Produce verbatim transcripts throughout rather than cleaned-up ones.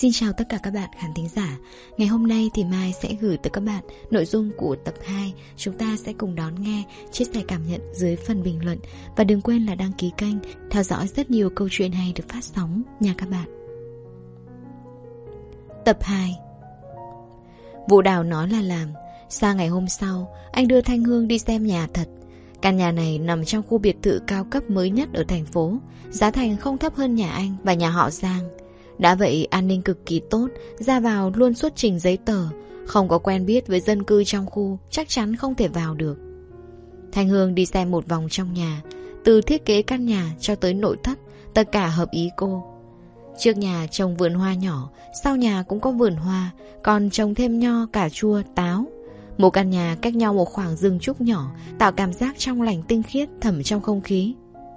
Xin chào tất cả các bạn khán thính giả. Ngày hôm nay thì Mai sẽ gửi tới các bạn nội dung của tập hai. Chúng ta sẽ cùng đón nghe, chia sẻ cảm nhận dưới phần bình luận. Và đừng quên là đăng ký kênh, theo dõi rất nhiều câu chuyện hay được phát sóng nha các bạn. Tập hai. Vũ Đào nói là làm. Sang ngày hôm sau, anh đưa Thanh Hương đi xem nhà thật. Căn nhà này nằm trong khu biệt thự cao cấp mới nhất ở thành phố. Giá thành không thấp hơn nhà anh và nhà họ Giang. Đã vậy an ninh cực kỳ tốt, ra vào luôn xuất trình giấy tờ, không có quen biết với dân cư trong khu, chắc chắn không thể vào được. Thanh Hương đi xem một vòng trong nhà, từ thiết kế căn nhà cho tới nội thất, tất cả hợp ý cô. Trước nhà trồng vườn hoa nhỏ, sau nhà cũng có vườn hoa, còn trồng thêm nho, cà chua, táo. Một căn nhà cách nhau một khoảng rừng trúc nhỏ, tạo cảm giác trong lành tinh khiết thẩm trong không khí.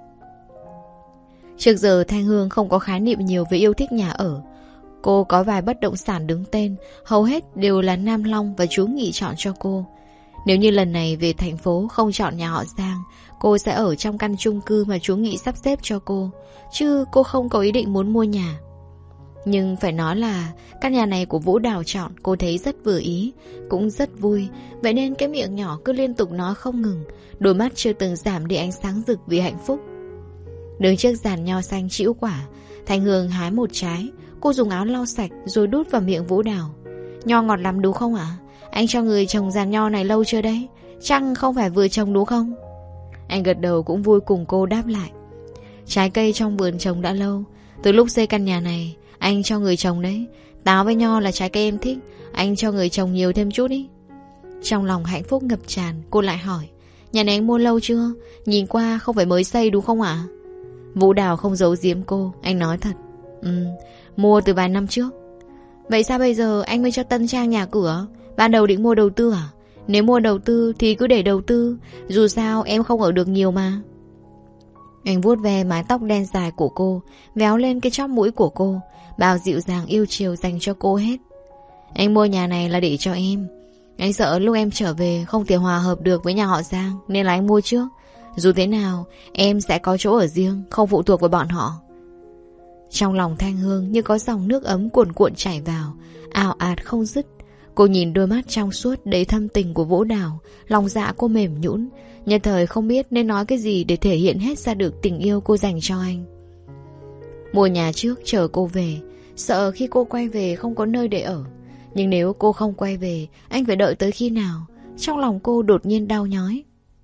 Trước giờ Thanh Hương không có khái niệm nhiều về yêu thích nhà ở. Cô có vài bất động sản đứng tên, hầu hết đều là Nam Long và chú Nghị chọn cho cô. Nếu như lần này về thành phố không chọn nhà họ Giang, cô sẽ ở trong căn chung cư mà chú Nghị sắp xếp cho cô, chứ cô không có ý định muốn mua nhà. Nhưng phải nói là căn nhà này của Vũ Đào chọn cô thấy rất vừa ý, cũng rất vui. Vậy nên cái miệng nhỏ cứ liên tục nói không ngừng, đôi mắt chưa từng giảm đi ánh sáng rực vì hạnh phúc. Đứng trước giàn nho xanh trĩu quả, Thanh Hương hái một trái. Cô dùng áo lau sạch rồi đút vào miệng Vũ Đào. Nho ngọt lắm đúng không ạ? Anh cho người trồng giàn nho này lâu chưa đấy? Chắc không phải vừa trồng đúng không? Anh gật đầu cũng vui cùng cô đáp lại. Trái cây trong vườn trồng đã lâu. Từ lúc xây căn nhà này anh cho người trồng đấy. Táo với nho là trái cây em thích, anh cho người trồng nhiều thêm chút đi. Trong lòng hạnh phúc ngập tràn, cô lại hỏi, nhà này anh mua lâu chưa? Nhìn qua không phải mới xây đúng không ạ? Vũ Đào không giấu giếm cô, anh nói thật. Ừ, mua từ vài năm trước. Vậy sao bây giờ anh mới cho tân trang nhà cửa? Ban đầu định mua đầu tư à? Nếu mua đầu tư thì cứ để đầu tư, dù sao em không ở được nhiều mà. Anh vuốt ve mái tóc đen dài của cô, véo lên cái chóp mũi của cô, bao dịu dàng yêu chiều dành cho cô hết. Anh mua nhà này là để cho em. Anh sợ lúc em trở về không thể hòa hợp được với nhà họ Giang, nên là anh mua trước. Dù thế nào em sẽ có chỗ ở riêng, không phụ thuộc vào bọn họ. Trong lòng Thanh Hương như có dòng nước ấm cuồn cuộn chảy vào, ào ạt không dứt. Cô nhìn đôi mắt trong suốt đầy thâm tình của Vũ Đào, lòng dạ cô mềm nhũn, nhất thời không biết nên nói cái gì để thể hiện hết ra được tình yêu cô dành cho anh. Mua nhà trước chờ cô về, sợ khi cô quay về không có nơi để ở. Nhưng nếu cô không quay về, anh phải đợi tới khi nào? Trong lòng cô đột nhiên đau nhói.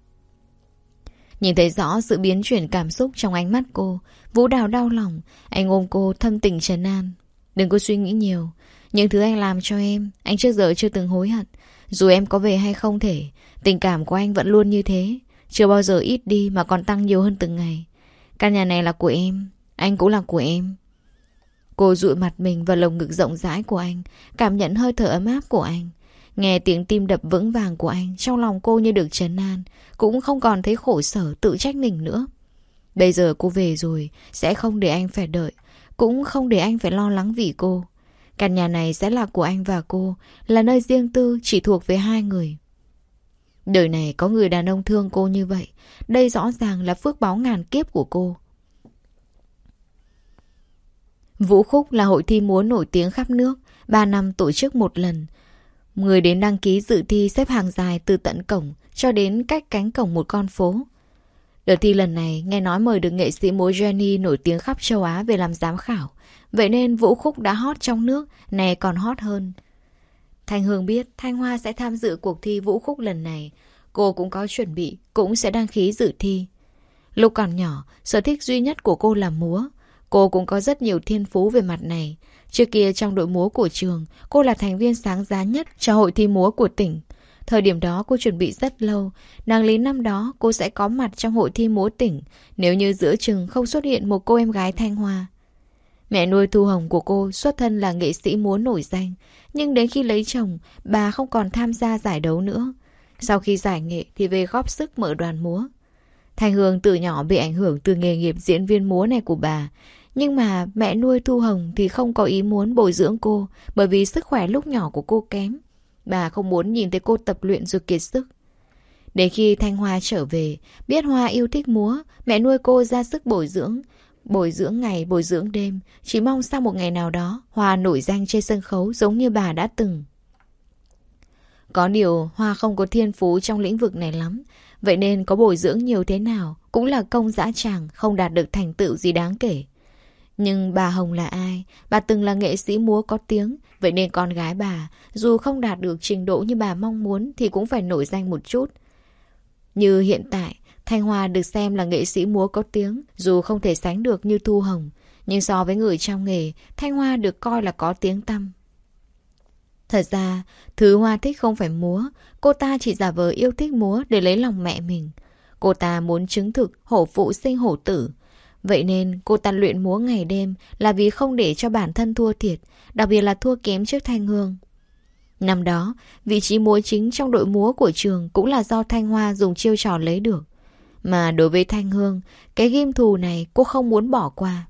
Nhìn thấy rõ sự biến chuyển cảm xúc trong ánh mắt cô, Vũ Đào đau lòng. Anh ôm cô thâm tình trấn an. Đừng có suy nghĩ nhiều. Những thứ anh làm cho em, anh trước giờ chưa từng hối hận. Dù em có về hay không thể, tình cảm của anh vẫn luôn như thế, chưa bao giờ ít đi mà còn tăng nhiều hơn từng ngày. Căn nhà này là của em, anh cũng là của em. Cô dụi mặt mình vào lồng ngực rộng rãi của anh, cảm nhận hơi thở ấm áp của anh. Nghe tiếng tim đập vững vàng của anh, trong lòng cô như được trấn an, cũng không còn thấy khổ sở tự trách mình nữa. Bây giờ cô về rồi, sẽ không để anh phải đợi, cũng không để anh phải lo lắng vì cô. Căn nhà này sẽ là của anh và cô, là nơi riêng tư chỉ thuộc về hai người. Đời này có người đàn ông thương cô như vậy, đây rõ ràng là phước báu ngàn kiếp của cô. Vũ Khúc là hội thi múa nổi tiếng khắp nước, ba năm tổ chức một lần. Người đến đăng ký dự thi xếp hàng dài từ tận cổng cho đến cách cánh cổng một con phố. Đợt thi lần này nghe nói mời được nghệ sĩ múa Jenny nổi tiếng khắp châu Á về làm giám khảo. Vậy nên Vũ Khúc đã hot trong nước, này còn hot hơn. Thanh Hương biết Thanh Hoa sẽ tham dự cuộc thi Vũ Khúc lần này. Cô cũng có chuẩn bị, cũng sẽ đăng ký dự thi. Lúc còn nhỏ, sở thích duy nhất của cô là múa. Cô cũng có rất nhiều thiên phú về mặt này. Trước kia trong đội múa của trường, cô là thành viên sáng giá nhất cho hội thi múa của tỉnh. Thời điểm đó cô chuẩn bị rất lâu, đáng lý năm đó cô sẽ có mặt trong hội thi múa tỉnh nếu như giữa chừng không xuất hiện một cô em gái Thanh Hoa. Mẹ nuôi Thu Hồng của cô xuất thân là nghệ sĩ múa nổi danh, nhưng đến khi lấy chồng, bà không còn tham gia giải đấu nữa. Sau khi giải nghệ thì về góp sức mở đoàn múa. Thanh Hương từ nhỏ bị ảnh hưởng từ nghề nghiệp diễn viên múa này của bà. Nhưng mà mẹ nuôi Thu Hồng thì không có ý muốn bồi dưỡng cô, bởi vì sức khỏe lúc nhỏ của cô kém. Bà không muốn nhìn thấy cô tập luyện rồi kiệt sức. Đến khi Thanh Hoa trở về, biết Hoa yêu thích múa, mẹ nuôi cô ra sức bồi dưỡng. Bồi dưỡng ngày, bồi dưỡng đêm, chỉ mong sau một ngày nào đó Hoa nổi danh trên sân khấu giống như bà đã từng. Có điều Hoa không có thiên phú trong lĩnh vực này lắm, vậy nên có bồi dưỡng nhiều thế nào cũng là công dã tràng, không đạt được thành tựu gì đáng kể. Nhưng bà Hồng là ai? Bà từng là nghệ sĩ múa có tiếng, vậy nên con gái bà dù không đạt được trình độ như bà mong muốn thì cũng phải nổi danh một chút. Như hiện tại, Thanh Hoa được xem là nghệ sĩ múa có tiếng, dù không thể sánh được như Thu Hồng, nhưng so với người trong nghề, Thanh Hoa được coi là có tiếng tăm. Thật ra, thứ Hoa thích không phải múa, cô ta chỉ giả vờ yêu thích múa để lấy lòng mẹ mình. Cô ta muốn chứng thực hổ phụ sinh hổ tử. Vậy nên cô ta luyện múa ngày đêm là vì không để cho bản thân thua thiệt, đặc biệt là thua kém trước Thanh Hương. Năm đó, vị trí múa chính trong đội múa của trường cũng là do Thanh Hoa dùng chiêu trò lấy được. Mà đối với Thanh Hương, cái ghim thù này cô không muốn bỏ qua.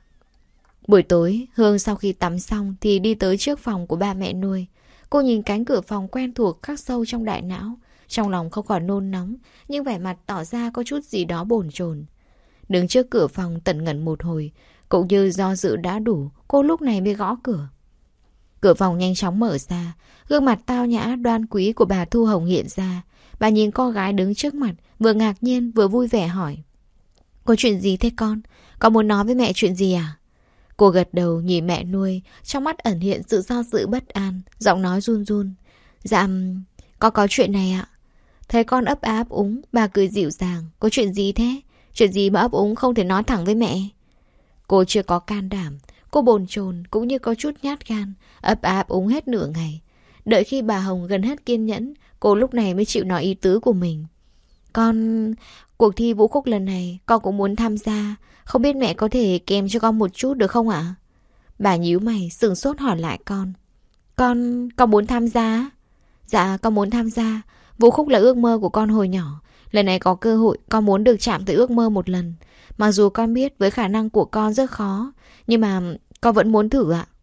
Buổi tối, Hương sau khi tắm xong thì đi tới trước phòng của ba mẹ nuôi. Cô nhìn cánh cửa phòng quen thuộc khắc sâu trong đại não. Trong lòng không khỏi nôn nóng, nhưng vẻ mặt tỏ ra có chút gì đó bồn chồn. Đứng trước cửa phòng tận ngẩn một hồi, cũng như do dự đã đủ, cô lúc này mới gõ cửa. Cửa phòng nhanh chóng mở ra, gương mặt tao nhã đoan quý của bà Thu Hồng hiện ra. Bà nhìn con gái đứng trước mặt, vừa ngạc nhiên vừa vui vẻ hỏi: "Có chuyện gì thế con? Con muốn nói với mẹ chuyện gì à?" Cô gật đầu nhìn mẹ nuôi, trong mắt ẩn hiện sự do dự bất an, giọng nói run run: "Dạ, con có chuyện này ạ." Thấy con ấp á ấp úng, bà cười dịu dàng: "Có chuyện gì thế? Chuyện gì mà ấp úng không thể nói thẳng với mẹ?" Cô chưa có can đảm, cô bồn chồn cũng như có chút nhát gan, ấp á ấp úng hết nửa ngày. Đợi khi bà Hồng gần hết kiên nhẫn, cô lúc này mới chịu nói ý tứ của mình. Con... Cuộc thi vũ khúc lần này con cũng muốn tham gia, không biết mẹ có thể kèm cho con một chút được không ạ? Bà nhíu mày sửng sốt hỏi lại con. Con... con muốn tham gia? Dạ con muốn tham gia. Vũ khúc là ước mơ của con hồi nhỏ. Lần này có cơ hội con muốn được chạm tới ước mơ một lần. Mặc dù con biết với khả năng của con rất khó, nhưng mà con vẫn muốn thử ạ.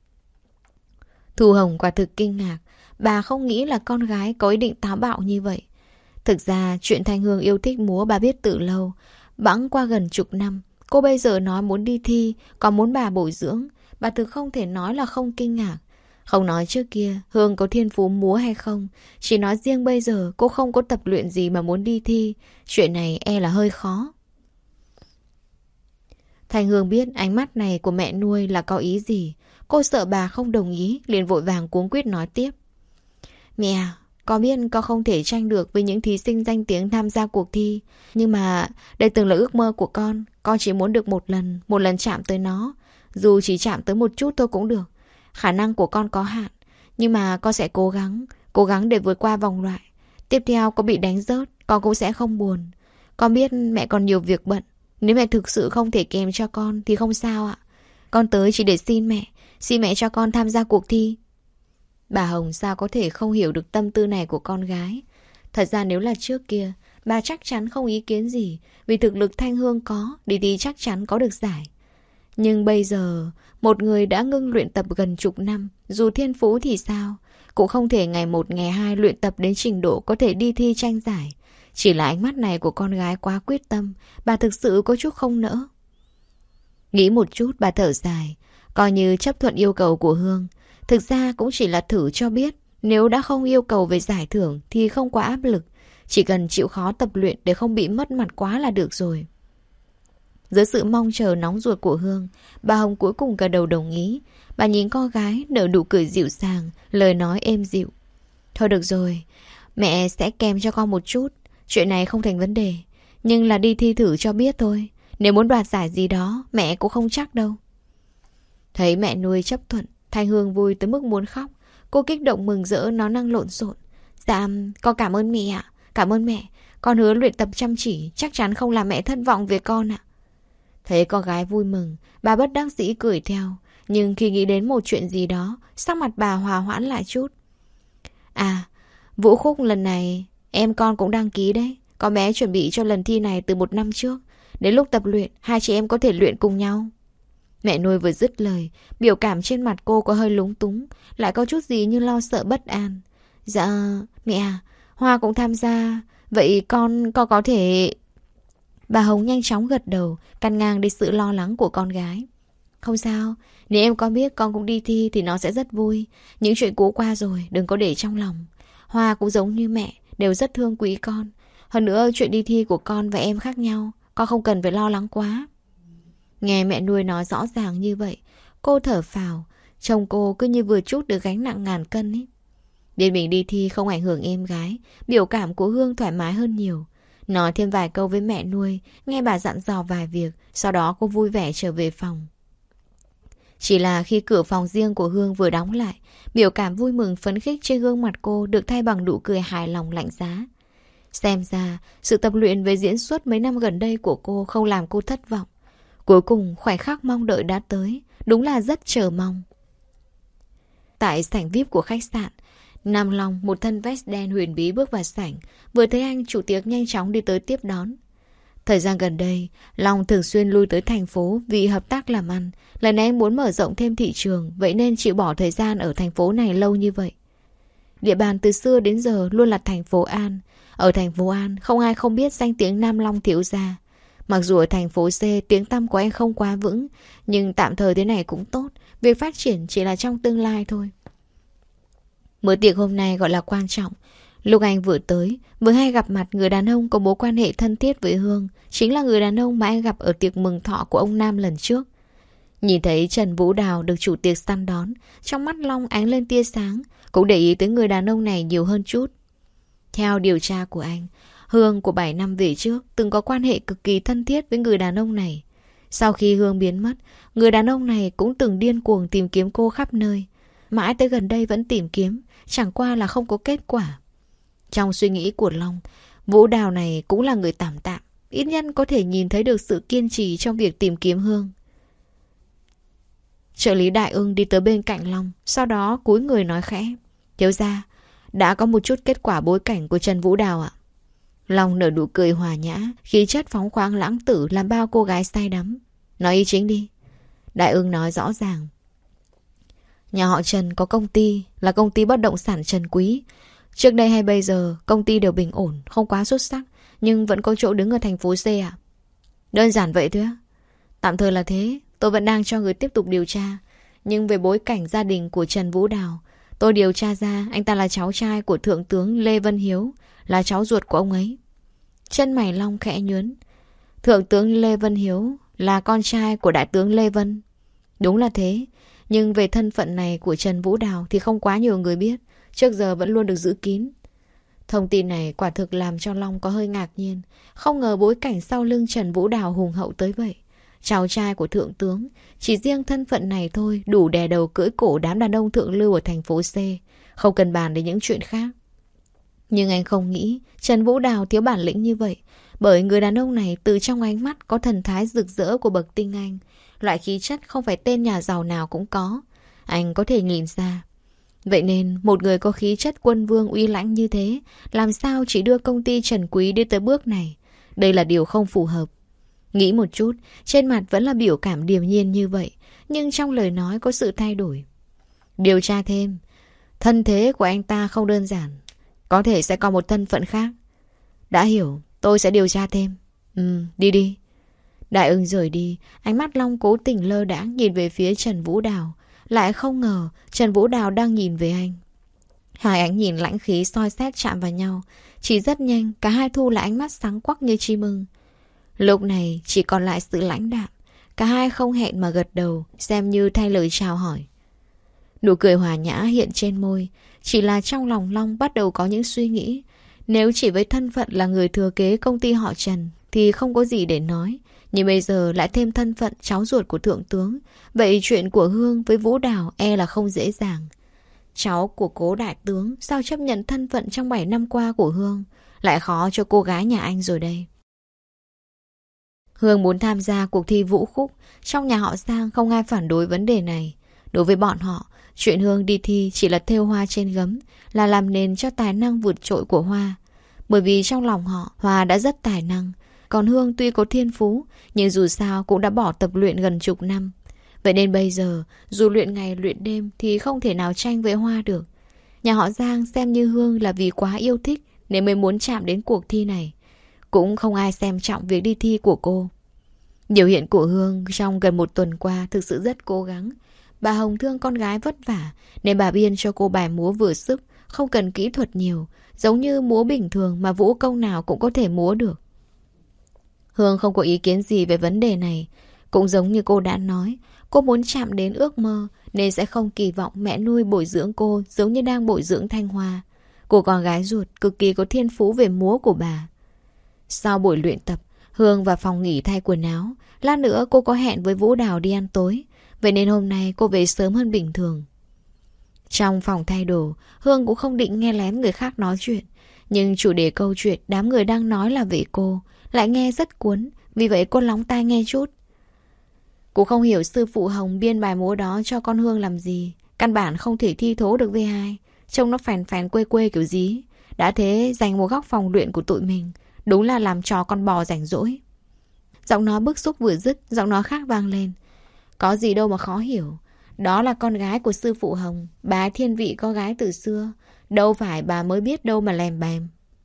Thu Hồng quả thực kinh ngạc. Bà không nghĩ là con gái có ý định táo bạo như vậy. Thực ra chuyện Thanh Hương yêu thích múa bà biết từ lâu. Bẵng qua gần chục năm, cô bây giờ nói muốn đi thi, còn muốn bà bồi dưỡng. Bà thực không thể nói là không kinh ngạc. Không nói trước kia Hương có thiên phú múa hay không, chỉ nói riêng bây giờ cô không có tập luyện gì mà muốn đi thi. Chuyện này e là hơi khó. Thanh Hương biết ánh mắt này của mẹ nuôi là có ý gì. Cô sợ bà không đồng ý, liền vội vàng cuống quýt nói tiếp. Mẹ à, con biết con không thể tranh được với những thí sinh danh tiếng tham gia cuộc thi. Nhưng mà đây từng là ước mơ của con. Con chỉ muốn được một lần, một lần chạm tới nó. Dù chỉ chạm tới một chút thôi cũng được. Khả năng của con có hạn, nhưng mà con sẽ cố gắng, cố gắng để vượt qua vòng loại. Tiếp theo có bị đánh rớt, con cũng sẽ không buồn. Con biết mẹ còn nhiều việc bận. Nếu mẹ thực sự không thể kèm cho con thì không sao ạ. Con tới chỉ để xin mẹ, xin mẹ cho con tham gia cuộc thi. Bà Hồng sao có thể không hiểu được tâm tư này của con gái. Thật ra nếu là trước kia, bà chắc chắn không ý kiến gì, vì thực lực Thanh Hương có, đi thi chắc chắn có được giải. Nhưng bây giờ, một người đã ngưng luyện tập gần chục năm, dù thiên phú thì sao, cũng không thể ngày một ngày hai luyện tập đến trình độ có thể đi thi tranh giải. Chỉ là ánh mắt này của con gái quá quyết tâm, bà thực sự có chút không nỡ. Nghĩ một chút bà thở dài, coi như chấp thuận yêu cầu của Hương. Thực ra cũng chỉ là thử cho biết, nếu đã không yêu cầu về giải thưởng thì không quá áp lực. Chỉ cần chịu khó tập luyện để không bị mất mặt quá là được rồi. Dưới sự mong chờ nóng ruột của Hương, bà Hồng cuối cùng gật đầu đồng ý. Bà nhìn con gái nở nụ cười dịu dàng, lời nói êm dịu. Thôi được rồi, mẹ sẽ kèm cho con một chút. Chuyện này không thành vấn đề, nhưng là đi thi thử cho biết thôi. Nếu muốn đoạt giải gì đó, mẹ cũng không chắc đâu. Thấy mẹ nuôi chấp thuận, Thanh Hương vui tới mức muốn khóc. Cô kích động mừng rỡ nói năng lộn xộn. Dạ, con cảm ơn mẹ ạ. Cảm ơn mẹ. Con hứa luyện tập chăm chỉ, chắc chắn không làm mẹ thất vọng về con ạ. Thấy con gái vui mừng, bà bất đắc dĩ cười theo. Nhưng khi nghĩ đến một chuyện gì đó, sắc mặt bà hòa hoãn lại chút. À, vũ khúc lần này em con cũng đăng ký đấy. Con bé chuẩn bị cho lần thi này từ một năm trước. Đến lúc tập luyện, hai chị em có thể luyện cùng nhau. Mẹ nuôi vừa dứt lời, biểu cảm trên mặt cô có hơi lúng túng, lại có chút gì như lo sợ bất an. Dạ, mẹ à, Hoa cũng tham gia. Vậy con, con có thể... Bà Hồng nhanh chóng gật đầu, căn ngang đi sự lo lắng của con gái. Không sao, nếu em có biết con cũng đi thi thì nó sẽ rất vui. Những chuyện cũ qua rồi, đừng có để trong lòng. Hoa cũng giống như mẹ, đều rất thương quý con. Hơn nữa, chuyện đi thi của con và em khác nhau, con không cần phải lo lắng quá. Nghe mẹ nuôi nói rõ ràng như vậy, cô thở phào. Chồng cô cứ như vừa trút được gánh nặng ngàn cân ấy. Biết mình đi thi không ảnh hưởng em gái, biểu cảm của Hương thoải mái hơn nhiều. Nói thêm vài câu với mẹ nuôi, nghe bà dặn dò vài việc, sau đó cô vui vẻ trở về phòng. Chỉ là khi cửa phòng riêng của Hương vừa đóng lại, biểu cảm vui mừng phấn khích trên gương mặt cô được thay bằng nụ cười hài lòng lạnh giá. Xem ra, sự tập luyện về diễn xuất mấy năm gần đây của cô không làm cô thất vọng. Cuối cùng, khoảnh khắc mong đợi đã tới, đúng là rất chờ mong. Tại sảnh vi ai pi của khách sạn, Nam Long, một thân vest đen huyền bí bước vào sảnh, vừa thấy anh, chủ tiệc nhanh chóng đi tới tiếp đón. Thời gian gần đây, Long thường xuyên lui tới thành phố vì hợp tác làm ăn. Lần này anh muốn mở rộng thêm thị trường, vậy nên chịu bỏ thời gian ở thành phố này lâu như vậy. Địa bàn từ xưa đến giờ luôn là thành phố An. Ở thành phố An, không ai không biết danh tiếng Nam Long thiếu gia. Mặc dù ở thành phố C, tiếng tăm của anh không quá vững, nhưng tạm thời thế này cũng tốt. Việc phát triển chỉ là trong tương lai thôi. Bữa tiệc hôm nay gọi là quan trọng. Lúc anh vừa tới, vừa hay gặp mặt người đàn ông có mối quan hệ thân thiết với Hương, chính là người đàn ông mà anh gặp ở tiệc mừng thọ của ông Nam lần trước. Nhìn thấy Trần Vũ Đào được chủ tiệc săn đón, trong mắt Long ánh lên tia sáng, cũng để ý tới người đàn ông này nhiều hơn chút. Theo điều tra của anh, Hương của bảy năm về trước từng có quan hệ cực kỳ thân thiết với người đàn ông này. Sau khi Hương biến mất, người đàn ông này cũng từng điên cuồng tìm kiếm cô khắp nơi. Mãi tới gần đây vẫn tìm kiếm, chẳng qua là không có kết quả. Trong suy nghĩ của Long, Vũ Đào này cũng là người tạm tạm, ít nhất có thể nhìn thấy được sự kiên trì trong việc tìm kiếm Hương. Trợ lý Đại Ưng đi tới bên cạnh Long, sau đó cúi người nói khẽ: Thiếu gia, đã có một chút kết quả bối cảnh của Trần Vũ Đào ạ. Long nở nụ cười hòa nhã, khí chất phóng khoáng lãng tử làm bao cô gái say đắm. Nói ý chính đi. Đại Ưng nói rõ ràng. Nhà họ Trần có công ty, là công ty bất động sản Trần Quý. Trước đây hay bây giờ, công ty đều bình ổn, không quá xuất sắc, nhưng vẫn có chỗ đứng ở thành phố C ạ. Đơn giản vậy thôi á. Tạm thời là thế, tôi vẫn đang cho người tiếp tục điều tra. Nhưng về bối cảnh gia đình của Trần Vũ Đào, tôi điều tra ra anh ta là cháu trai của Thượng tướng Lê Vân Hiếu, là cháu ruột của ông ấy. Chân mày Long khẽ nhớn. Thượng tướng Lê Vân Hiếu là con trai của Đại tướng Lê Vân. Đúng là thế, nhưng về thân phận này của Trần Vũ Đào thì không quá nhiều người biết, trước giờ vẫn luôn được giữ kín. Thông tin này quả thực làm cho Long có hơi ngạc nhiên, không ngờ bối cảnh sau lưng Trần Vũ Đào hùng hậu tới vậy. Cháu trai của Thượng tướng, chỉ riêng thân phận này thôi đủ đè đầu cưỡi cổ đám đàn ông thượng lưu ở thành phố C, không cần bàn đến những chuyện khác. Nhưng anh không nghĩ Trần Vũ Đào thiếu bản lĩnh như vậy, bởi người đàn ông này từ trong ánh mắt có thần thái rực rỡ của bậc tinh anh, loại khí chất không phải tên nhà giàu nào cũng có. Anh có thể nhìn ra. Vậy nên một người có khí chất quân vương uy lãnh như thế, làm sao chỉ đưa công ty Trần Quý đi tới bước này? Đây là điều không phù hợp. Nghĩ một chút, trên mặt vẫn là biểu cảm điềm nhiên như vậy, nhưng trong lời nói có sự thay đổi. Điều tra thêm, thân thế của anh ta không đơn giản, có thể sẽ có một thân phận khác. Đã hiểu, tôi sẽ điều tra thêm. Ừ, đi đi. Đại Ưng rời đi, ánh mắt Long cố tình lơ đãng nhìn về phía Trần Vũ Đào. Lại không ngờ Trần Vũ Đào đang nhìn về anh. Hai ánh nhìn lãnh khí soi xét chạm vào nhau. Chỉ rất nhanh, cả hai thu lại ánh mắt sáng quắc như chim ưng. Lúc này chỉ còn lại sự lãnh đạm. Cả hai không hẹn mà gật đầu, xem như thay lời chào hỏi. Nụ cười hòa nhã hiện trên môi. Chỉ là trong lòng Long bắt đầu có những suy nghĩ. Nếu chỉ với thân phận là người thừa kế công ty họ Trần thì không có gì để nói. Nhưng bây giờ lại thêm thân phận cháu ruột của Thượng tướng. Vậy chuyện của Hương với Vũ Đào e là không dễ dàng. Cháu của cố đại tướng sao chấp nhận thân phận trong bảy năm qua của Hương? Lại khó cho cô gái nhà anh rồi đây. Hương muốn tham gia cuộc thi vũ khúc. Trong nhà họ Giang không ai phản đối vấn đề này. Đối với bọn họ, chuyện Hương đi thi chỉ là thêu hoa trên gấm, là làm nền cho tài năng vượt trội của Hoa. Bởi vì trong lòng họ, Hoa đã rất tài năng. Còn Hương tuy có thiên phú, nhưng dù sao cũng đã bỏ tập luyện gần chục năm. Vậy nên bây giờ, dù luyện ngày luyện đêm thì không thể nào tranh với Hoa được. Nhà họ Giang xem như Hương là vì quá yêu thích nên mới muốn chạm đến cuộc thi này. cũng không ai xem trọng việc đi thi của cô. Biểu hiện của Hương trong gần một tuần qua thực sự rất cố gắng. Bà Hồng thương con gái vất vả nên bà biên cho cô bài múa vừa sức, không cần kỹ thuật nhiều, giống như múa bình thường mà vũ công nào cũng có thể múa được. Hương không có ý kiến gì về vấn đề này. Cũng giống như cô đã nói, cô muốn chạm đến ước mơ nên sẽ không kỳ vọng mẹ nuôi bồi dưỡng cô giống như đang bồi dưỡng Thanh Hoa. Cô con gái ruột cực kỳ có thiên phú về múa của bà. Sau buổi luyện tập, Hương vào phòng nghỉ thay quần áo. Lát nữa cô có hẹn với Vũ Đào đi ăn tối, vậy nên hôm nay cô về sớm hơn bình thường. Trong phòng thay đồ, Hương cũng không định nghe lén người khác nói chuyện, nhưng chủ đề câu chuyện đám người đang nói là về cô, lại nghe rất cuốn, vì vậy cô lóng tai nghe chút. Cô không hiểu sư phụ Hồng biên bài múa đó cho con Hương làm gì. Căn bản không thể thi thố được với ai. Trông nó phèn phèn quê quê kiểu gì. Đã thế dành một góc phòng luyện của tụi mình, đúng là làm trò con bò rảnh rỗi. Giọng nói bức xúc vừa dứt, giọng nói khác vang lên. Có gì đâu mà khó hiểu. Đó là con gái của sư phụ Hồng. Bà thiên vị có gái từ xưa. Đâu phải bà mới biết đâu mà lèm bèm.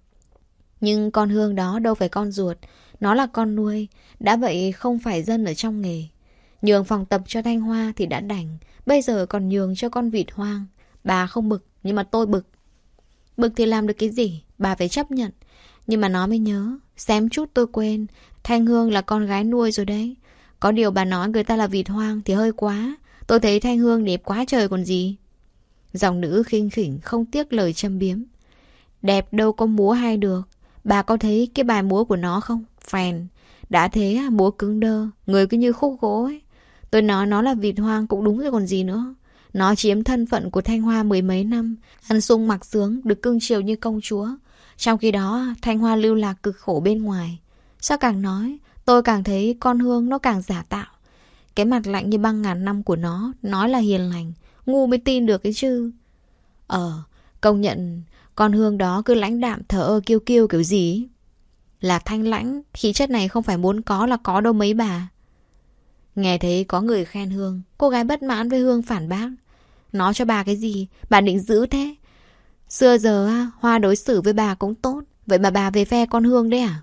Nhưng con Hương đó đâu phải con ruột. Nó là con nuôi. Đã vậy không phải dân ở trong nghề. Nhường phòng tập cho Thanh Hoa thì đã đành, bây giờ còn nhường cho con vịt hoang. Bà không bực, nhưng mà tôi bực. Bực thì làm được cái gì, bà phải chấp nhận. Nhưng mà nó mới nhớ, xém chút tôi quên, Thanh Hương là con gái nuôi rồi đấy. Có điều bà nói người ta là vịt hoang thì hơi quá. Tôi thấy Thanh Hương đẹp quá trời còn gì. Dòng nữ khinh khỉnh không tiếc lời châm biếm. Đẹp đâu có múa hay được. Bà có thấy cái bài múa của nó không? Phèn. Đã thế múa cứng đơ, người cứ như khúc gỗ ấy. Tôi nói nó là vịt hoang cũng đúng rồi còn gì nữa. Nó chiếm thân phận của Thanh Hoa mười mấy năm, ăn sung mặc sướng, được cưng chiều như công chúa. Trong khi đó Thanh Hoa lưu lạc cực khổ bên ngoài. Sao càng nói, tôi càng thấy con Hương nó càng giả tạo. Cái mặt lạnh như băng ngàn năm của nó, nói là hiền lành, ngu mới tin được cái chứ. Ờ, công nhận con Hương đó cứ lãnh đạm thờ ơ kiêu kiêu kiểu gì. Là thanh lãnh, khí chất này không phải muốn có là có đâu mấy bà. Nghe thấy có người khen Hương, cô gái bất mãn với Hương phản bác. Nói cho bà cái gì, bà định giữ thế. Xưa giờ Hoa đối xử với bà cũng tốt, vậy mà bà về phe con Hương đấy à?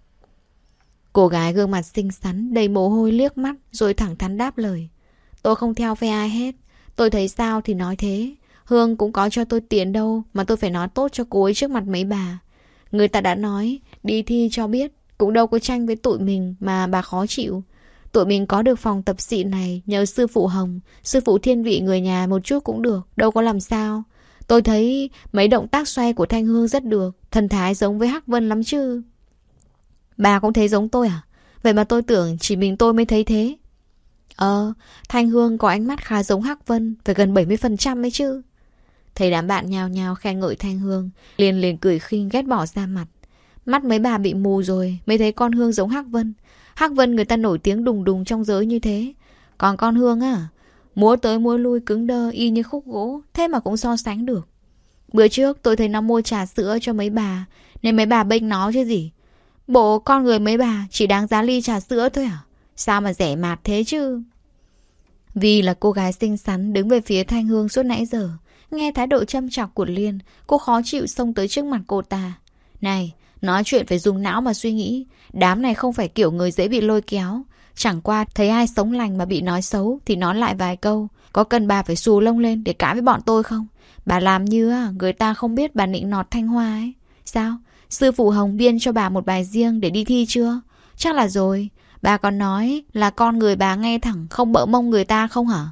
Cô gái gương mặt xinh xắn, đầy mồ hôi liếc mắt, rồi thẳng thắn đáp lời. Tôi không theo phe ai hết, tôi thấy sao thì nói thế. Hương cũng có cho tôi tiền đâu, mà tôi phải nói tốt cho cô ấy trước mặt mấy bà. Người ta đã nói, đi thi cho biết, cũng đâu có tranh với tụi mình mà bà khó chịu. Tụi mình có được phòng tập xịn này nhờ sư phụ Hồng, sư phụ thiên vị người nhà một chút cũng được, đâu có làm sao. Tôi thấy mấy động tác xoay của Thanh Hương rất được, thần thái giống với Hắc Vân lắm chứ. Bà cũng thấy giống tôi à? Vậy mà tôi tưởng chỉ mình tôi mới thấy thế. Ờ, Thanh Hương có ánh mắt khá giống Hắc Vân, phải gần bảy mươi phần trăm ấy chứ. Thấy đám bạn nhao nhao khen ngợi Thanh Hương, liền liền cười khinh ghét bỏ ra mặt. Mắt mấy bà bị mù rồi mới thấy con Hương giống Hắc Vân. Hắc Vân người ta nổi tiếng đùng đùng trong giới như thế. Còn con Hương à, múa tới múa lui cứng đơ y như khúc gỗ, thế mà cũng so sánh được. Bữa trước tôi thấy nó mua trà sữa cho mấy bà, nên mấy bà bênh nó chứ gì. Bộ con người mấy bà chỉ đáng giá ly trà sữa thôi à? Sao mà rẻ mạt thế chứ? Vì là cô gái xinh xắn đứng về phía Thanh Hương suốt nãy giờ, nghe thái độ châm chọc của Liên, cô khó chịu xông tới trước mặt cô ta. Này, nói chuyện phải dùng não mà suy nghĩ. Đám này không phải kiểu người dễ bị lôi kéo. Chẳng qua thấy ai sống lành mà bị nói xấu thì nói lại vài câu. Có cần bà phải xù lông lên để cãi với bọn tôi không? Bà làm như người ta không biết bà nịnh nọt Thanh Hoa ấy. Sao? Sư phụ Hồng biên cho bà một bài riêng để đi thi chưa? Chắc là rồi. Bà còn nói là con người bà ngay thẳng, không bợ mông người ta không hả?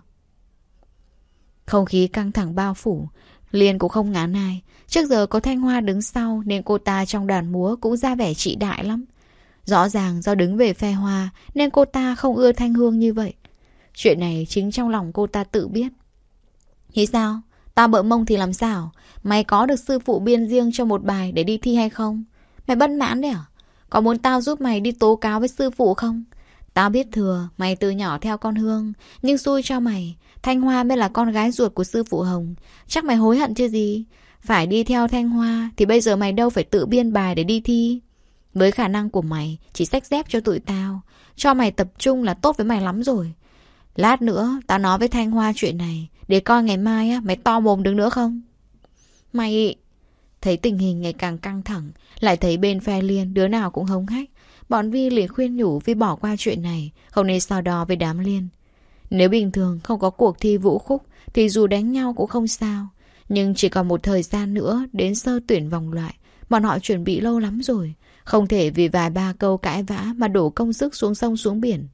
Không khí căng thẳng bao phủ. Liên cũng không ngán ai. Trước giờ có Thanh Hoa đứng sau nên cô ta trong đoàn múa cũng ra vẻ trị đại lắm. Rõ ràng do đứng về phe Hoa nên cô ta không ưa Thanh Hương như vậy. Chuyện này chính trong lòng cô ta tự biết. Thì sao? Tao bợ mông thì làm sao? Mày có được sư phụ biên riêng cho một bài để đi thi hay không? Mày bất mãn đấy à? Có muốn tao giúp mày đi tố cáo với sư phụ không? Tao biết thừa mày từ nhỏ theo con Hương, nhưng xui cho mày, Thanh Hoa mới là con gái ruột của sư phụ Hồng. Chắc mày hối hận chứ gì? Phải đi theo Thanh Hoa thì bây giờ mày đâu phải tự biên bài để đi thi. Với khả năng của mày, chỉ xách dép cho tụi tao, cho mày tập trung là tốt với mày lắm rồi. Lát nữa tao nói với Thanh Hoa chuyện này, để coi ngày mai á mày to mồm đứng nữa không. Mày... Thấy tình hình ngày càng căng thẳng, lại thấy bên phe Liên đứa nào cũng hống hách, bọn Vi liền khuyên nhủ Vi bỏ qua chuyện này, không nên so đo với đám Liên. Nếu bình thường không có cuộc thi vũ khúc thì dù đánh nhau cũng không sao. Nhưng chỉ còn một thời gian nữa đến sơ tuyển vòng loại, bọn họ chuẩn bị lâu lắm rồi. Không thể vì vài ba câu cãi vã mà đổ công sức xuống sông xuống biển.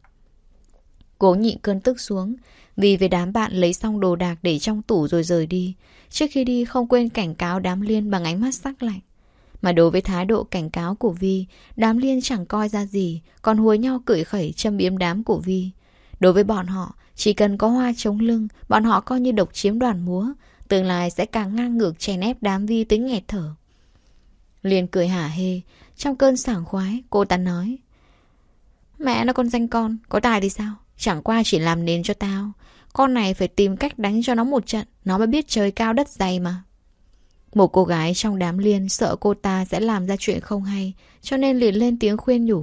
Cố nhịn cơn tức xuống, vì với đám bạn lấy xong đồ đạc để trong tủ rồi rời đi. Trước khi đi không quên cảnh cáo đám Liên bằng ánh mắt sắc lạnh. Mà đối với thái độ cảnh cáo của Vi, đám Liên chẳng coi ra gì, còn hùa nhau cười khẩy châm biếm đám của Vi. Đối với bọn họ, chỉ cần có Hoa chống lưng, bọn họ coi như độc chiếm đoàn múa, tương lai sẽ càng ngang ngược chèn ép đám Vi tới nghẹt thở. Liên cười hả hê, trong cơn sảng khoái, cô ta nói: Mẹ nó con danh con, có tài thì sao? Chẳng qua chỉ làm nền cho tao. Con này phải tìm cách đánh cho nó một trận, nó mới biết trời cao đất dày mà. Một cô gái trong đám Liên sợ cô ta sẽ làm ra chuyện không hay, cho nên liền lên tiếng khuyên nhủ: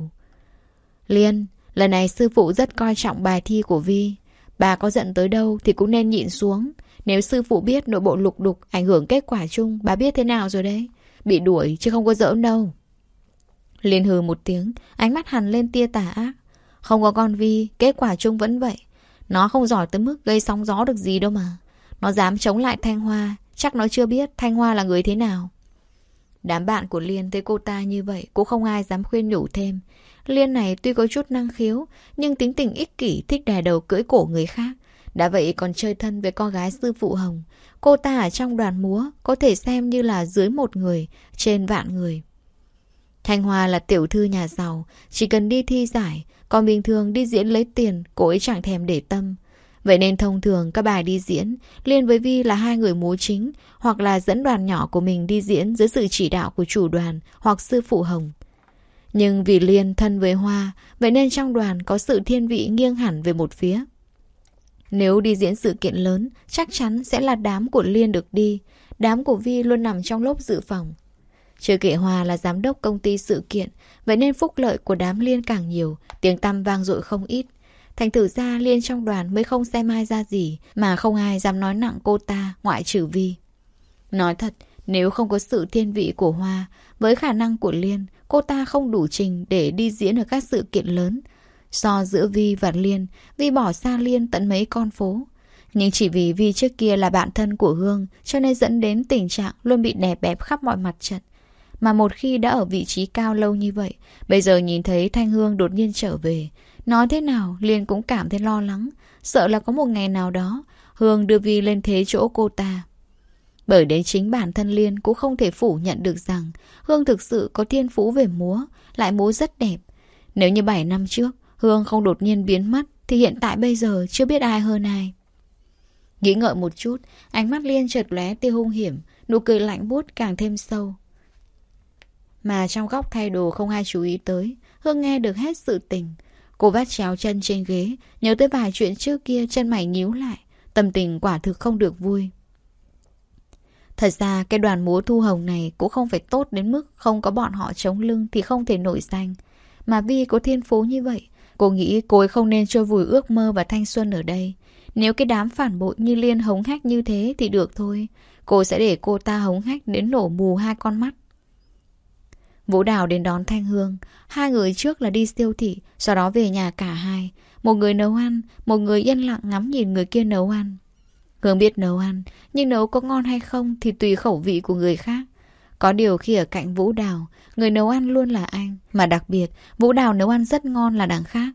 Liên, lần này sư phụ rất coi trọng bài thi của Vi. Bà có giận tới đâu thì cũng nên nhịn xuống. Nếu sư phụ biết nội bộ lục đục ảnh hưởng kết quả chung, bà biết thế nào rồi đấy. Bị đuổi chứ không có giỡn đâu. Liên hừ một tiếng, ánh mắt hằn lên tia tà ác. Không có con Vi, kết quả chung vẫn vậy. Nó không giỏi tới mức gây sóng gió được gì đâu mà. Nó dám chống lại Thanh Hoa, chắc nó chưa biết Thanh Hoa là người thế nào. Đám bạn của Liên thấy cô ta như vậy cũng không ai dám khuyên nhủ thêm. Liên này tuy có chút năng khiếu, nhưng tính tình ích kỷ, thích đè đầu cưỡi cổ người khác. Đã vậy còn chơi thân với con gái sư phụ Hồng. Cô ta ở trong đoàn múa có thể xem như là dưới một người, trên vạn người. Thanh Hoa là tiểu thư nhà giàu, chỉ cần đi thi giải, còn bình thường đi diễn lấy tiền, cô ấy chẳng thèm để tâm. Vậy nên thông thường các bài đi diễn, Liên với Vi là hai người múa chính, hoặc là dẫn đoàn nhỏ của mình đi diễn dưới sự chỉ đạo của chủ đoàn hoặc sư phụ Hồng. Nhưng vì Liên thân với Hoa, vậy nên trong đoàn có sự thiên vị nghiêng hẳn về một phía. Nếu đi diễn sự kiện lớn, chắc chắn sẽ là đám của Liên được đi, đám của Vi luôn nằm trong lốp dự phòng. Chưa kể Hoa là giám đốc công ty sự kiện, vậy nên phúc lợi của đám Liên càng nhiều, tiếng tăm vang dội không ít. Thành thử ra Liên trong đoàn mới không xem ai ra gì, mà không ai dám nói nặng cô ta ngoại trừ Vi. Nói thật, nếu không có sự thiên vị của Hoa, với khả năng của Liên, cô ta không đủ trình để đi diễn ở các sự kiện lớn. So giữa Vi và Liên, Vi bỏ xa Liên tận mấy con phố. Nhưng chỉ vì Vi trước kia là bạn thân của Hương, cho nên dẫn đến tình trạng luôn bị đè bẹp khắp mọi mặt trận. Mà một khi đã ở vị trí cao lâu như vậy, bây giờ nhìn thấy Thanh Hương đột nhiên trở về, nói thế nào Liên cũng cảm thấy lo lắng, sợ là có một ngày nào đó Hương đưa Vi lên thế chỗ cô ta. Bởi đến chính bản thân Liên cũng không thể phủ nhận được rằng Hương thực sự có thiên phú về múa, lại múa rất đẹp. Nếu như bảy năm trước Hương không đột nhiên biến mất thì hiện tại bây giờ chưa biết ai hơn ai. Nghĩ ngợi một chút, ánh mắt Liên chợt lóe tia hung hiểm, nụ cười lạnh buốt càng thêm sâu. Mà trong góc thay đồ không ai chú ý tới, Hương nghe được hết sự tình. Cô vắt chéo chân trên ghế, nhớ tới vài chuyện trước kia, chân mày nhíu lại, tâm tình quả thực không được vui. Thật ra cái đoàn múa Thu Hồng này cũng không phải tốt đến mức không có bọn họ chống lưng thì không thể nổi danh. Mà Vi có thiên phú như vậy, cô nghĩ cô ấy không nên trôi vùi ước mơ và thanh xuân ở đây. Nếu cái đám phản bội như Liên hống hách như thế thì được thôi. Cô sẽ để cô ta hống hách đến nổ mù hai con mắt. Vũ Đào đến đón Thanh Hương. Hai người trước là đi siêu thị, sau đó về nhà cả hai. Một người nấu ăn, một người yên lặng ngắm nhìn người kia nấu ăn. Hương biết nấu ăn, nhưng nấu có ngon hay không thì tùy khẩu vị của người khác. Có điều khi ở cạnh Vũ Đào, người nấu ăn luôn là anh. Mà đặc biệt, Vũ Đào nấu ăn rất ngon là đằng khác.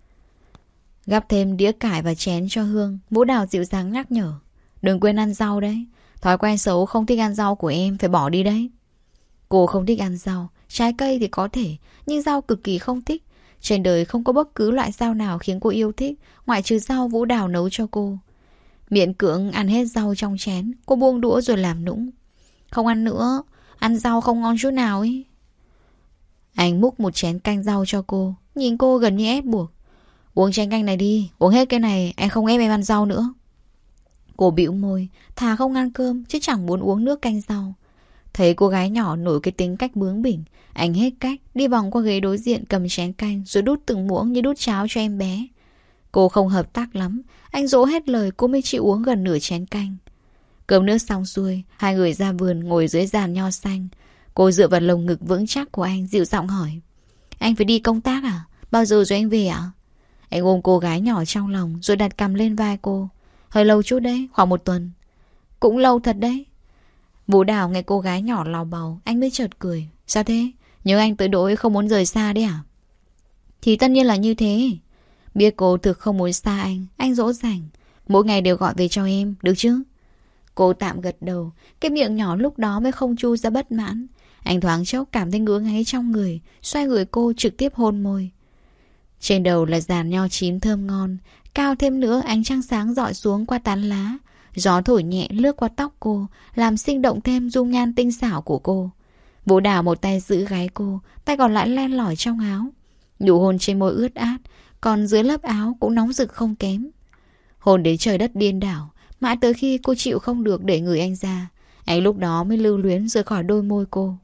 Gắp thêm đĩa cải và chén cho Hương, Vũ Đào dịu dàng nhắc nhở: Đừng quên ăn rau đấy. Thói quen xấu không thích ăn rau của em phải bỏ đi đấy. Cô không thích ăn rau, trái cây thì có thể, nhưng rau cực kỳ không thích. Trên đời không có bất cứ loại rau nào khiến cô yêu thích, ngoại trừ rau Vũ Đào nấu cho cô. Miễn cưỡng ăn hết rau trong chén, cô buông đũa rồi làm nũng: Không ăn nữa, ăn rau không ngon chút nào ấy. Anh múc một chén canh rau cho cô, nhìn cô gần như ép buộc: Uống chén canh này đi, uống hết cái này, anh không ép em ăn rau nữa. Cô bĩu môi, thà không ăn cơm chứ chẳng muốn uống nước canh rau. Thấy cô gái nhỏ nổi cái tính cách bướng bỉnh, anh hết cách, đi vòng qua ghế đối diện cầm chén canh rồi đút từng muỗng như đút cháo cho em bé. Cô không hợp tác lắm, anh dỗ hết lời cô mới chịu uống gần nửa chén canh. Cơm nước xong xuôi, hai người ra vườn ngồi dưới giàn nho xanh. Cô dựa vào lồng ngực vững chắc của anh, dịu giọng hỏi: Anh phải đi công tác à? Bao giờ rồi anh về ạ? Anh ôm cô gái nhỏ trong lòng rồi đặt cằm lên vai cô. Hơi lâu chút đấy, khoảng một tuần. Cũng lâu thật đấy. Vũ Đào nghe cô gái nhỏ lào bầu, anh mới chợt cười. Sao thế? Nhớ anh tới nỗi không muốn rời xa đấy à? Thì tất nhiên là như thế. Biết cô thực không muốn xa anh, anh dỗ dành. Mỗi ngày đều gọi về cho em, được chứ? Cô tạm gật đầu. Cái miệng nhỏ lúc đó mới không chu ra bất mãn. Anh thoáng chốc cảm thấy ngứa ngáy trong người, xoay người cô trực tiếp hôn môi. Trên đầu là giàn nho chín thơm ngon. Cao thêm nữa, ánh trăng sáng rọi xuống qua tán lá. Gió thổi nhẹ lướt qua tóc cô, làm sinh động thêm dung nhan tinh xảo của cô. Vũ Đào một tay giữ gáy cô, tay còn lại len lỏi trong áo. Nụ hôn trên môi ướt át, còn dưới lớp áo cũng nóng rực không kém. Hôn đến trời đất điên đảo, mãi tới khi cô chịu không được để người anh ra. Anh lúc đó mới lưu luyến rời khỏi đôi môi cô.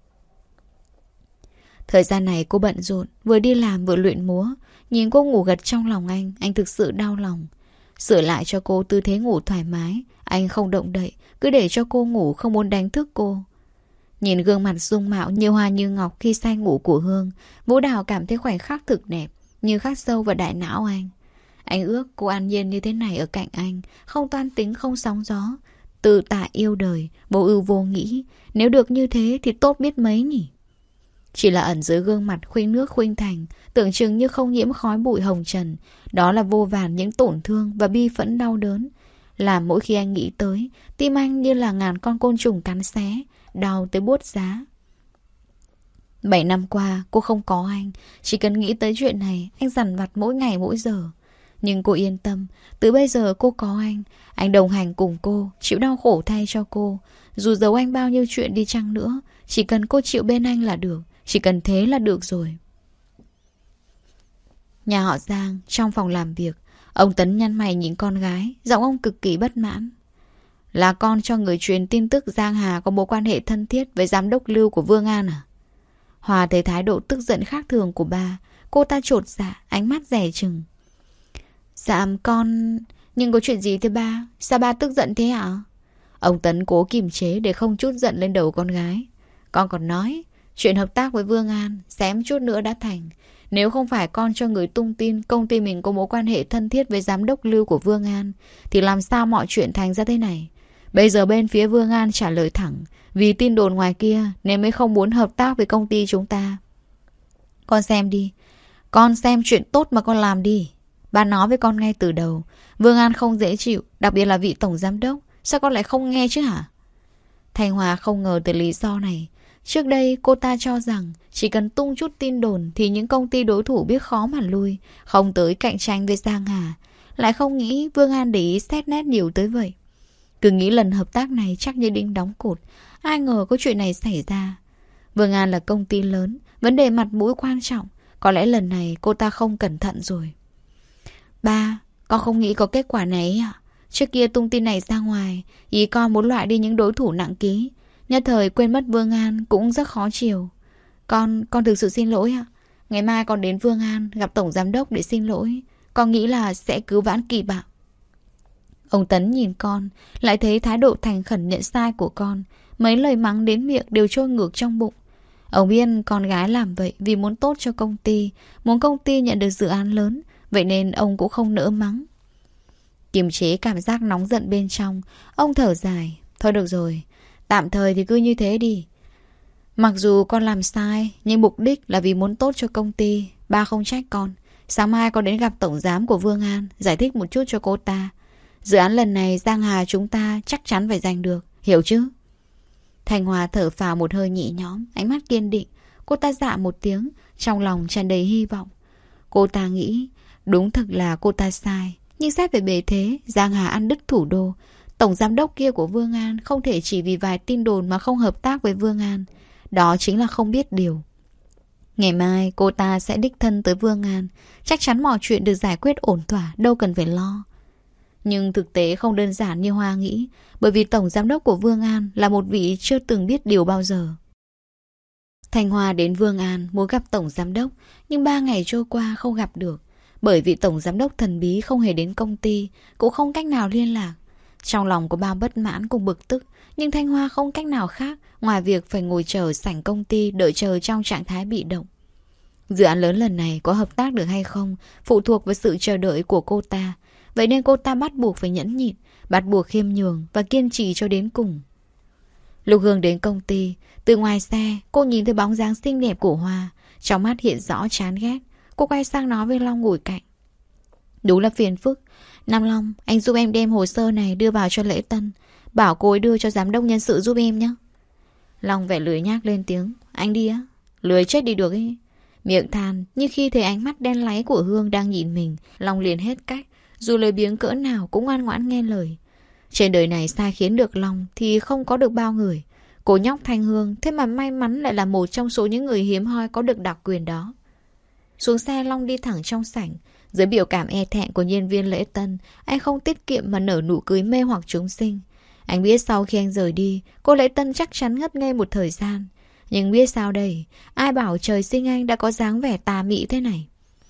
Thời gian này cô bận rộn, vừa đi làm vừa luyện múa. Nhìn cô ngủ gật trong lòng anh, anh thực sự đau lòng. Sửa lại cho cô tư thế ngủ thoải mái. Anh không động đậy, cứ để cho cô ngủ, không muốn đánh thức cô. Nhìn gương mặt dung mạo như hoa như ngọc khi say ngủ của Hương, Vũ Đào cảm thấy khoảnh khắc thực đẹp, như khắc sâu vào đại não anh. Anh ước cô an nhiên như thế này ở cạnh anh, không toan tính không sóng gió, tự tại yêu đời, vô ưu vô nghĩ. Nếu được như thế thì tốt biết mấy nhỉ. Chỉ là ẩn dưới gương mặt khuynh nước khuynh thành, tưởng chừng như không nhiễm khói bụi hồng trần. Đó là vô vàn những tổn thương và bi phẫn đau đớn. Làm mỗi khi anh nghĩ tới, tim anh như là ngàn con côn trùng cắn xé, đau tới buốt giá. Bảy năm qua cô không có anh. Chỉ cần nghĩ tới chuyện này, anh dằn vặt mỗi ngày mỗi giờ. Nhưng cô yên tâm, từ bây giờ cô có anh. Anh đồng hành cùng cô, chịu đau khổ thay cho cô. Dù giấu anh bao nhiêu chuyện đi chăng nữa, chỉ cần cô chịu bên anh là được. Chỉ cần thế là được rồi. Nhà họ Giang, trong phòng làm việc, ông Tấn nhăn mày nhìn con gái, giọng ông cực kỳ bất mãn. Là con cho người truyền tin tức Giang Hà có mối quan hệ thân thiết với giám đốc Lưu của Vương An à? Hòa thấy thái độ tức giận khác thường của bà, cô ta chột dạ, ánh mắt dè chừng. Dạ con... Nhưng có chuyện gì thế ba? Sao ba tức giận thế hả? Ông Tấn cố kiềm chế để không chút giận lên đầu con gái. Con còn nói chuyện hợp tác với Vương An xém chút nữa đã thành. Nếu không phải con cho người tung tin công ty mình có mối quan hệ thân thiết với giám đốc Lưu của Vương An, thì làm sao mọi chuyện thành ra thế này? Bây giờ bên phía Vương An trả lời thẳng, vì tin đồn ngoài kia nên mới không muốn hợp tác với công ty chúng ta. Con xem đi. Con xem chuyện tốt mà con làm đi. Ba nói với con ngay từ đầu, Vương An không dễ chịu, đặc biệt là vị tổng giám đốc. Sao con lại không nghe chứ hả? Thanh Hòa không ngờ tới lý do này. Trước đây cô ta cho rằng chỉ cần tung chút tin đồn thì những công ty đối thủ biết khó mà lui, không tới cạnh tranh với Giang Hà. Lại không nghĩ Vương An để ý xét nét nhiều tới vậy. Cứ nghĩ lần hợp tác này chắc như đinh đóng cột. Ai ngờ có chuyện này xảy ra. Vương An là công ty lớn, vấn đề mặt mũi quan trọng. Có lẽ lần này cô ta không cẩn thận rồi. Ba, con không nghĩ có kết quả này à? Trước kia tung tin này ra ngoài, ý con muốn loại đi những đối thủ nặng ký. Nhất thời quên mất Vương An cũng rất khó chịu. Con, con thực sự xin lỗi ạ. Ngày mai con đến Vương An gặp tổng giám đốc để xin lỗi. Con nghĩ là sẽ cứu vãn kịp ạ. Ông Tấn nhìn con, lại thấy thái độ thành khẩn nhận sai của con. Mấy lời mắng đến miệng đều trôi ngược trong bụng. Ông biết con gái làm vậy vì muốn tốt cho công ty, muốn công ty nhận được dự án lớn. Vậy nên ông cũng không nỡ mắng. Kiềm chế cảm giác nóng giận bên trong, ông thở dài. Thôi được rồi, tạm thời thì cứ như thế đi. Mặc dù con làm sai, nhưng mục đích là vì muốn tốt cho công ty. Ba không trách con. Sáng mai con đến gặp tổng giám của Vương An, giải thích một chút cho cô ta. Dự án lần này Giang Hà chúng ta chắc chắn phải giành được, hiểu chứ? Thành Hòa thở phào một hơi nhẹ nhõm, ánh mắt kiên định. Cô ta dạ một tiếng, trong lòng tràn đầy hy vọng. Cô ta nghĩ, đúng thực là cô ta sai. Nhưng xét về bề thế, Giang Hà ăn đứt thủ đô. Tổng giám đốc kia của Vương An không thể chỉ vì vài tin đồn mà không hợp tác với Vương An. Đó chính là không biết điều. Ngày mai cô ta sẽ đích thân tới Vương An. Chắc chắn mọi chuyện được giải quyết ổn thỏa, đâu cần phải lo. Nhưng thực tế không đơn giản như Hoa nghĩ. Bởi vì tổng giám đốc của Vương An là một vị chưa từng biết điều bao giờ. Thanh Hoa đến Vương An muốn gặp tổng giám đốc, nhưng ba ngày trôi qua không gặp được. Bởi vì tổng giám đốc thần bí không hề đến công ty, cũng không cách nào liên lạc. Trong lòng có bao bất mãn cùng bực tức, nhưng Thanh Hoa không cách nào khác ngoài việc phải ngồi chờ sảnh công ty đợi chờ trong trạng thái bị động. Dự án lớn lần này có hợp tác được hay không phụ thuộc vào sự chờ đợi của cô ta. Vậy nên cô ta bắt buộc phải nhẫn nhịn, bắt buộc khiêm nhường và kiên trì cho đến cùng. Lúc Hương đến công ty, từ ngoài xe cô nhìn thấy bóng dáng xinh đẹp của Hoa, trong mắt hiện rõ chán ghét. Cô quay sang nói với Long ngồi cạnh: Đúng là phiền phức. Nam Long, anh giúp em đem hồ sơ này đưa vào cho lễ tân, bảo cô ấy đưa cho giám đốc nhân sự giúp em nhé. Long vẻ lười nhác lên tiếng: Anh đi á? Lười chết đi được ấy. Miệng than, nhưng khi thấy ánh mắt đen láy của Hương đang nhìn mình, Long liền hết cách. Dù lời biếng cỡ nào cũng ngoan ngoãn nghe lời. Trên đời này sai khiến được Long thì không có được bao người. Cô nhóc Thanh Hương thế mà may mắn lại là một trong số những người hiếm hoi có được đặc quyền đó. Xuống xe, Long đi thẳng trong sảnh. Dưới biểu cảm e thẹn của nhân viên lễ tân, anh không tiết kiệm mà nở nụ cười mê hoặc chúng sinh. Anh biết sau khi anh rời đi, cô lễ tân chắc chắn ngất ngây một thời gian. Nhưng biết sao đây, ai bảo trời sinh anh đã có dáng vẻ tà mị thế này.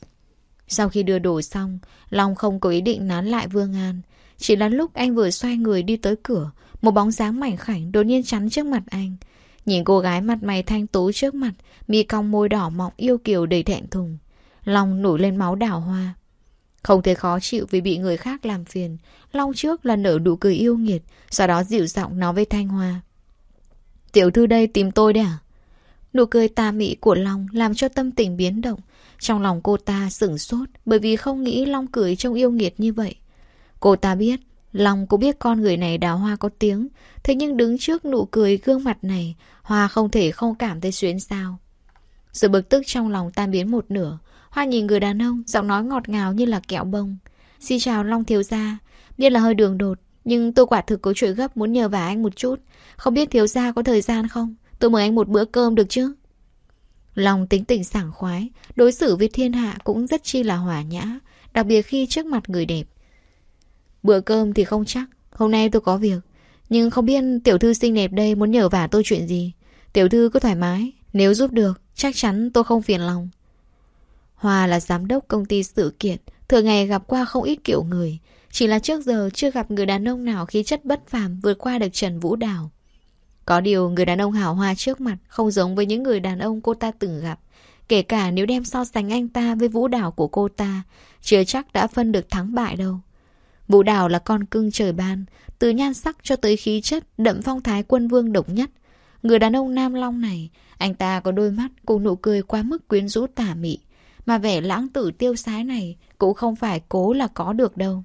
Sau khi đưa đồ xong, Long không có ý định nán lại Vương An. Chỉ là lúc anh vừa xoay người đi tới cửa, một bóng dáng mảnh khảnh đột nhiên chắn trước mặt anh. Nhìn cô gái mặt mày thanh tú trước mặt, mi cong môi đỏ mọng yêu kiều đầy thẹn thùng, Long nổi lên máu đào hoa. Không thể khó chịu vì bị người khác làm phiền, Long trước là nở nụ cười yêu nghiệt, sau đó dịu giọng nói với Thanh Hoa: Tiểu thư đây tìm tôi đấy à? Nụ cười tà mị của Long làm cho tâm tình biến động. Trong lòng cô ta sửng sốt, bởi vì không nghĩ Long cười trông yêu nghiệt như vậy. Cô ta biết, Long cũng biết con người này đào hoa có tiếng, thế nhưng đứng trước nụ cười gương mặt này, Hoa không thể không cảm thấy xuyến xao. Sự bực tức trong lòng tan biến một nửa. Hoa nhìn người đàn ông, giọng nói ngọt ngào như là kẹo bông: Xin chào Long thiếu gia, biết là hơi đường đột, nhưng tôi quả thực có chuyện gấp muốn nhờ vả anh một chút. Không biết thiếu gia có thời gian không? Tôi mời anh một bữa cơm được chứ? Long tính tình sảng khoái, đối xử với thiên hạ cũng rất chi là hòa nhã, đặc biệt khi trước mặt người đẹp. Bữa cơm thì không chắc, hôm nay tôi có việc, nhưng không biết tiểu thư xinh đẹp đây muốn nhờ vả tôi chuyện gì. Tiểu thư cứ thoải mái, nếu giúp được chắc chắn tôi không phiền lòng. Hoa là giám đốc công ty sự kiện, thường ngày gặp qua không ít kiểu người, chỉ là trước giờ chưa gặp người đàn ông nào khí chất bất phàm vượt qua được Trần Vũ Đào. Có điều người đàn ông hào hoa trước mặt không giống với những người đàn ông cô ta từng gặp. Kể cả nếu đem so sánh anh ta với Vũ Đào của cô ta, chưa chắc đã phân được thắng bại đâu. Vũ Đào là con cưng trời ban, từ nhan sắc cho tới khí chất đậm phong thái quân vương độc nhất. Người đàn ông Nam Long này, anh ta có đôi mắt cùng nụ cười quá mức quyến rũ tà mị, mà vẻ lãng tử tiêu sái này cũng không phải cố là có được đâu.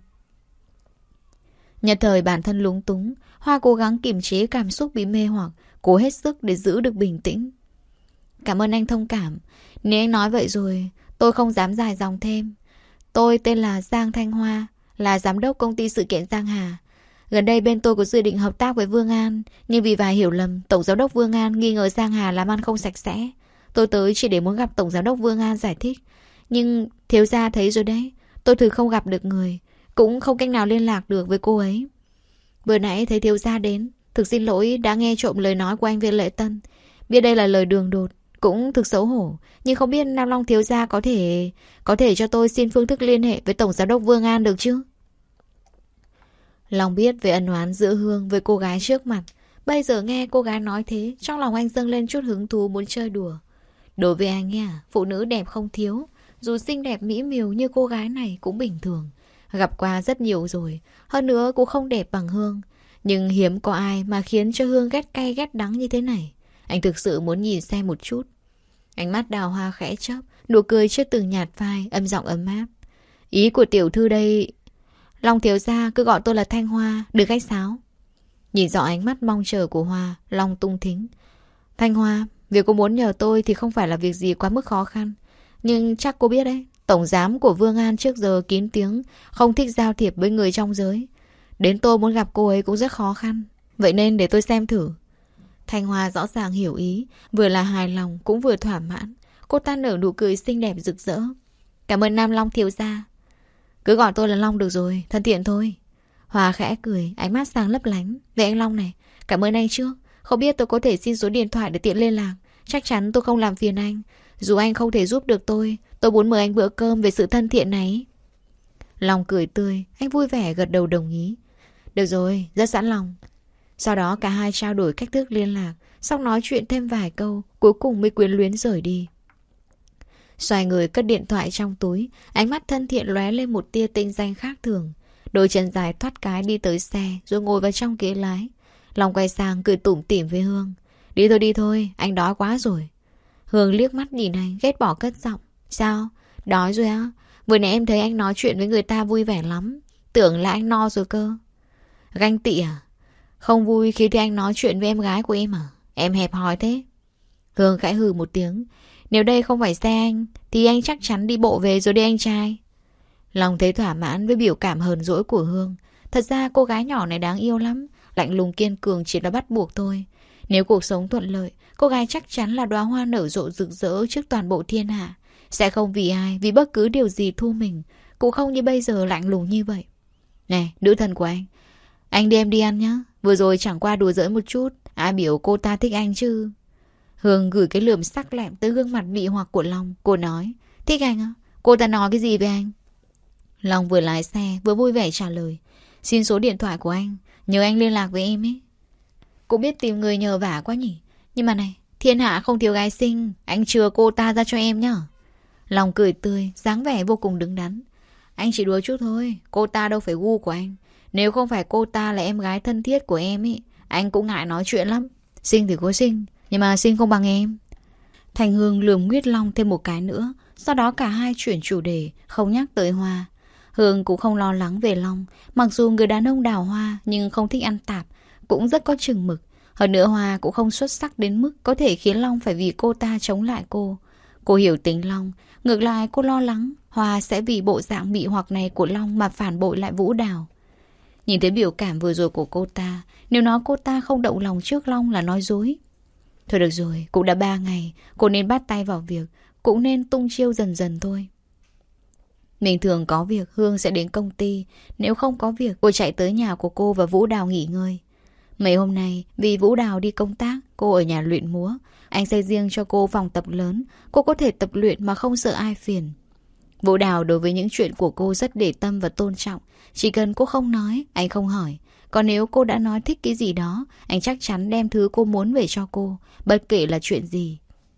Nhận thời bản thân lúng túng, Hoa cố gắng kiềm chế cảm xúc bị mê hoặc, cố hết sức để giữ được bình tĩnh. Cảm ơn anh thông cảm. Nếu anh nói vậy rồi, tôi không dám dài dòng thêm. Tôi tên là Giang Thanh Hoa, là giám đốc công ty sự kiện Giang Hà. Gần đây bên tôi có dự định hợp tác với Vương An, nhưng vì vài hiểu lầm, Tổng giám đốc Vương An nghi ngờ Giang Hà làm ăn không sạch sẽ. Tôi tới chỉ để muốn gặp Tổng giám đốc Vương An giải thích. Nhưng thiếu gia thấy rồi đấy, tôi thường không gặp được người, cũng không cách nào liên lạc được với cô ấy. Vừa nãy thấy thiếu gia đến, thực xin lỗi đã nghe trộm lời nói của anh Viên Lệ Tân. Biết đây là lời đường đột, cũng thực xấu hổ, nhưng không biết Nam Long thiếu gia có thể có thể cho tôi xin phương thức liên hệ với Tổng giám đốc Vương An được chứ? Long biết về ân oán giữa Hương với cô gái trước mặt. Bây giờ nghe cô gái nói thế, trong lòng anh dâng lên chút hứng thú muốn chơi đùa. Đối với anh nha, phụ nữ đẹp không thiếu, dù xinh đẹp mỹ miều như cô gái này cũng bình thường. Gặp qua rất nhiều rồi, hơn nữa cũng không đẹp bằng Hương. Nhưng hiếm có ai mà khiến cho Hương ghét cay ghét đắng như thế này. Anh thực sự muốn nhìn xem một chút. Ánh mắt đào hoa khẽ chớp, nụ cười chưa từng nhạt phai, âm giọng ấm áp. Ý của tiểu thư đây... Long thiếu gia cứ gọi tôi là Thanh Hoa, đừng khách sáo. Nhìn rõ ánh mắt mong chờ của Hoa, Long tung thính. Thanh Hoa, việc cô muốn nhờ tôi thì không phải là việc gì quá mức khó khăn. Nhưng chắc cô biết đấy, tổng giám của Vương An trước giờ kín tiếng, không thích giao thiệp với người trong giới. Đến tôi muốn gặp cô ấy cũng rất khó khăn. Vậy nên để tôi xem thử. Thanh Hoa rõ ràng hiểu ý, vừa là hài lòng cũng vừa thỏa mãn. Cô ta nở nụ cười xinh đẹp rực rỡ. Cảm ơn Nam Long thiếu gia. Cứ gọi tôi là Long được rồi, thân thiện thôi. Hoa khẽ cười, ánh mắt sáng lấp lánh. Vậy anh Long này, cảm ơn anh trước. Không biết tôi có thể xin số điện thoại để tiện liên lạc. Chắc chắn tôi không làm phiền anh. Dù anh không thể giúp được tôi, tôi muốn mời anh bữa cơm về sự thân thiện này. Long cười tươi, anh vui vẻ gật đầu đồng ý. Được rồi, rất sẵn lòng. Sau đó cả hai trao đổi cách thức liên lạc, xong nói chuyện thêm vài câu, cuối cùng mới quyến luyến rời đi. Xoay người cất điện thoại trong túi, ánh mắt thân thiện lóe lên một tia tinh danh khác thường. Đôi chân dài thoát cái đi tới xe, rồi ngồi vào trong ghế lái. Long quay sang cười tủm tỉm với Hương. Đi thôi đi thôi, anh đói quá rồi. Hương liếc mắt nhìn anh, ghét bỏ cất giọng. Sao? Đói rồi á? Vừa nãy em thấy anh nói chuyện với người ta vui vẻ lắm. Tưởng là anh no rồi cơ. Ganh tị à? Không vui khi thấy anh nói chuyện với em gái của em à? Em hẹp hòi thế. Hương khẽ hừ một tiếng. Nếu đây không phải xe anh thì anh chắc chắn đi bộ về rồi đi anh trai. Long thấy thỏa mãn với biểu cảm hờn dỗi của Hương. Thật ra cô gái nhỏ này đáng yêu lắm. Lạnh lùng kiên cường chỉ là bắt buộc thôi. Nếu cuộc sống thuận lợi, cô gái chắc chắn là đóa hoa nở rộ rực rỡ trước toàn bộ thiên hạ. Sẽ không vì ai, vì bất cứ điều gì thu mình. Cũng không như bây giờ lạnh lùng như vậy. Này, nữ thần của anh, anh đi em đi ăn nhá. Vừa rồi chẳng qua đùa giỡn một chút. Ai biểu cô ta thích anh chứ. Hương gửi cái lườm sắc lẹm tới gương mặt mị hoặc của Long. Cô nói, thích anh á? Cô ta nói cái gì với anh? Long vừa lái xe vừa vui vẻ trả lời. Xin số điện thoại của anh, nhờ anh liên lạc với em ấy. Cũng biết tìm người nhờ vả quá nhỉ. Nhưng mà này, thiên hạ không thiếu gái xinh. Anh chừa cô ta ra cho em nhá. Long cười tươi, dáng vẻ vô cùng đứng đắn. Anh chỉ đùa chút thôi. Cô ta đâu phải gu của anh. Nếu không phải cô ta là em gái thân thiết của em ấy, anh cũng ngại nói chuyện lắm. Xinh thì có xinh, nhưng mà xinh không bằng em. Thành Hương lườm nguyết Long thêm một cái nữa. Sau đó cả hai chuyển chủ đề, không nhắc tới hoa. Hương cũng không lo lắng về Long. Mặc dù người đàn ông đào hoa nhưng không thích ăn tạp, cũng rất có chừng mực. Hơn nữa Hoa cũng không xuất sắc đến mức có thể khiến Long phải vì cô ta chống lại cô. Cô hiểu tính Long. Ngược lại cô lo lắng Hoa sẽ vì bộ dạng mị hoặc này của Long mà phản bội lại Vũ Đào. Nhìn thấy biểu cảm vừa rồi của cô ta, nếu nói cô ta không động lòng trước Long là nói dối. Thôi được rồi, cũng đã ba ngày, cô nên bắt tay vào việc, cũng nên tung chiêu dần dần thôi. Bình thường có việc Hương sẽ đến công ty, nếu không có việc cô chạy tới nhà của cô và Vũ Đào nghỉ ngơi. Mấy hôm nay vì Vũ Đào đi công tác, cô ở nhà luyện múa. Anh xây riêng cho cô phòng tập lớn, cô có thể tập luyện mà không sợ ai phiền. Vũ Đào đối với những chuyện của cô rất để tâm và tôn trọng. Chỉ cần cô không nói, anh không hỏi. Còn nếu cô đã nói thích cái gì đó, anh chắc chắn đem thứ cô muốn về cho cô, bất kể là chuyện gì.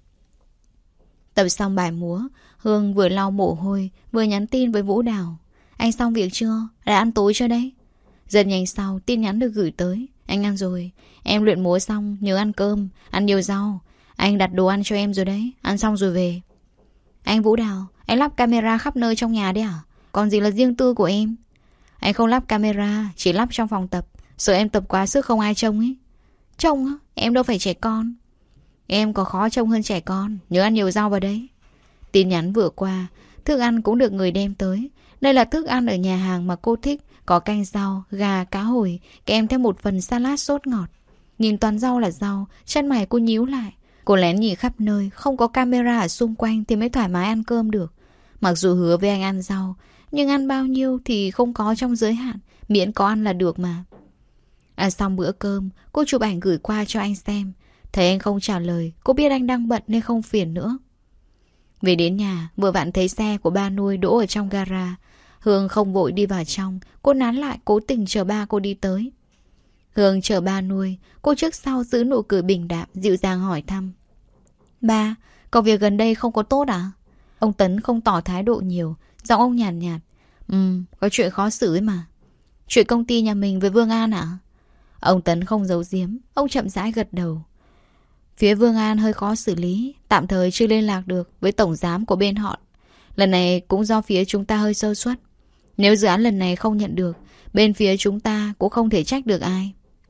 Tập xong bài múa, Hương vừa lau mồ hôi, vừa nhắn tin với Vũ Đào. Anh xong việc chưa? Đã ăn tối chưa đấy? Rất nhanh sau, tin nhắn được gửi tới. Anh ăn rồi. Em luyện múa xong, nhớ ăn cơm, ăn nhiều rau. Anh đặt đồ ăn cho em rồi đấy, ăn xong rồi về. Anh Vũ Đào, anh lắp camera khắp nơi trong nhà đấy à? Còn gì là riêng tư của em? Anh không lắp camera, chỉ lắp trong phòng tập. Sợ em tập quá sức không ai trông ấy. Trông á? Em đâu phải trẻ con. Em có khó trông hơn trẻ con. Nhớ ăn nhiều rau vào đấy. Tin nhắn vừa qua, thức ăn cũng được người đem tới. Đây là thức ăn ở nhà hàng mà cô thích. Có canh rau, gà, cá hồi, kèm theo một phần salad sốt ngọt. Nhìn toàn rau là rau, chân mày cô nhíu lại. Cô lén nhìn khắp nơi, không có camera ở xung quanh thì mới thoải mái ăn cơm được. Mặc dù hứa với anh ăn rau, nhưng ăn bao nhiêu thì không có trong giới hạn, miễn có ăn là được mà. Ăn xong bữa cơm, cô chụp ảnh gửi qua cho anh xem. Thấy anh không trả lời, cô biết anh đang bận nên không phiền nữa. Về đến nhà, vừa vặn thấy xe của ba nuôi đỗ ở trong gara. Hương không vội đi vào trong, cô nán lại cố tình chờ ba cô đi tới. Hương chờ ba nuôi, cô trước sau giữ nụ cười bình đạm, dịu dàng hỏi thăm. Ba, công việc gần đây không có tốt à? Ông Tấn không tỏ thái độ nhiều, giọng ông nhàn nhạt, nhạt. Ừm, có chuyện khó xử ấy mà. Chuyện công ty nhà mình với Vương An à? Ông Tấn không giấu giếm, ông chậm rãi gật đầu. Phía Vương An hơi khó xử lý, tạm thời chưa liên lạc được với tổng giám của bên họ. Lần này cũng do phía chúng ta hơi sơ suất. Nếu dự án lần này không nhận được, bên phía chúng ta cũng không thể trách được ai.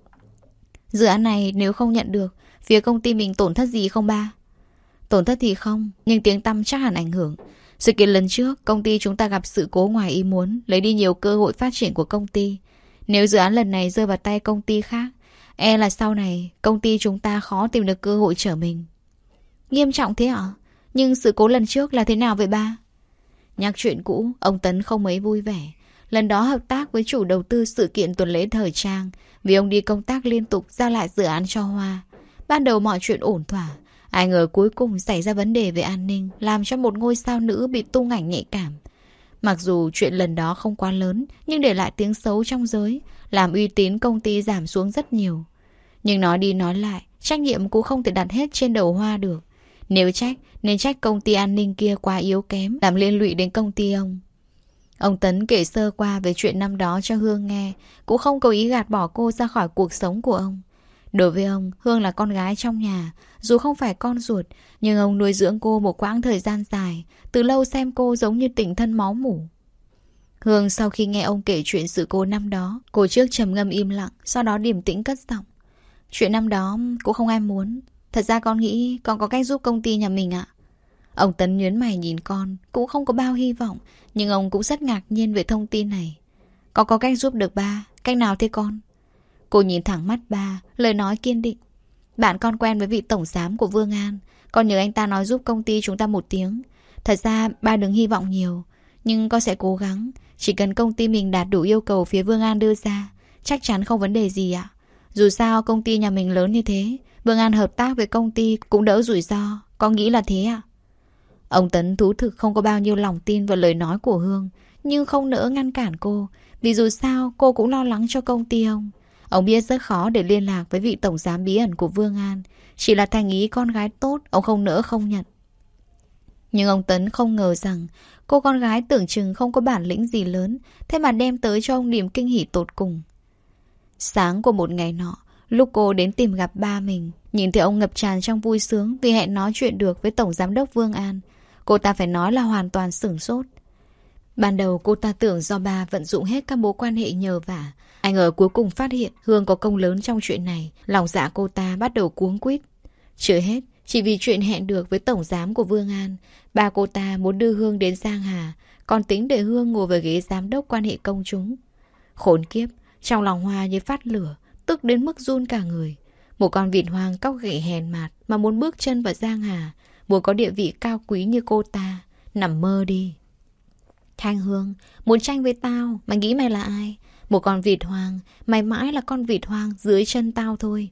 Dự án này nếu không nhận được, phía công ty mình tổn thất gì không ba? Tổn thất thì không, nhưng tiếng tăm chắc hẳn ảnh hưởng. Sự kiện lần trước, công ty chúng ta gặp sự cố ngoài ý muốn, lấy đi nhiều cơ hội phát triển của công ty. Nếu dự án lần này rơi vào tay công ty khác, e là sau này công ty chúng ta khó tìm được cơ hội trở mình. Nghiêm trọng thế hả? Nhưng sự cố lần trước là thế nào vậy ba? Nhắc chuyện cũ, ông Tấn không mấy vui vẻ. Lần đó hợp tác với chủ đầu tư sự kiện tuần lễ thời trang, vì ông đi công tác liên tục giao lại dự án cho Hoa. Ban đầu mọi chuyện ổn thỏa, ai ngờ cuối cùng xảy ra vấn đề về an ninh, làm cho một ngôi sao nữ bị tung ảnh nhạy cảm. Mặc dù chuyện lần đó không quá lớn, nhưng để lại tiếng xấu trong giới, làm uy tín công ty giảm xuống rất nhiều. Nhưng nói đi nói lại, trách nhiệm cũng không thể đặt hết trên đầu Hoa được. Nếu trách, nên trách công ty an ninh kia quá yếu kém, làm liên lụy đến công ty ông. Ông Tấn kể sơ qua về chuyện năm đó cho Hương nghe, cũng không cố ý gạt bỏ cô ra khỏi cuộc sống của ông. Đối với ông, Hương là con gái trong nhà, dù không phải con ruột, nhưng ông nuôi dưỡng cô một quãng thời gian dài, từ lâu xem cô giống như tình thân máu mủ. Hương sau khi nghe ông kể chuyện sự cô năm đó, cô trước trầm ngâm im lặng, sau đó điềm tĩnh cất giọng. Chuyện năm đó cũng không ai muốn. Thật ra con nghĩ con có cách giúp công ty nhà mình ạ. Ông Tấn nhớn mày nhìn con, cũng không có bao hy vọng, nhưng ông cũng rất ngạc nhiên về thông tin này. Con có cách giúp được ba, cách nào thế con? Cô nhìn thẳng mắt ba, lời nói kiên định. Bạn con quen với vị tổng giám của Vương An, con nhờ anh ta nói giúp công ty chúng ta một tiếng. Thật ra ba đừng hy vọng nhiều, nhưng con sẽ cố gắng. Chỉ cần công ty mình đạt đủ yêu cầu phía Vương An đưa ra, chắc chắn không vấn đề gì ạ. Dù sao công ty nhà mình lớn như thế, Vương An hợp tác với công ty cũng đỡ rủi ro. Con nghĩ là thế ạ? Ông Tấn thú thực không có bao nhiêu lòng tin vào lời nói của Hương, nhưng không nỡ ngăn cản cô, vì dù sao cô cũng lo lắng cho công ty ông. Ông biết rất khó để liên lạc với vị tổng giám bí ẩn của Vương An. Chỉ là thành ý con gái tốt, ông không nỡ không nhận. Nhưng ông Tấn không ngờ rằng cô con gái tưởng chừng không có bản lĩnh gì lớn, thế mà đem tới cho ông niềm kinh hỉ tột cùng. Sáng của một ngày nọ, lúc cô đến tìm gặp ba mình, nhìn thấy ông ngập tràn trong vui sướng vì hẹn nói chuyện được với tổng giám đốc Vương An, cô ta phải nói là hoàn toàn sửng sốt. Ban đầu cô ta tưởng do ba vận dụng hết các mối quan hệ nhờ vả, anh ở cuối cùng phát hiện Hương có công lớn trong chuyện này, lòng dạ cô ta bắt đầu cuống quýt. Chưa hết, chỉ vì chuyện hẹn được với tổng giám của Vương An, ba cô ta muốn đưa Hương đến Giang Hà, còn tính để Hương ngồi vào ghế giám đốc quan hệ công chúng. Khốn kiếp, trong lòng Hoa như phát lửa, tức đến mức run cả người. Một con vịt hoang cóc ghẻ hèn mạt mà muốn bước chân vào Giang Hà, muốn có địa vị cao quý như cô ta, nằm mơ đi. Thanh Hương, muốn tranh với tao, mày nghĩ mày là ai? Một con vịt hoang, mày mãi là con vịt hoang dưới chân tao thôi.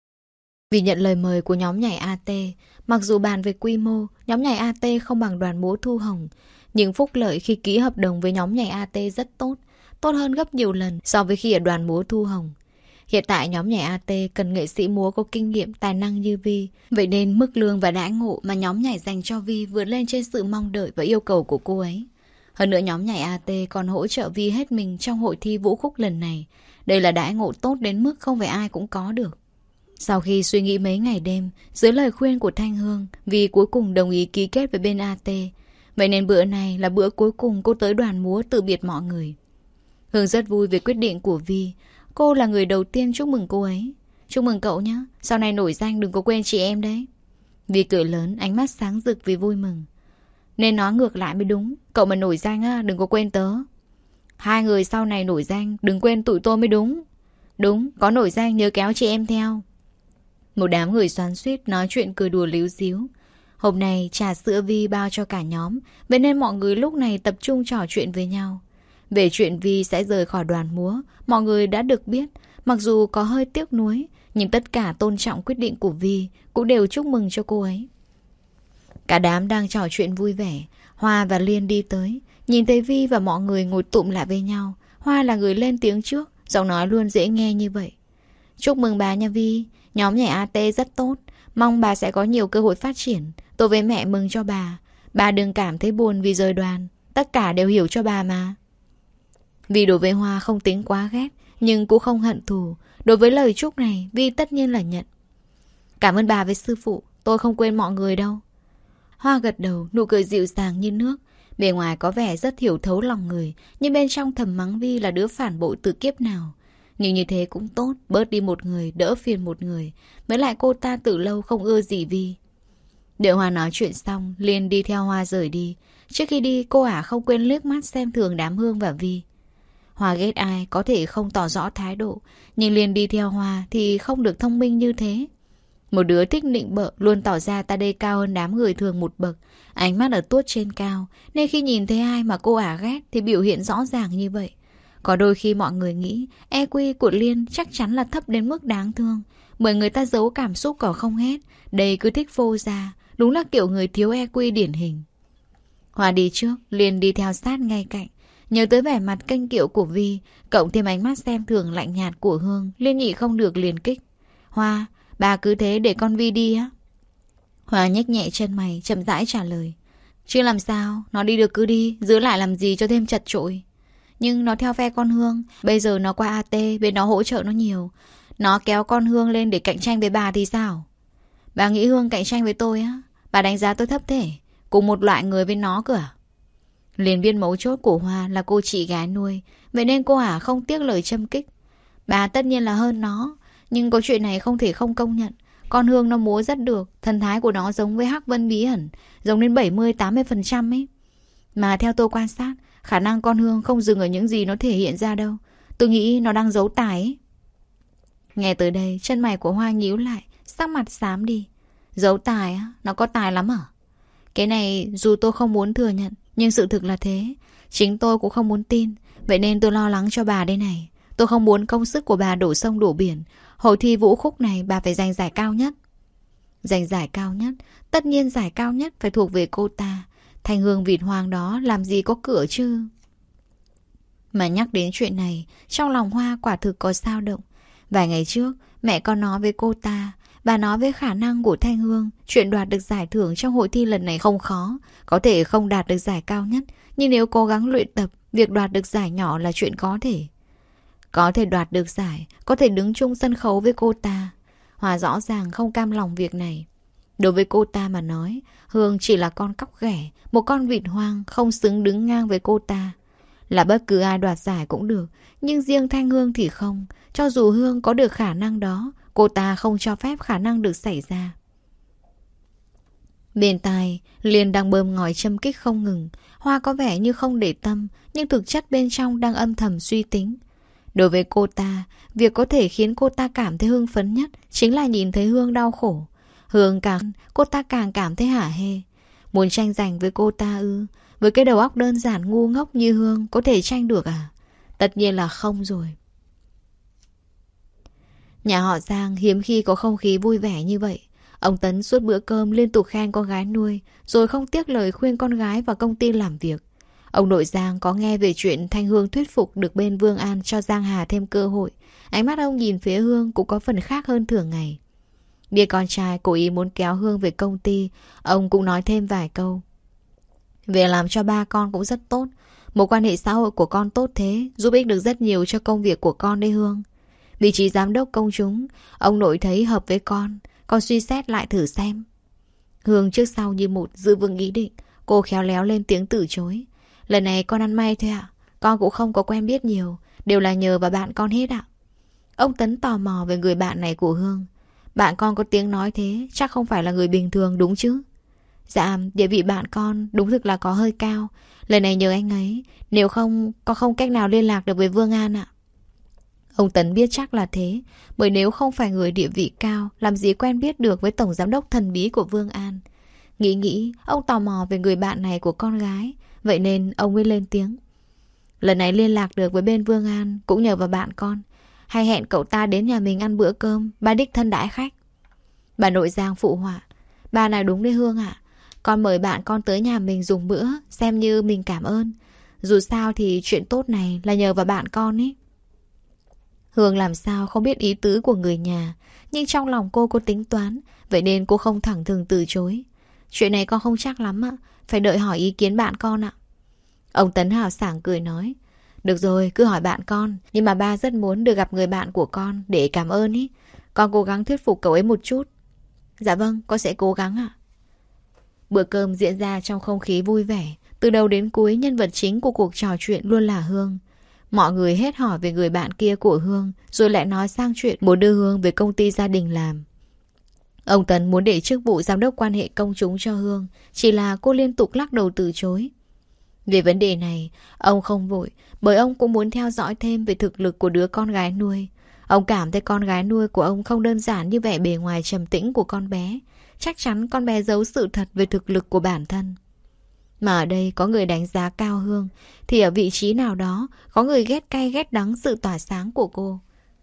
Vì nhận lời mời của nhóm nhảy a tê, mặc dù bàn về quy mô, nhóm nhảy a tê không bằng đoàn múa Thu Hồng, nhưng phúc lợi khi ký hợp đồng với nhóm nhảy a tê rất tốt, tốt hơn gấp nhiều lần so với khi ở đoàn múa Thu Hồng. Hiện tại nhóm nhảy a tê cần nghệ sĩ múa có kinh nghiệm, tài năng như Vi, vậy nên mức lương và đãi ngộ mà nhóm nhảy dành cho Vi vượt lên trên sự mong đợi và yêu cầu của cô ấy. Hơn nữa nhóm nhảy a tê còn hỗ trợ Vi hết mình trong hội thi vũ khúc lần này. Đây là đãi ngộ tốt đến mức không phải ai cũng có được. Sau khi suy nghĩ mấy ngày đêm, dưới lời khuyên của Thanh Hương, Vi cuối cùng đồng ý ký kết với bên a tê. Vậy nên bữa này là bữa cuối cùng cô tới đoàn múa từ biệt mọi người. Hương rất vui về quyết định của Vi. Cô là người đầu tiên chúc mừng cô ấy. Chúc mừng cậu nhé, sau này nổi danh đừng có quên chị em đấy. Vi cười lớn, ánh mắt sáng rực vì vui mừng. Nên nói ngược lại mới đúng, cậu mà nổi danh á, đừng có quên tớ. Hai người sau này nổi danh, đừng quên tụi tôi mới đúng. Đúng, có nổi danh nhớ kéo chị em theo. Một đám người xoắn xuýt nói chuyện cười đùa líu díu. Hôm nay trà sữa Vi bao cho cả nhóm, vậy nên mọi người lúc này tập trung trò chuyện với nhau. Về chuyện Vi sẽ rời khỏi đoàn múa, mọi người đã được biết, mặc dù có hơi tiếc nuối, nhưng tất cả tôn trọng quyết định của Vi, cũng đều chúc mừng cho cô ấy. Cả đám đang trò chuyện vui vẻ, Hoa và Liên đi tới, nhìn thấy Vi và mọi người ngồi tụm lại với nhau. Hoa là người lên tiếng trước, giọng nói luôn dễ nghe như vậy. Chúc mừng bà nha Vi, nhóm nhảy a tê rất tốt, mong bà sẽ có nhiều cơ hội phát triển. Tôi với mẹ mừng cho bà, bà đừng cảm thấy buồn vì rời đoàn, tất cả đều hiểu cho bà mà. Vi đối với Hoa không tính quá ghét, nhưng cũng không hận thù. Đối với lời chúc này, Vi tất nhiên là nhận. Cảm ơn bà với sư phụ, tôi không quên mọi người đâu. Hoa gật đầu, nụ cười dịu dàng như nước. Bề ngoài có vẻ rất hiểu thấu lòng người, nhưng bên trong thầm mắng Vi là đứa phản bội từ kiếp nào. Nhưng như thế cũng tốt, bớt đi một người, đỡ phiền một người. Với lại cô ta từ lâu không ưa gì Vi. Đợi Hoa nói chuyện xong, Liên đi theo Hoa rời đi. Trước khi đi, cô ả không quên liếc mắt xem thường đám Hương và Vi. Hoa ghét ai có thể không tỏ rõ thái độ, nhưng Liên đi theo Hoa thì không được thông minh như thế. Một đứa thích nịnh bợ, luôn tỏ ra ta đây cao hơn đám người thường một bậc, ánh mắt ở tuốt trên cao, nên khi nhìn thấy ai mà cô ả ghét thì biểu hiện rõ ràng như vậy. Có đôi khi mọi người nghĩ e quy của Liên chắc chắn là thấp đến mức đáng thương, bởi người ta giấu cảm xúc còn không hết, đây cứ thích phô ra, đúng là kiểu người thiếu e quy điển hình. Hoa đi trước, liền đi theo sát ngay cạnh. Nhớ tới vẻ mặt kênh kiệu của Vi, cộng thêm ánh mắt xem thường lạnh nhạt của Hương, Liên nhị không được liền kích. Hoa, bà cứ thế để con Vi đi á? Hoa nhếch nhẹ chân mày, chậm rãi trả lời. Chứ làm sao, nó đi được cứ đi, giữ lại làm gì cho thêm chật chội. Nhưng nó theo phe con Hương, bây giờ nó qua a tê, bên đó hỗ trợ nó nhiều. Nó kéo con Hương lên để cạnh tranh với bà thì sao? Bà nghĩ Hương cạnh tranh với tôi á? Bà đánh giá tôi thấp thế? Cùng một loại người với nó cơ à? Liền viên mấu chốt của Hoa là cô chị gái nuôi, vậy nên cô ả không tiếc lời châm kích. Bà tất nhiên là hơn nó, nhưng có chuyện này không thể không công nhận. Con Hương nó múa rất được, thần thái của nó giống với Hắc Vân Bí Ẩn, giống đến bảy mươi tám mươi phần trăm ấy. Mà theo tôi quan sát, khả năng con Hương không dừng ở những gì nó thể hiện ra đâu. Tôi nghĩ nó đang giấu tài ấy. Nghe tới đây, chân mày của Hoa nhíu lại, sắc mặt xám đi. Giấu tài á? Nó có tài lắm à? Cái này dù tôi không muốn thừa nhận, nhưng sự thực là thế. Chính tôi cũng không muốn tin. Vậy nên tôi lo lắng cho bà đây này. Tôi không muốn công sức của bà đổ sông đổ biển. Hội thi vũ khúc này bà phải giành giải cao nhất. Giành giải cao nhất? Tất nhiên giải cao nhất phải thuộc về cô ta. Thanh Hương vịt hoàng đó làm gì có cửa chứ. Mà nhắc đến chuyện này, trong lòng Hoa quả thực có dao động. Vài ngày trước, mẹ có nói với cô ta. Bà nói với khả năng của Thanh Hương, chuyện đoạt được giải thưởng trong hội thi lần này không khó. Có thể không đạt được giải cao nhất, nhưng nếu cố gắng luyện tập, việc đoạt được giải nhỏ là chuyện có thể. Có thể đoạt được giải, có thể đứng chung sân khấu với cô ta. Hòa rõ ràng không cam lòng việc này. Đối với cô ta mà nói, Hương chỉ là con cóc ghẻ, một con vịt hoang không xứng đứng ngang với cô ta. Là bất cứ ai đoạt giải cũng được, nhưng riêng Thanh Hương thì không. Cho dù Hương có được khả năng đó, cô ta không cho phép khả năng được xảy ra. Bên tai, Liên đang bơm ngòi châm kích không ngừng. Hoa có vẻ như không để tâm, nhưng thực chất bên trong đang âm thầm suy tính. Đối với cô ta, việc có thể khiến cô ta cảm thấy hưng phấn nhất chính là nhìn thấy Hương đau khổ. Hương càng, cô ta càng cảm thấy hả hê. Muốn tranh giành với cô ta ư? Với cái đầu óc đơn giản ngu ngốc như Hương có thể tranh được à? Tất nhiên là không rồi. Nhà họ Giang hiếm khi có không khí vui vẻ như vậy. Ông Tấn suốt bữa cơm liên tục khen con gái nuôi, rồi không tiếc lời khuyên con gái vào công ty làm việc. Ông nội Giang có nghe về chuyện Thanh Hương thuyết phục được bên Vương An cho Giang Hà thêm cơ hội. Ánh mắt ông nhìn phía Hương cũng có phần khác hơn thường ngày. Biết con trai cố ý muốn kéo Hương về công ty, ông cũng nói thêm vài câu. Việc làm cho ba con cũng rất tốt. Một quan hệ xã hội của con tốt thế, giúp ích được rất nhiều cho công việc của con đấy Hương. Vị trí giám đốc công chúng, ông nội thấy hợp với con. Con suy xét lại thử xem. Hương trước sau như một giữ vững ý định. Cô khéo léo lên tiếng từ chối. Lần này con ăn may thôi ạ. Con cũng không có quen biết nhiều. Đều là nhờ vào bạn con hết ạ. Ông Tấn tò mò về người bạn này của Hương. Bạn con có tiếng nói thế, chắc không phải là người bình thường đúng chứ? Dạ, địa vị bạn con đúng thực là có hơi cao. Lần này nhờ anh ấy. Nếu không, con không cách nào liên lạc được với Vương An ạ. Ông Tấn biết chắc là thế. Bởi nếu không phải người địa vị cao, làm gì quen biết được với tổng giám đốc thần bí của Vương An. Nghĩ nghĩ, ông tò mò về người bạn này của con gái. Vậy nên ông mới lên tiếng. Lần này liên lạc được với bên Vương An cũng nhờ vào bạn con. Hay hẹn cậu ta đến nhà mình ăn bữa cơm, ba đích thân đãi khách. Bà nội Giang phụ họa. Bà này đúng đấy Hương ạ. Con mời bạn con tới nhà mình dùng bữa, xem như mình cảm ơn. Dù sao thì chuyện tốt này là nhờ vào bạn con ấy. Hương làm sao không biết ý tứ của người nhà, nhưng trong lòng cô có tính toán, vậy nên cô không thẳng thừng từ chối. Chuyện này con không chắc lắm ạ, phải đợi hỏi ý kiến bạn con ạ. Ông Tấn hào sảng cười nói. Được rồi, cứ hỏi bạn con, nhưng mà ba rất muốn được gặp người bạn của con để cảm ơn ý. Con cố gắng thuyết phục cậu ấy một chút. Dạ vâng, con sẽ cố gắng ạ. Bữa cơm diễn ra trong không khí vui vẻ. Từ đầu đến cuối, nhân vật chính của cuộc trò chuyện luôn là Hương. Mọi người hết hỏi về người bạn kia của Hương, rồi lại nói sang chuyện muốn đưa Hương về công ty gia đình làm. Ông Tấn muốn để chức vụ giám đốc quan hệ công chúng cho Hương, chỉ là cô liên tục lắc đầu từ chối. Về vấn đề này, ông không vội, bởi ông cũng muốn theo dõi thêm về thực lực của đứa con gái nuôi. Ông cảm thấy con gái nuôi của ông không đơn giản như vẻ bề ngoài trầm tĩnh của con bé. Chắc chắn con bé giấu sự thật về thực lực của bản thân. Mà ở đây có người đánh giá cao Hương, thì ở vị trí nào đó có người ghét cay ghét đắng sự tỏa sáng của cô.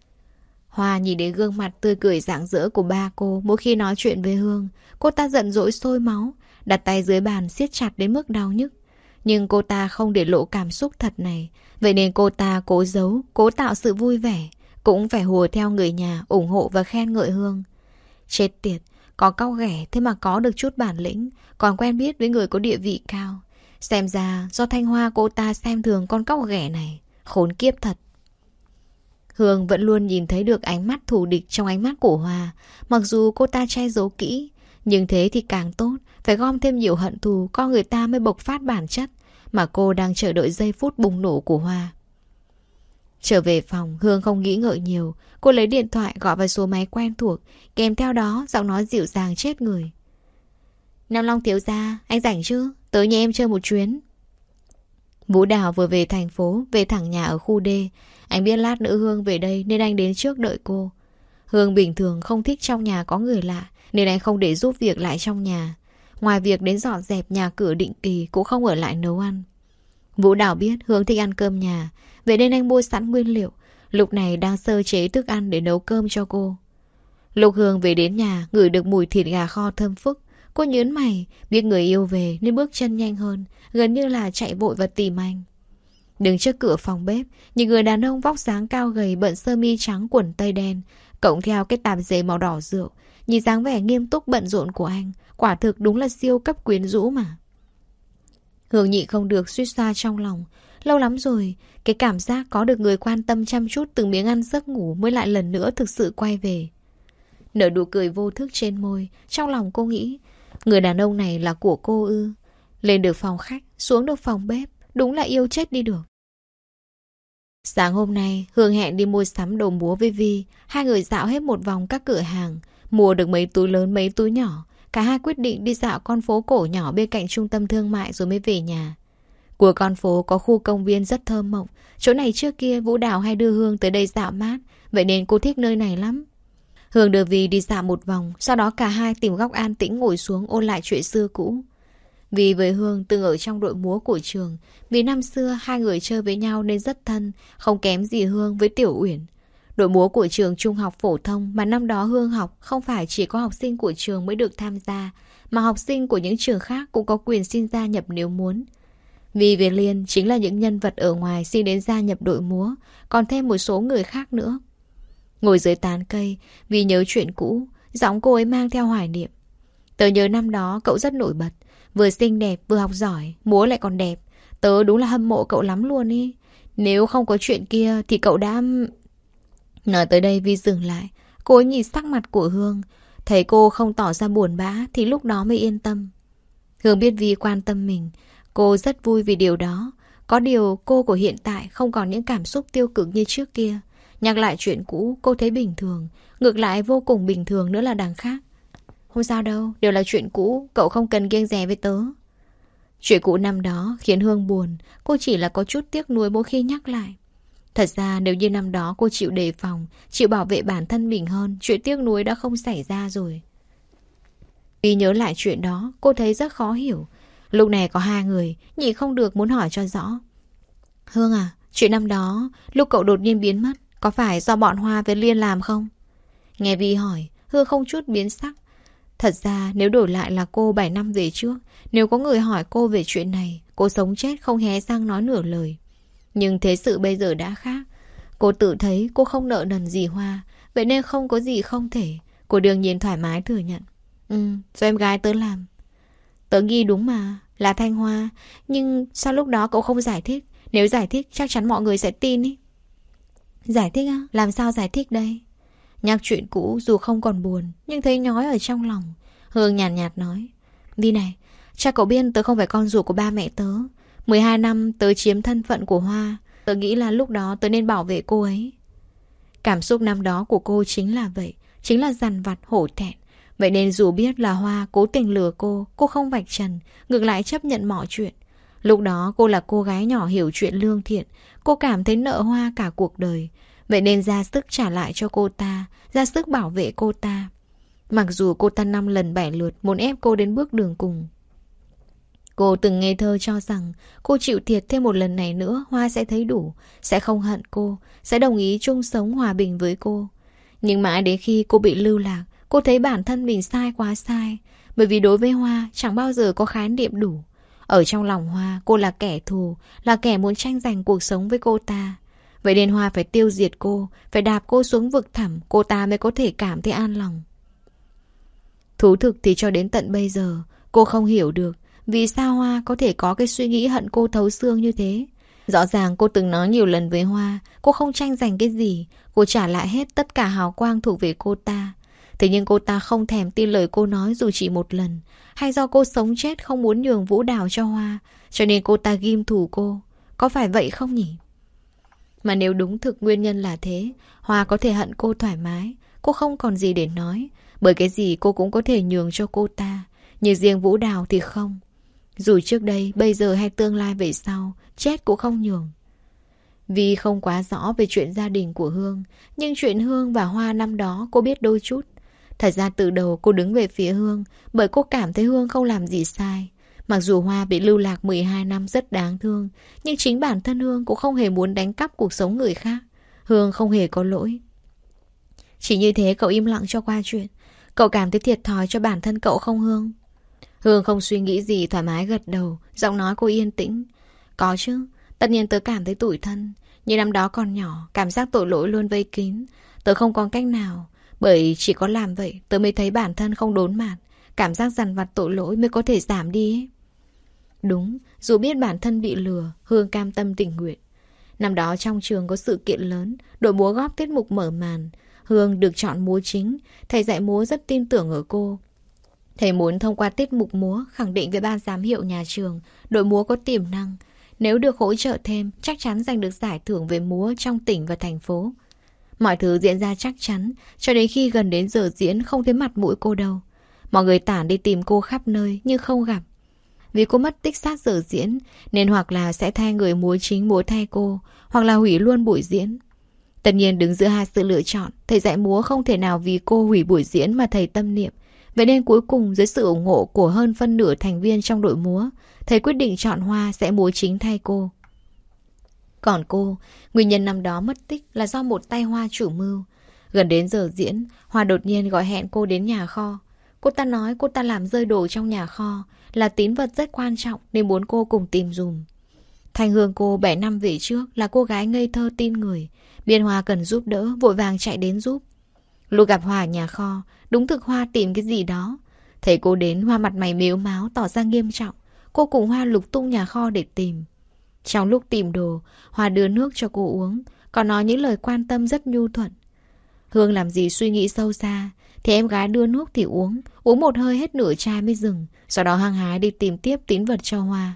Hoa nhìn đến gương mặt tươi cười rạng rỡ của ba cô mỗi khi nói chuyện với Hương. Cô ta giận dỗi sôi máu, đặt tay dưới bàn siết chặt đến mức đau nhức. Nhưng cô ta không để lộ cảm xúc thật này. Vậy nên cô ta cố giấu, cố tạo sự vui vẻ, cũng phải hùa theo người nhà ủng hộ và khen ngợi Hương. Chết tiệt, có cau ghẻ thế mà có được chút bản lĩnh, còn quen biết với người có địa vị cao. Xem ra do Thanh Hoa cô ta xem thường con cau ghẻ này. Khốn kiếp thật. Hương vẫn luôn nhìn thấy được ánh mắt thù địch trong ánh mắt của Hoa. Mặc dù cô ta che giấu kỹ, nhưng thế thì càng tốt. Phải gom thêm nhiều hận thù, con người ta mới bộc phát bản chất mà cô đang chờ đợi giây phút bùng nổ của Hoa. Trở về phòng, Hương không nghĩ ngợi nhiều. Cô lấy điện thoại gọi vào số máy quen thuộc, kèm theo đó giọng nói dịu dàng chết người. Nam Long thiếu gia, anh rảnh chứ? Tới nhà em chơi một chuyến. Vũ Đào vừa về thành phố, về thẳng nhà ở khu D. Anh biết lát nữa Hương về đây nên anh đến trước đợi cô. Hương bình thường không thích trong nhà có người lạ, nên anh không để giúp việc lại trong nhà. Ngoài việc đến dọn dẹp nhà cửa định kỳ, cũng không ở lại nấu ăn. Vũ Đào biết Hương thích ăn cơm nhà, vậy nên anh mua sẵn nguyên liệu. Lúc này đang sơ chế thức ăn để nấu cơm cho cô. Lúc Hương về đến nhà, ngửi được mùi thịt gà kho thơm phức. Cô nhớn mày, biết người yêu về nên bước chân nhanh hơn, gần như là chạy vội và tìm anh. Đứng trước cửa phòng bếp, những người đàn ông vóc dáng cao gầy bận sơ mi trắng quần tây đen, cộng theo cái tạp dề màu đỏ rượu, nhìn dáng vẻ nghiêm túc bận rộn của anh, quả thực đúng là siêu cấp quyến rũ mà. Hương nhịn không được suýt xoa trong lòng. Lâu lắm rồi, cái cảm giác có được người quan tâm chăm chút từng miếng ăn giấc ngủ mới lại lần nữa thực sự quay về. Nở nụ cười vô thức trên môi, trong lòng cô nghĩ, người đàn ông này là của cô ư? Lên được phòng khách, xuống được phòng bếp, đúng là yêu chết đi được. Sáng hôm nay, Hương hẹn đi mua sắm đồ múa với Vi. Hai người dạo hết một vòng các cửa hàng, mua được mấy túi lớn mấy túi nhỏ. Cả hai quyết định đi dạo con phố cổ nhỏ bên cạnh trung tâm thương mại rồi mới về nhà. Cuối con phố có khu công viên rất thơ mộng. Chỗ này trước kia Vũ Đào hay đưa Hương tới đây dạo mát, vậy nên cô thích nơi này lắm. Hương đưa Vi đi dạo một vòng, sau đó cả hai tìm góc an tĩnh ngồi xuống ôn lại chuyện xưa cũ. Vì với Hương từng ở trong đội múa của trường, vì năm xưa hai người chơi với nhau nên rất thân, không kém gì Hương với Tiểu Uyển. Đội múa của trường trung học phổ thông mà năm đó Hương học không phải chỉ có học sinh của trường mới được tham gia, mà học sinh của những trường khác cũng có quyền xin gia nhập nếu muốn. Vì với Liên chính là những nhân vật ở ngoài xin đến gia nhập đội múa, còn thêm một số người khác nữa. Ngồi dưới tán cây, vì nhớ chuyện cũ, giọng cô ấy mang theo hoài niệm. Tớ nhớ năm đó cậu rất nổi bật, vừa xinh đẹp vừa học giỏi, múa lại còn đẹp. Tớ đúng là hâm mộ cậu lắm luôn ý. Nếu không có chuyện kia thì cậu đã... Nói tới đây Vi dừng lại. Cô ấy nhìn sắc mặt của Hương, thấy cô không tỏ ra buồn bã thì lúc đó mới yên tâm. Hương biết Vi quan tâm mình, cô rất vui vì điều đó. Có điều cô của hiện tại không còn những cảm xúc tiêu cực như trước kia. Nhắc lại chuyện cũ cô thấy bình thường, ngược lại vô cùng bình thường nữa là đằng khác. Không sao đâu, đều là chuyện cũ, cậu không cần kiêng dè với tớ. Chuyện cũ năm đó khiến Hương buồn, cô chỉ là có chút tiếc nuối mỗi khi nhắc lại. Thật ra nếu như năm đó cô chịu đề phòng, chịu bảo vệ bản thân mình hơn, chuyện tiếc nuối đã không xảy ra rồi. Vì nhớ lại chuyện đó, cô thấy rất khó hiểu. Lúc này có hai người, nhị không được muốn hỏi cho rõ. Hương à, chuyện năm đó, lúc cậu đột nhiên biến mất, có phải do bọn Hoa với Liên làm không? Nghe Vi hỏi, Hương không chút biến sắc. Thật ra nếu đổi lại là cô bảy năm về trước, nếu có người hỏi cô về chuyện này, cô sống chết không hé răng nói nửa lời. Nhưng thế sự bây giờ đã khác. Cô tự thấy cô không nợ nần gì Hoa, vậy nên không có gì không thể. Cô đương nhiên thoải mái thừa nhận. Ừ, do em gái tớ làm. Tớ nghi đúng mà, là Thanh Hoa. Nhưng sao lúc đó cậu không giải thích? Nếu giải thích chắc chắn mọi người sẽ tin ý. Giải thích á? Làm sao giải thích đây? Nhắc chuyện cũ dù không còn buồn, nhưng thấy nhói ở trong lòng. Hương nhàn nhạt, nhạt nói. Vi này, chắc cậu biết tớ không phải con ruột của ba mẹ tớ. mười hai năm tớ chiếm thân phận của Hoa. Tớ nghĩ là lúc đó tớ nên bảo vệ cô ấy. Cảm xúc năm đó của cô chính là vậy. Chính là dằn vặt hổ thẹn. Vậy nên dù biết là Hoa cố tình lừa cô, cô không vạch trần, ngược lại chấp nhận mọi chuyện. Lúc đó cô là cô gái nhỏ hiểu chuyện lương thiện. Cô cảm thấy nợ Hoa cả cuộc đời. Vậy nên ra sức trả lại cho cô ta, ra sức bảo vệ cô ta. Mặc dù cô ta năm lần bảy lượt muốn ép cô đến bước đường cùng. Cô từng ngây thơ cho rằng cô chịu thiệt thêm một lần này nữa Hoa sẽ thấy đủ, sẽ không hận cô, sẽ đồng ý chung sống hòa bình với cô. Nhưng mãi đến khi cô bị lưu lạc, cô thấy bản thân mình sai quá sai. Bởi vì đối với Hoa chẳng bao giờ có khái niệm đủ. Ở trong lòng Hoa, cô là kẻ thù, là kẻ muốn tranh giành cuộc sống với cô ta. Vậy nên Hoa phải tiêu diệt cô, phải đạp cô xuống vực thẳm, cô ta mới có thể cảm thấy an lòng. Thú thực thì cho đến tận bây giờ, cô không hiểu được vì sao Hoa có thể có cái suy nghĩ hận cô thấu xương như thế. Rõ ràng cô từng nói nhiều lần với Hoa, cô không tranh giành cái gì, cô trả lại hết tất cả hào quang thuộc về cô ta. Thế nhưng cô ta không thèm tin lời cô nói dù chỉ một lần. Hay do cô sống chết không muốn nhường Vũ Đào cho Hoa, cho nên cô ta ghim thù cô. Có phải vậy không nhỉ? Mà nếu đúng thực nguyên nhân là thế, Hoa có thể hận cô thoải mái. Cô không còn gì để nói, bởi cái gì cô cũng có thể nhường cho cô ta. Nhưng riêng Vũ Đào thì không. Dù trước đây, bây giờ hay tương lai về sau, chết cũng không nhường. Vì không quá rõ về chuyện gia đình của Hương, nhưng chuyện Hương và Hoa năm đó cô biết đôi chút. Thật ra từ đầu cô đứng về phía Hương, bởi cô cảm thấy Hương không làm gì sai. Mặc dù Hoa bị lưu lạc mười hai năm rất đáng thương, nhưng chính bản thân Hương cũng không hề muốn đánh cắp cuộc sống người khác. Hương không hề có lỗi. Chỉ như thế cậu im lặng cho qua chuyện. Cậu cảm thấy thiệt thòi cho bản thân cậu không Hương? Hương không suy nghĩ gì, thoải mái gật đầu. Giọng nói cô yên tĩnh. Có chứ, tất nhiên tớ cảm thấy tủi thân. Như năm đó còn nhỏ, cảm giác tội lỗi luôn vây kín. Tớ không còn cách nào, bởi chỉ có làm vậy tớ mới thấy bản thân không đốn mạt. Cảm giác dằn vặt tội lỗi mới có thể giảm đi ấy. Đúng, dù biết bản thân bị lừa, Hương cam tâm tình nguyện. Năm đó trong trường có sự kiện lớn, đội múa góp tiết mục mở màn. Hương được chọn múa chính, thầy dạy múa rất tin tưởng ở cô. Thầy muốn thông qua tiết mục múa khẳng định với ban giám hiệu nhà trường đội múa có tiềm năng. Nếu được hỗ trợ thêm, chắc chắn giành được giải thưởng về múa trong tỉnh và thành phố. Mọi thứ diễn ra chắc chắn, cho đến khi gần đến giờ diễn không thấy mặt mũi cô đâu. Mọi người tản đi tìm cô khắp nơi nhưng không gặp. Vì cô mất tích sát giờ diễn, nên hoặc là sẽ thay người múa chính múa thay cô, hoặc là hủy luôn buổi diễn. Tất nhiên đứng giữa hai sự lựa chọn, thầy dạy múa không thể nào vì cô hủy buổi diễn mà thầy tâm niệm. Vậy nên cuối cùng dưới sự ủng hộ của hơn phân nửa thành viên trong đội múa, thầy quyết định chọn Hoa sẽ múa chính thay cô. Còn cô, nguyên nhân năm đó mất tích là do một tay Hoa chủ mưu. Gần đến giờ diễn, Hoa đột nhiên gọi hẹn cô đến nhà kho. Cô ta nói cô ta làm rơi đồ trong nhà kho, là tín vật rất quan trọng nên muốn cô cùng tìm dùm. Thanh Hương cô bảy năm về trước là cô gái ngây thơ tin người. Biết Hoa cần giúp đỡ, vội vàng chạy đến giúp. Lúc gặp Hoa ở nhà kho, đúng thực Hoa tìm cái gì đó. Thấy cô đến, Hoa mặt mày mếu máo tỏ ra nghiêm trọng. Cô cùng Hoa lục tung nhà kho để tìm. Trong lúc tìm đồ, Hoa đưa nước cho cô uống, còn nói những lời quan tâm rất nhu thuận. Hương làm gì suy nghĩ sâu xa, thì em gái đưa nước thì uống, uống một hơi hết nửa chai mới dừng, sau đó hăng hái đi tìm tiếp tín vật cho Hoa.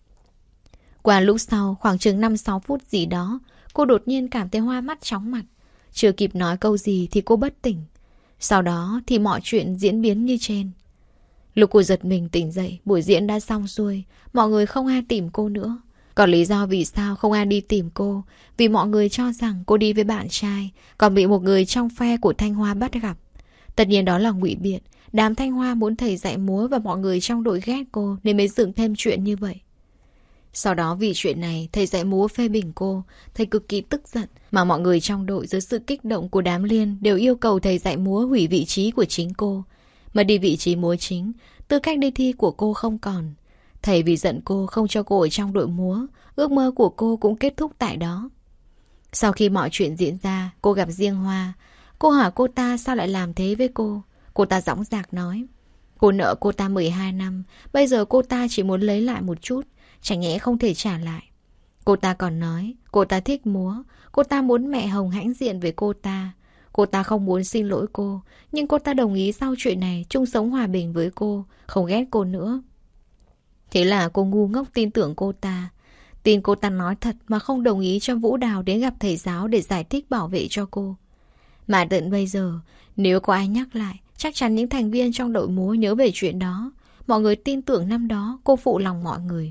Qua lúc sau, khoảng chừng năm sáu phút gì đó, cô đột nhiên cảm thấy Hoa mắt chóng mặt. Chưa kịp nói câu gì thì cô bất tỉnh. Sau đó thì mọi chuyện diễn biến như trên. Lúc cô giật mình tỉnh dậy, buổi diễn đã xong xuôi, mọi người không ai tìm cô nữa. Còn lý do vì sao không ai đi tìm cô, vì mọi người cho rằng cô đi với bạn trai, còn bị một người trong phe của Thanh Hoa bắt gặp. Tất nhiên đó là ngụy biện. Đám Thanh Hoa muốn thầy dạy múa và mọi người trong đội ghét cô nên mới dựng thêm chuyện như vậy. Sau đó vì chuyện này, thầy dạy múa phê bình cô, thầy cực kỳ tức giận, mà mọi người trong đội dưới sự kích động của đám liên đều yêu cầu thầy dạy múa hủy vị trí của chính cô. Mà đi vị trí múa chính, tư cách đi thi của cô không còn. Thầy vì giận cô không cho cô ở trong đội múa, ước mơ của cô cũng kết thúc tại đó. Sau khi mọi chuyện diễn ra, cô gặp riêng Hoa. Cô hỏi cô ta sao lại làm thế với cô. Cô ta dõng dạc nói, cô nợ cô ta mười hai năm, bây giờ cô ta chỉ muốn lấy lại một chút, chẳng nhẽ không thể trả lại. Cô ta còn nói, cô ta thích múa, cô ta muốn mẹ Hồng hãnh diện với cô ta. Cô ta không muốn xin lỗi cô, nhưng cô ta đồng ý sau chuyện này chung sống hòa bình với cô, không ghét cô nữa. Thế là cô ngu ngốc tin tưởng cô ta. Tin cô ta nói thật mà không đồng ý cho Vũ Đào đến gặp thầy giáo để giải thích bảo vệ cho cô. Mà tận bây giờ, nếu có ai nhắc lại, chắc chắn những thành viên trong đội múa nhớ về chuyện đó. Mọi người tin tưởng năm đó cô phụ lòng mọi người.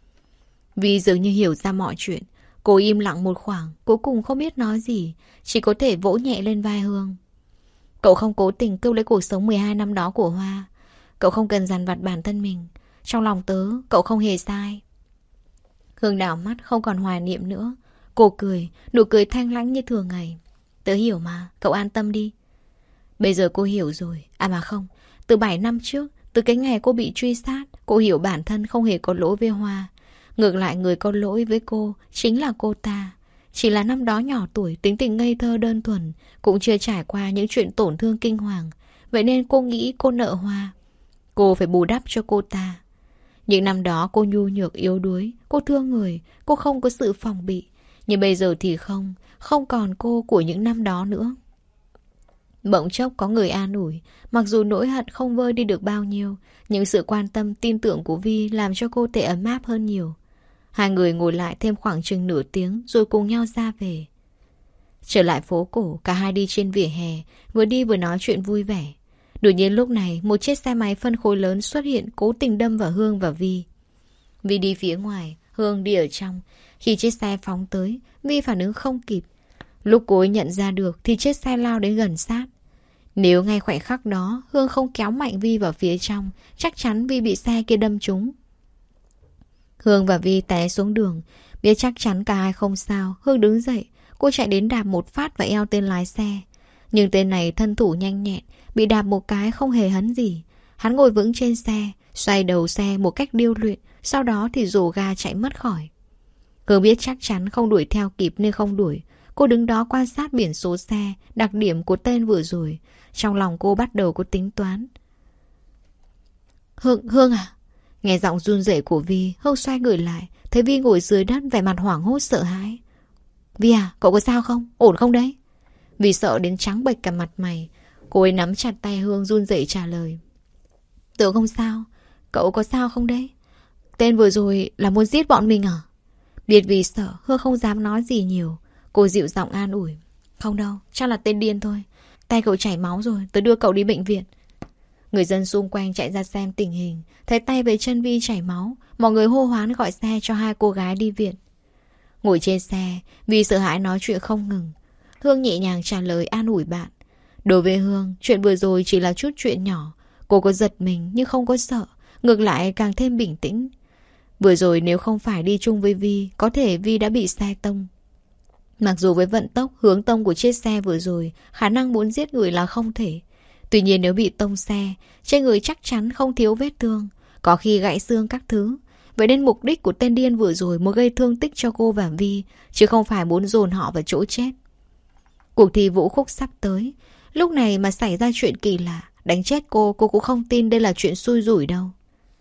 Vì dường như hiểu ra mọi chuyện, cô im lặng một khoảng, cuối cùng không biết nói gì, chỉ có thể vỗ nhẹ lên vai Hương. Cậu không cố tình cướp lấy cuộc sống mười hai năm đó của Hoa. Cậu không cần dằn vặt bản thân mình. Trong lòng tớ, cậu không hề sai. Hương đảo mắt không còn hoài niệm nữa. Cô cười, nụ cười thanh lãnh như thường ngày. Tớ hiểu mà, cậu an tâm đi. Bây giờ cô hiểu rồi. À mà không, từ bảy năm trước, Từ cái ngày cô bị truy sát, cô hiểu bản thân không hề có lỗi với Hoa. Ngược lại người có lỗi với cô chính là cô ta. Chỉ là năm đó nhỏ tuổi, tính tình ngây thơ đơn thuần, cũng chưa trải qua những chuyện tổn thương kinh hoàng. Vậy nên cô nghĩ cô nợ Hoa. Cô phải bù đắp cho cô ta. Những năm đó cô nhu nhược yếu đuối, cô thương người, cô không có sự phòng bị. Nhưng bây giờ thì không, không còn cô của những năm đó nữa. Bỗng chốc có người an ủi, mặc dù nỗi hận không vơi đi được bao nhiêu, nhưng sự quan tâm tin tưởng của Vi làm cho cô thể ấm áp hơn nhiều. Hai người ngồi lại thêm khoảng chừng nửa tiếng rồi cùng nhau ra về. Trở lại phố cổ, cả hai đi trên vỉa hè, vừa đi vừa nói chuyện vui vẻ. Đột nhiên lúc này, một chiếc xe máy phân khối lớn xuất hiện cố tình đâm vào Hương và Vi. Vi đi phía ngoài, Hương đi ở trong. Khi chiếc xe phóng tới, Vi phản ứng không kịp. Lúc cô ấy nhận ra được thì chiếc xe lao đến gần sát. Nếu ngay khoảnh khắc đó Hương không kéo mạnh Vi vào phía trong, chắc chắn Vi bị xe kia đâm trúng. Hương và Vi té xuống đường. Biết chắc chắn cả hai không sao, Hương đứng dậy. Cô chạy đến đạp một phát vào eo tên lái xe. Nhưng tên này thân thủ nhanh nhẹn, bị đạp một cái không hề hấn gì. Hắn ngồi vững trên xe, xoay đầu xe một cách điêu luyện, sau đó thì rồ ga chạy mất khỏi. Hương biết chắc chắn không đuổi theo kịp nên không đuổi. Cô đứng đó quan sát biển số xe, đặc điểm của tên vừa rồi. Trong lòng cô bắt đầu có tính toán. Hương, Hương à? Nghe giọng run rẩy của Vi, Hương xoay người lại, thấy Vi ngồi dưới đất vẻ mặt hoảng hốt sợ hãi. Vi à, cậu có sao không? Ổn không đấy? Vi sợ đến trắng bệch cả mặt mày. Cô ấy nắm chặt tay Hương run rẩy trả lời. Tớ không sao. Cậu có sao không đấy? Tên vừa rồi là muốn giết bọn mình à? Biết vì sợ, Hương không dám nói gì nhiều. Cô dịu giọng an ủi. Không đâu, chắc là tên điên thôi. Tay cậu chảy máu rồi, tớ đưa cậu đi bệnh viện. Người dân xung quanh chạy ra xem tình hình. Thấy tay với chân Vi chảy máu, mọi người hô hoán gọi xe cho hai cô gái đi viện. Ngồi trên xe, Vi sợ hãi nói chuyện không ngừng. Hương nhẹ nhàng trả lời an ủi bạn. Đối với Hương, chuyện vừa rồi chỉ là chút chuyện nhỏ. Cô có giật mình nhưng không có sợ, ngược lại càng thêm bình tĩnh. Vừa rồi nếu không phải đi chung với Vi, có thể Vi đã bị xe tông. Mặc dù với vận tốc, hướng tông của chiếc xe vừa rồi, khả năng muốn giết người là không thể. Tuy nhiên nếu bị tông xe, trên người chắc chắn không thiếu vết thương, có khi gãy xương các thứ. Vậy nên mục đích của tên điên vừa rồi muốn gây thương tích cho cô và Vi, chứ không phải muốn dồn họ vào chỗ chết. Cuộc thi vũ khúc sắp tới. Lúc này mà xảy ra chuyện kỳ lạ, đánh chết cô, cô cũng không tin đây là chuyện xui rủi đâu.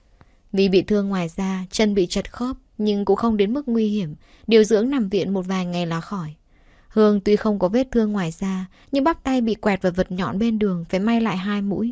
Vi bị thương ngoài da, chân bị chật khớp, nhưng cũng không đến mức nguy hiểm. Điều dưỡng nằm viện một vài ngày là khỏi. Hương tuy không có vết thương ngoài da, nhưng bắp tay bị quẹt vào vật nhọn bên đường, phải may lại hai mũi.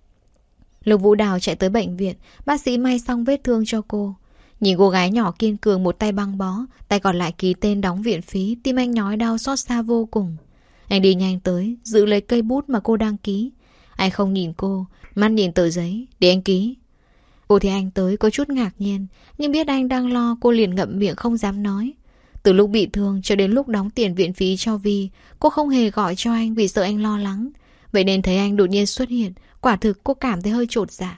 Lục Vũ Đào chạy tới bệnh viện, bác sĩ may xong vết thương cho cô. Nhìn cô gái nhỏ kiên cường một tay băng bó, tay còn lại ký tên đóng viện phí, tim anh nhói đau xót xa vô cùng. Anh đi nhanh tới, giữ lấy cây bút mà cô đang ký. Anh không nhìn cô, mắt nhìn tờ giấy, để anh ký. Cô thấy anh tới có chút ngạc nhiên, nhưng biết anh đang lo, cô liền ngậm miệng không dám nói. Từ lúc bị thương cho đến lúc đóng tiền viện phí cho Vi, cô không hề gọi cho anh vì sợ anh lo lắng. Vậy nên thấy anh đột nhiên xuất hiện, quả thực cô cảm thấy hơi chột dạ.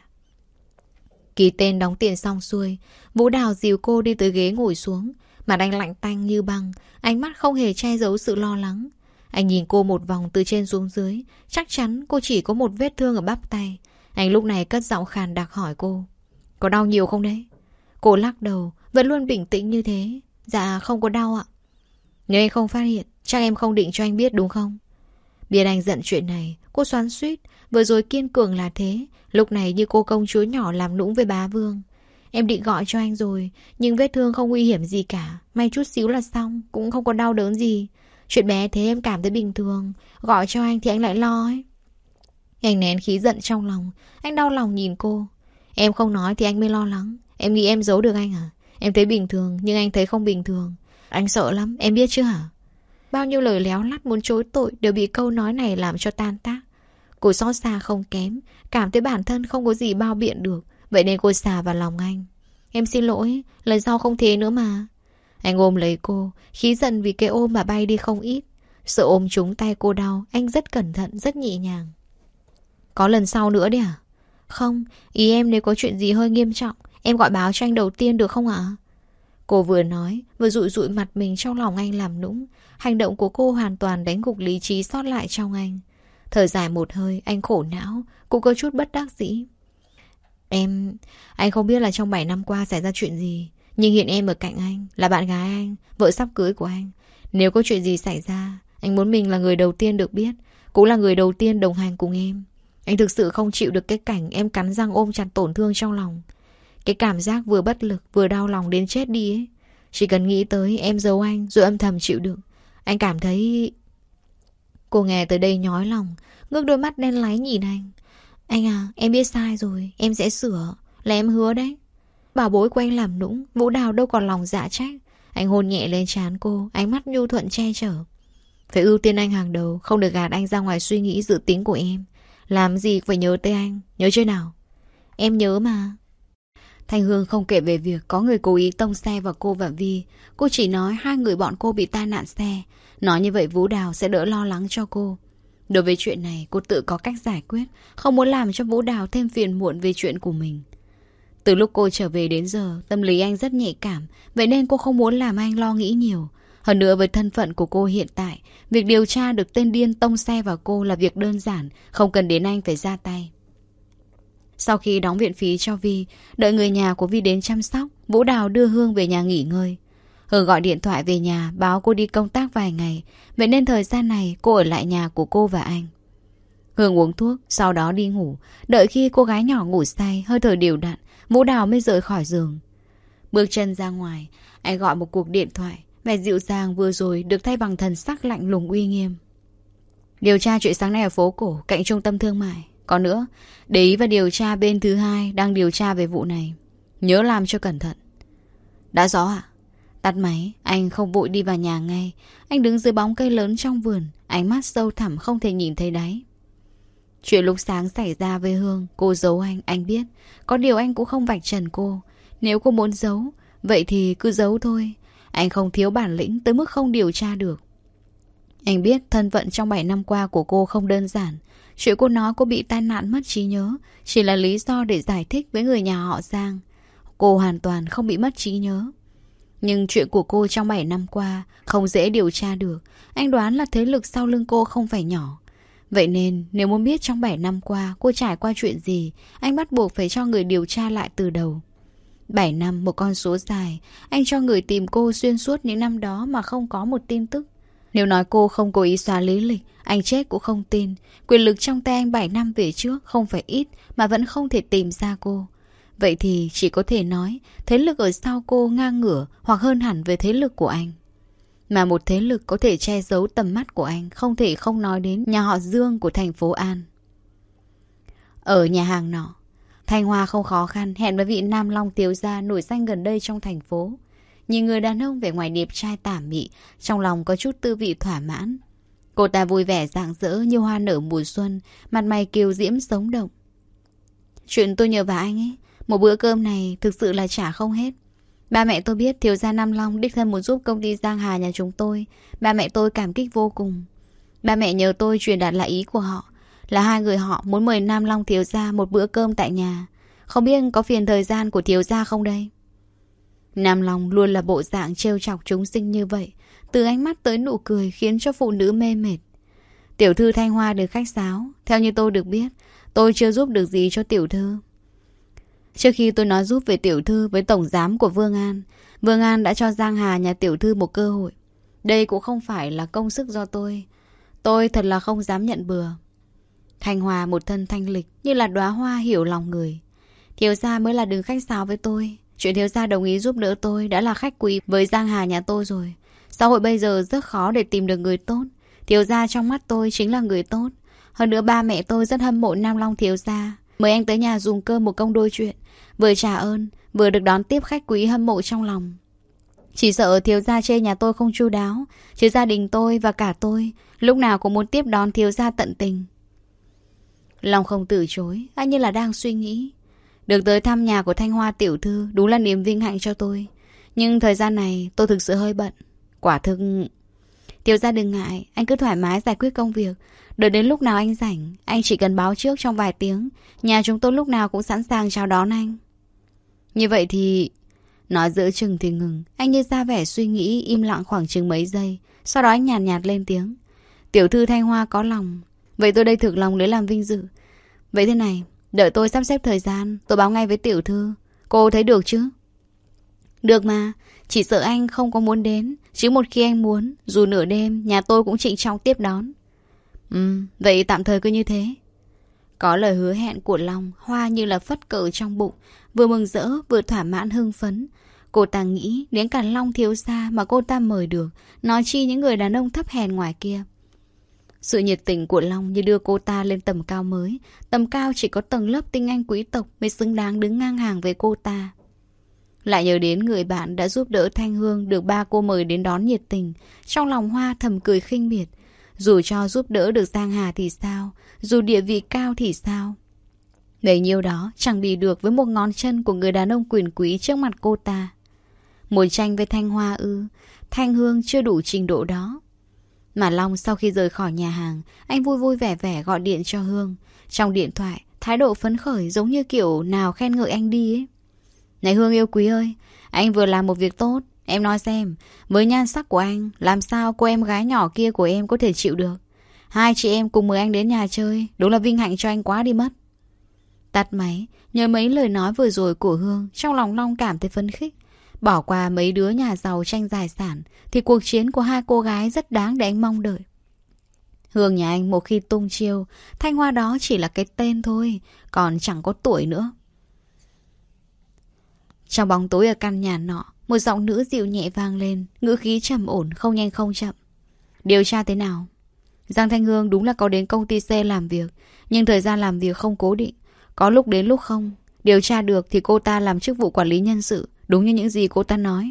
Ký tên đóng tiền xong xuôi, Vũ Đào dìu cô đi tới ghế ngồi xuống. Mặt anh lạnh tanh như băng, ánh mắt không hề che giấu sự lo lắng. Anh nhìn cô một vòng từ trên xuống dưới, chắc chắn cô chỉ có một vết thương ở bắp tay. Anh lúc này cất giọng khàn đặc hỏi cô. Có đau nhiều không đấy? Cô lắc đầu, vẫn luôn bình tĩnh như thế. Dạ không có đau ạ. Nếu anh không phát hiện, chắc em không định cho anh biết đúng không? Biết anh giận chuyện này, cô xoắn xuýt. Vừa rồi kiên cường là thế, lúc này như cô công chúa nhỏ làm nũng với bá vương. Em định gọi cho anh rồi, nhưng vết thương không nguy hiểm gì cả. May chút xíu là xong, cũng không có đau đớn gì. Chuyện bé thế em cảm thấy bình thường. Gọi cho anh thì anh lại lo ấy. Anh nén khí giận trong lòng. Anh đau lòng nhìn cô. Em không nói thì anh mới lo lắng. Em nghĩ em giấu được anh à? Em thấy bình thường nhưng anh thấy không bình thường. Anh sợ lắm, em biết chứ hả? Bao nhiêu lời léo lắt muốn chối tội đều bị câu nói này làm cho tan tác. Cô xót xa không kém, cảm thấy bản thân không có gì bao biện được. Vậy nên cô xà vào lòng anh. Em xin lỗi, lần sau không thế nữa mà. Anh ôm lấy cô, khí giận vì cái ôm mà bay đi không ít. Sợ ôm trúng tay cô đau, anh rất cẩn thận, rất nhẹ nhàng. Có lần sau nữa đấy à? Không, ý em nếu có chuyện gì hơi nghiêm trọng, em gọi báo cho anh đầu tiên được không ạ? Cô vừa nói, vừa dụi dụi mặt mình trong lòng anh làm nũng. Hành động của cô hoàn toàn đánh gục lý trí sót lại trong anh. Thở dài một hơi, anh khổ não, cũng có chút bất đắc dĩ. Em... Anh không biết là trong bảy năm qua xảy ra chuyện gì, nhưng hiện em ở cạnh anh, là bạn gái anh, vợ sắp cưới của anh. Nếu có chuyện gì xảy ra, anh muốn mình là người đầu tiên được biết, cũng là người đầu tiên đồng hành cùng em. Anh thực sự không chịu được cái cảnh em cắn răng ôm chặt tổn thương trong lòng. Cái cảm giác vừa bất lực vừa đau lòng đến chết đi ấy. Chỉ cần nghĩ tới em giấu anh rồi âm thầm chịu đựng, anh cảm thấy... Cô nghe tới đây nhói lòng, ngước đôi mắt đen láy nhìn anh. Anh à, em biết sai rồi, em sẽ sửa, là em hứa đấy. Bảo bối của anh làm nũng, Vũ Đào đâu còn lòng dạ trách. Anh hôn nhẹ lên trán cô, ánh mắt nhu thuận che chở. Phải ưu tiên anh hàng đầu, không được gạt anh ra ngoài suy nghĩ dự tính của em. Làm gì phải nhớ tới anh, nhớ chưa nào? Em nhớ mà. Thanh Hương không kể về việc có người cố ý tông xe vào cô và Vi. Cô chỉ nói hai người bọn cô bị tai nạn xe. Nói như vậy Vũ Đào sẽ đỡ lo lắng cho cô. Đối với chuyện này cô tự có cách giải quyết, không muốn làm cho Vũ Đào thêm phiền muộn về chuyện của mình. Từ lúc cô trở về đến giờ, tâm lý anh rất nhạy cảm, vậy nên cô không muốn làm anh lo nghĩ nhiều. Hơn nữa với thân phận của cô hiện tại, việc điều tra được tên điên tông xe vào cô là việc đơn giản, không cần đến anh phải ra tay. Sau khi đóng viện phí cho Vi, đợi người nhà của Vi đến chăm sóc, Vũ Đào đưa Hương về nhà nghỉ ngơi. Hương gọi điện thoại về nhà báo cô đi công tác vài ngày, vậy nên thời gian này cô ở lại nhà của cô và anh. Hương uống thuốc, sau đó đi ngủ. Đợi khi cô gái nhỏ ngủ say, hơi thở đều đặn, Vũ Đào mới rời khỏi giường. Bước chân ra ngoài, anh gọi một cuộc điện thoại. Vẻ dịu dàng vừa rồi được thay bằng thần sắc lạnh lùng uy nghiêm. Điều tra chuyện sáng nay ở phố cổ, cạnh trung tâm thương mại. Còn nữa, để ý và điều tra bên thứ hai đang điều tra về vụ này. Nhớ làm cho cẩn thận. Đã rõ ạ? Tắt máy, anh không vội đi vào nhà ngay. Anh đứng dưới bóng cây lớn trong vườn, ánh mắt sâu thẳm không thể nhìn thấy đáy. Chuyện lúc sáng xảy ra với Hương, cô giấu anh, anh biết. Có điều anh cũng không vạch trần cô. Nếu cô muốn giấu, vậy thì cứ giấu thôi. Anh không thiếu bản lĩnh tới mức không điều tra được. Anh biết thân phận trong bảy năm qua của cô không đơn giản. Chuyện cô nói cô bị tai nạn mất trí nhớ chỉ là lý do để giải thích với người nhà họ Giang. Cô hoàn toàn không bị mất trí nhớ. Nhưng chuyện của cô trong bảy năm qua không dễ điều tra được. Anh đoán là thế lực sau lưng cô không phải nhỏ. Vậy nên nếu muốn biết trong bảy năm qua cô trải qua chuyện gì, anh bắt buộc phải cho người điều tra lại từ đầu. Bảy năm, một con số dài. Anh cho người tìm cô xuyên suốt những năm đó mà không có một tin tức. Nếu nói cô không cố ý xóa lý lịch, anh chết cũng không tin. Quyền lực trong tay anh bảy năm về trước không phải ít mà vẫn không thể tìm ra cô. Vậy thì chỉ có thể nói thế lực ở sau cô ngang ngửa hoặc hơn hẳn về thế lực của anh. Mà một thế lực có thể che giấu tầm mắt của anh không thể không nói đến nhà họ Dương của thành phố An. Ở nhà hàng nọ, Thanh Hoa không khó khăn hẹn với vị Nam Long thiếu gia nổi danh gần đây trong thành phố. Nhìn người đàn ông vẻ ngoài đẹp trai tả mị, trong lòng có chút tư vị thỏa mãn. Cô ta vui vẻ rạng rỡ như hoa nở mùa xuân, mặt mày kiều diễm sống động. Chuyện tôi nhờ vào anh ấy, một bữa cơm này thực sự là trả không hết. Ba mẹ tôi biết thiếu gia Nam Long đích thân muốn giúp công ty Giang Hà nhà chúng tôi. Ba mẹ tôi cảm kích vô cùng. Ba mẹ nhờ tôi truyền đạt lại ý của họ, là hai người họ muốn mời Nam Long thiếu gia một bữa cơm tại nhà. Không biết có phiền thời gian của thiếu gia không đây? Nam Long luôn là bộ dạng trêu chọc chúng sinh như vậy. Từ ánh mắt tới nụ cười khiến cho phụ nữ mê mệt. Tiểu thư Thanh Hoa được khách sáo. Theo như tôi được biết, tôi chưa giúp được gì cho tiểu thư. Trước khi tôi nói giúp về tiểu thư với tổng giám của Vương An, Vương An đã cho Giang Hà nhà tiểu thư một cơ hội. Đây cũng không phải là công sức do tôi. Tôi thật là không dám nhận bừa. Thanh Hoa một thân thanh lịch như là đóa hoa hiểu lòng người. Thiếu gia mới là đừng khách sáo với tôi. Chuyện thiếu gia đồng ý giúp đỡ tôi đã là khách quý với Giang Hà nhà tôi rồi. Xã hội bây giờ rất khó để tìm được người tốt. Thiếu gia trong mắt tôi chính là người tốt. Hơn nữa ba mẹ tôi rất hâm mộ Nam Long thiếu gia. Mời anh tới nhà dùng cơm một công đôi chuyện. Vừa trả ơn, vừa được đón tiếp khách quý hâm mộ trong lòng. Chỉ sợ thiếu gia chê nhà tôi không chu đáo, chứ gia đình tôi và cả tôi lúc nào cũng muốn tiếp đón thiếu gia tận tình. Long không từ chối, anh như là đang suy nghĩ. Được tới thăm nhà của Thanh Hoa tiểu thư đúng là niềm vinh hạnh cho tôi. Nhưng thời gian này tôi thực sự hơi bận. Quả thực... Thiếu gia đừng ngại, anh cứ thoải mái giải quyết công việc. Đợi đến lúc nào anh rảnh, anh chỉ cần báo trước trong vài tiếng. Nhà chúng tôi lúc nào cũng sẵn sàng chào đón anh. Như vậy thì... Nói giữa chừng thì ngừng. Anh như ra vẻ suy nghĩ, im lặng khoảng chừng mấy giây. Sau đó anh nhàn nhạt, nhạt lên tiếng. Tiểu thư Thanh Hoa có lòng. Vậy tôi đây thực lòng lấy làm vinh dự. Vậy thế này, Đợi tôi sắp xếp thời gian, tôi báo ngay với tiểu thư. Cô thấy được chứ? Được mà, chỉ sợ anh không có muốn đến. Chứ một khi anh muốn, dù nửa đêm, nhà tôi cũng trịnh trọng tiếp đón. Ừ, vậy tạm thời cứ như thế. Có lời hứa hẹn của Long, Hoa như là phất cờ trong bụng, vừa mừng rỡ vừa thỏa mãn hưng phấn. Cô ta nghĩ đến cả Long thiếu gia mà cô ta mời được, nói chi những người đàn ông thấp hèn ngoài kia. Sự nhiệt tình của Long như đưa cô ta lên tầm cao mới. Tầm cao chỉ có tầng lớp tinh anh quý tộc mới xứng đáng đứng ngang hàng với cô ta. Lại nhớ đến người bạn đã giúp đỡ Thanh Hương được ba cô mời đến đón nhiệt tình. Trong lòng Hoa thầm cười khinh miệt. Dù cho giúp đỡ được Giang Hà thì sao? Dù địa vị cao thì sao? Bấy nhiêu đó chẳng bị được với một ngón chân của người đàn ông quyền quý trước mặt cô ta. Muốn tranh với Thanh Hoa ư? Thanh Hương chưa đủ trình độ đó. Mà Long sau khi rời khỏi nhà hàng, anh vui vui vẻ vẻ gọi điện cho Hương. Trong điện thoại, thái độ phấn khởi giống như kiểu nào khen ngợi anh đi ấy. Này Hương yêu quý ơi, anh vừa làm một việc tốt. Em nói xem, với nhan sắc của anh, làm sao cô em gái nhỏ kia của em có thể chịu được? Hai chị em cùng mời anh đến nhà chơi, đúng là vinh hạnh cho anh quá đi mất. Tắt máy, nhớ mấy lời nói vừa rồi của Hương, trong lòng Long cảm thấy phấn khích. Bỏ qua mấy đứa nhà giàu tranh tài sản, thì cuộc chiến của hai cô gái rất đáng để anh mong đợi. Hương nhà anh một khi tung chiêu, Thanh Hoa đó chỉ là cái tên thôi, còn chẳng có tuổi nữa. Trong bóng tối ở căn nhà nọ, một giọng nữ dịu nhẹ vang lên, ngữ khí trầm ổn, không nhanh không chậm. Điều tra thế nào? Giang Thanh Hương đúng là có đến công ty C làm việc, nhưng thời gian làm việc không cố định, có lúc đến lúc không. Điều tra được thì cô ta làm chức vụ quản lý nhân sự, đúng như những gì cô ta nói.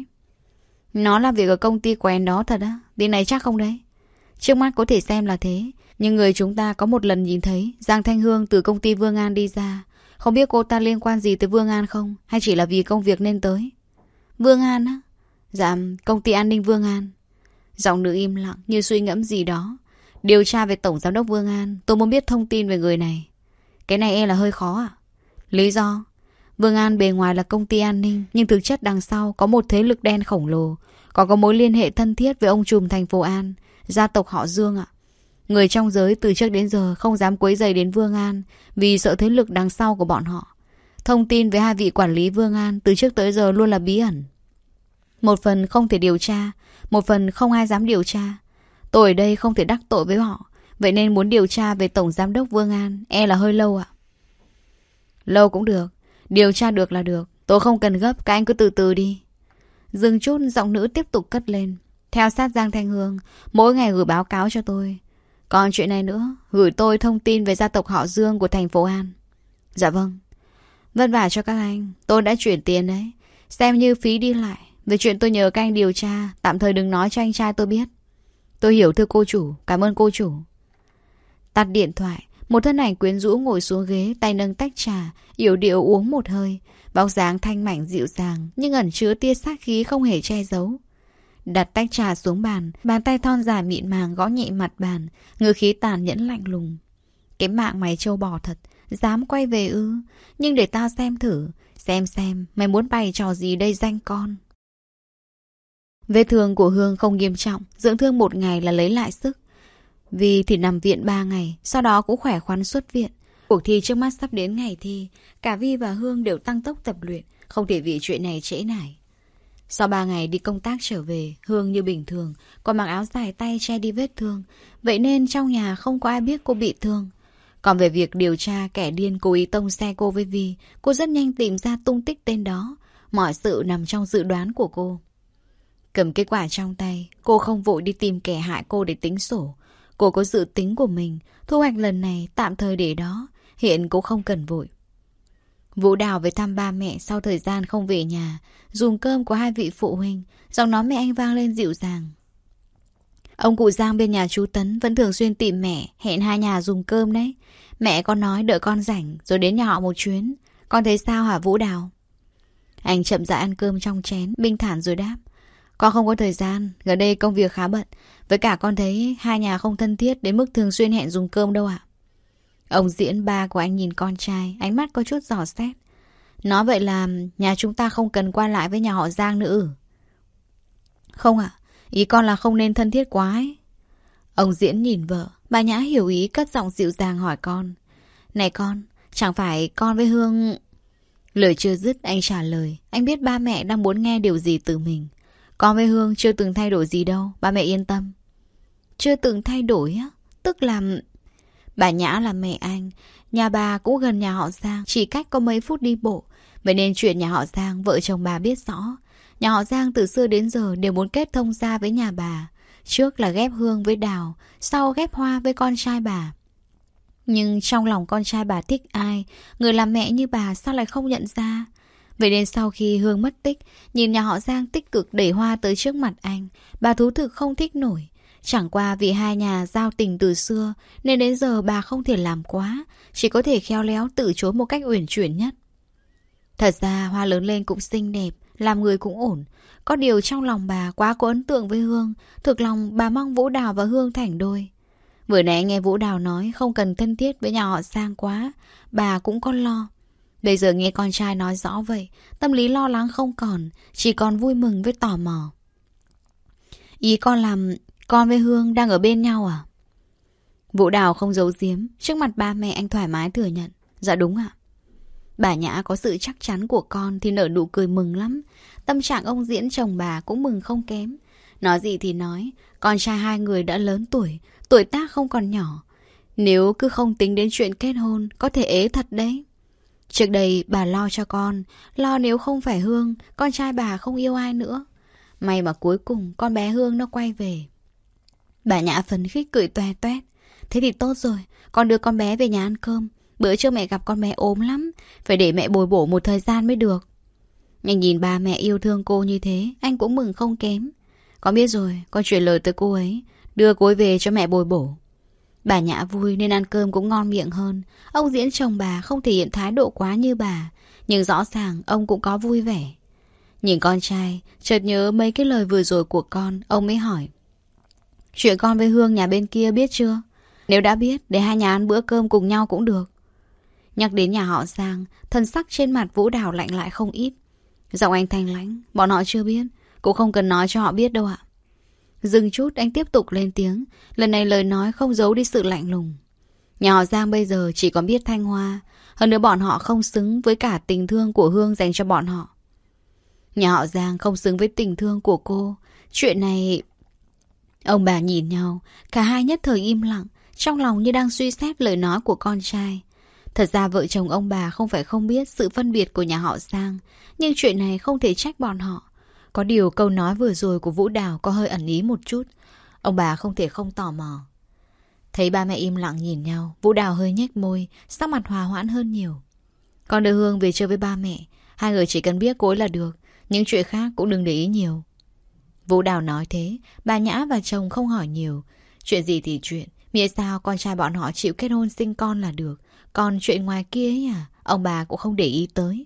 Nó làm việc ở công ty quen đó thật á? Tin này chắc không đấy? Trước mắt có thể xem là thế, nhưng người chúng ta có một lần nhìn thấy Giang Thanh Hương từ công ty Vương An đi ra. Không biết cô ta liên quan gì tới Vương An không? Hay chỉ là vì công việc nên tới? Vương An á? Dạ, công ty an ninh Vương An. Giọng nữ im lặng như suy ngẫm gì đó. Điều tra về tổng giám đốc Vương An, tôi muốn biết thông tin về người này. Cái này e là hơi khó à? Lý do? Vương An bề ngoài là công ty an ninh, nhưng thực chất đằng sau có một thế lực đen khổng lồ, còn có mối liên hệ thân thiết với ông trùm thành phố An, gia tộc họ Dương ạ. Người trong giới từ trước đến giờ không dám quấy rầy đến Vương An vì sợ thế lực đằng sau của bọn họ. Thông tin về hai vị quản lý Vương An từ trước tới giờ luôn là bí ẩn. Một phần không thể điều tra, một phần không ai dám điều tra. Tôi ở đây không thể đắc tội với họ, vậy nên muốn điều tra về tổng giám đốc Vương An e là hơi lâu ạ. Lâu cũng được, điều tra được là được. Tôi không cần gấp, các anh cứ từ từ đi. Dừng chút, giọng nữ tiếp tục cất lên. Theo sát Giang Thanh Hương, mỗi ngày gửi báo cáo cho tôi. Còn chuyện này nữa, gửi tôi thông tin về gia tộc họ Dương của thành phố An. Dạ vâng. Vất vả cho các anh, tôi đã chuyển tiền đấy, xem như phí đi lại. Về chuyện tôi nhờ các anh điều tra, tạm thời đừng nói cho anh trai tôi biết. Tôi hiểu thưa cô chủ, cảm ơn cô chủ. Tắt điện thoại, một thân ảnh quyến rũ ngồi xuống ghế, tay nâng tách trà, yểu điệu uống một hơi. Bóng dáng thanh mảnh dịu dàng, nhưng ẩn chứa tia sát khí không hề che giấu. Đặt tách trà xuống bàn, bàn tay thon dài mịn màng gõ nhẹ mặt bàn, ngữ khí tàn nhẫn lạnh lùng. Cái mạng mày trâu bò thật, dám quay về ư? Nhưng để tao xem thử, xem xem mày muốn bày trò gì đây danh con. Vết thương của Hương không nghiêm trọng, dưỡng thương một ngày là lấy lại sức. Vì thì nằm viện ba ngày, sau đó cũng khỏe khoắn xuất viện. Cuộc thi trước mắt sắp đến ngày thi, cả Vi và Hương đều tăng tốc tập luyện, không thể vì chuyện này trễ nải. Sau ba ngày đi công tác trở về, Hương như bình thường, còn mặc áo dài tay che đi vết thương, vậy nên trong nhà không có ai biết cô bị thương. Còn về việc điều tra kẻ điên cố ý tông xe cô với Vi, cô rất nhanh tìm ra tung tích tên đó. Mọi sự nằm trong dự đoán của cô. Cầm kết quả trong tay, cô không vội đi tìm kẻ hại cô để tính sổ. Cô có dự tính của mình, thu hoạch lần này tạm thời để đó, hiện cũng không cần vội. Vũ Đào về thăm ba mẹ sau thời gian không về nhà, dùng cơm của hai vị phụ huynh, giọng nói mẹ anh vang lên dịu dàng. Ông cụ Giang bên nhà chú Tấn vẫn thường xuyên tìm mẹ, hẹn hai nhà dùng cơm đấy. Mẹ con nói đợi con rảnh rồi đến nhà họ một chuyến. Con thấy sao hả Vũ Đào? Anh chậm rãi ăn cơm trong chén, bình thản rồi đáp. Con không có thời gian, gần đây công việc khá bận. Với cả con thấy hai nhà không thân thiết đến mức thường xuyên hẹn dùng cơm đâu ạ. Ông Diễn ba của anh nhìn con trai, ánh mắt có chút dò xét. Nói vậy là nhà chúng ta không cần qua lại với nhà họ Giang nữa. Không ạ, ý con là không nên thân thiết quá ấy. Ông Diễn nhìn vợ, bà Nhã hiểu ý cất giọng dịu dàng hỏi con. Này con, Chẳng phải con với Hương... Lời chưa dứt anh trả lời. Anh biết ba mẹ đang muốn nghe điều gì từ mình. Con với Hương chưa từng thay đổi gì đâu, ba mẹ yên tâm. Chưa từng thay đổi á? Tức là... Bà Nhã là mẹ anh. Nhà bà cũng gần nhà họ Giang, chỉ cách có mấy phút đi bộ. Vậy nên chuyện nhà họ Giang, vợ chồng bà biết rõ. Nhà họ Giang từ xưa đến giờ đều muốn kết thông gia với nhà bà. Trước là ghép Hương với Đào, sau ghép Hoa với con trai bà. Nhưng trong lòng con trai bà thích ai, người làm mẹ như bà sao lại không nhận ra. Vậy nên sau khi Hương mất tích, nhìn nhà họ Giang tích cực đẩy Hoa tới trước mặt anh, bà thú thực không thích nổi. Chẳng qua vì hai nhà giao tình từ xưa, nên đến giờ bà không thể làm quá, chỉ có thể khéo léo từ chối một cách uyển chuyển nhất. Thật ra Hoa lớn lên cũng xinh đẹp, làm người cũng ổn. Có điều trong lòng bà quá có ấn tượng với Hương, thực lòng bà mong Vũ Đào và Hương thành đôi. Vừa nãy nghe Vũ Đào nói không cần thân thiết với nhà họ Giang quá, bà cũng có lo. Bây giờ nghe con trai nói rõ vậy, tâm lý lo lắng không còn, chỉ còn vui mừng với tò mò. Ý con làm con với Hương đang ở bên nhau à? Vũ Đào không giấu giếm, trước mặt ba mẹ anh thoải mái thừa nhận. Dạ đúng ạ. Bà Nhã có sự chắc chắn của con thì nở nụ cười mừng lắm. Tâm trạng ông Diễn chồng bà cũng mừng không kém. Nói gì thì nói, con trai hai người đã lớn tuổi, tuổi tác không còn nhỏ. Nếu cứ không tính đến chuyện kết hôn, có thể ế thật đấy. Trước đây bà lo cho con, lo nếu không phải Hương, con trai bà không yêu ai nữa. May mà cuối cùng con bé Hương nó quay về. Bà Nhã phấn khích cười toe toét. Thế thì tốt rồi, con đưa con bé về nhà ăn cơm. Bữa trước mẹ gặp con bé ốm lắm, phải để mẹ bồi bổ một thời gian mới được. Nhưng nhìn ba mẹ yêu thương cô như thế, anh cũng mừng không kém. Con biết rồi, con chuyển lời tới cô ấy, đưa cô ấy về cho mẹ bồi bổ. Bà Nhã vui nên ăn cơm cũng ngon miệng hơn. Ông Diễn chồng bà không thể hiện thái độ quá như bà, nhưng rõ ràng ông cũng có vui vẻ. Nhìn con trai, chợt nhớ mấy cái lời vừa rồi của con, ông mới hỏi. Chuyện con với Hương nhà bên kia biết chưa? Nếu đã biết, để hai nhà ăn bữa cơm cùng nhau cũng được. Nhắc đến nhà họ Giang, thân sắc trên mặt Vũ Đào lạnh lại không ít. Giọng anh thanh lãnh, bọn họ chưa biết, cũng không cần nói cho họ biết đâu ạ. Dừng chút anh tiếp tục lên tiếng, lần này lời nói không giấu đi sự lạnh lùng. Nhà họ Giang bây giờ chỉ còn biết Thanh Hoa, hơn nữa bọn họ không xứng với cả tình thương của Hương dành cho bọn họ. Nhà họ Giang không xứng với tình thương của cô. Chuyện này... Ông bà nhìn nhau, cả hai nhất thời im lặng, trong lòng như đang suy xét lời nói của con trai. Thật ra vợ chồng ông bà không phải không biết sự phân biệt của nhà họ Giang, nhưng chuyện này không thể trách bọn họ. Có điều câu nói vừa rồi của Vũ Đào có hơi ẩn ý một chút. Ông bà không thể không tò mò. Thấy ba mẹ im lặng nhìn nhau, Vũ Đào hơi nhếch môi, sắc mặt hòa hoãn hơn nhiều. Con đưa Hương về chơi với ba mẹ, hai người chỉ cần biết cô ấy là được, những chuyện khác cũng đừng để ý nhiều. Vũ Đào nói thế, bà Nhã và chồng không hỏi nhiều. Chuyện gì thì chuyện, miễn sao con trai bọn họ chịu kết hôn sinh con là được. Còn chuyện ngoài kia ấy à, ông bà cũng không để ý tới.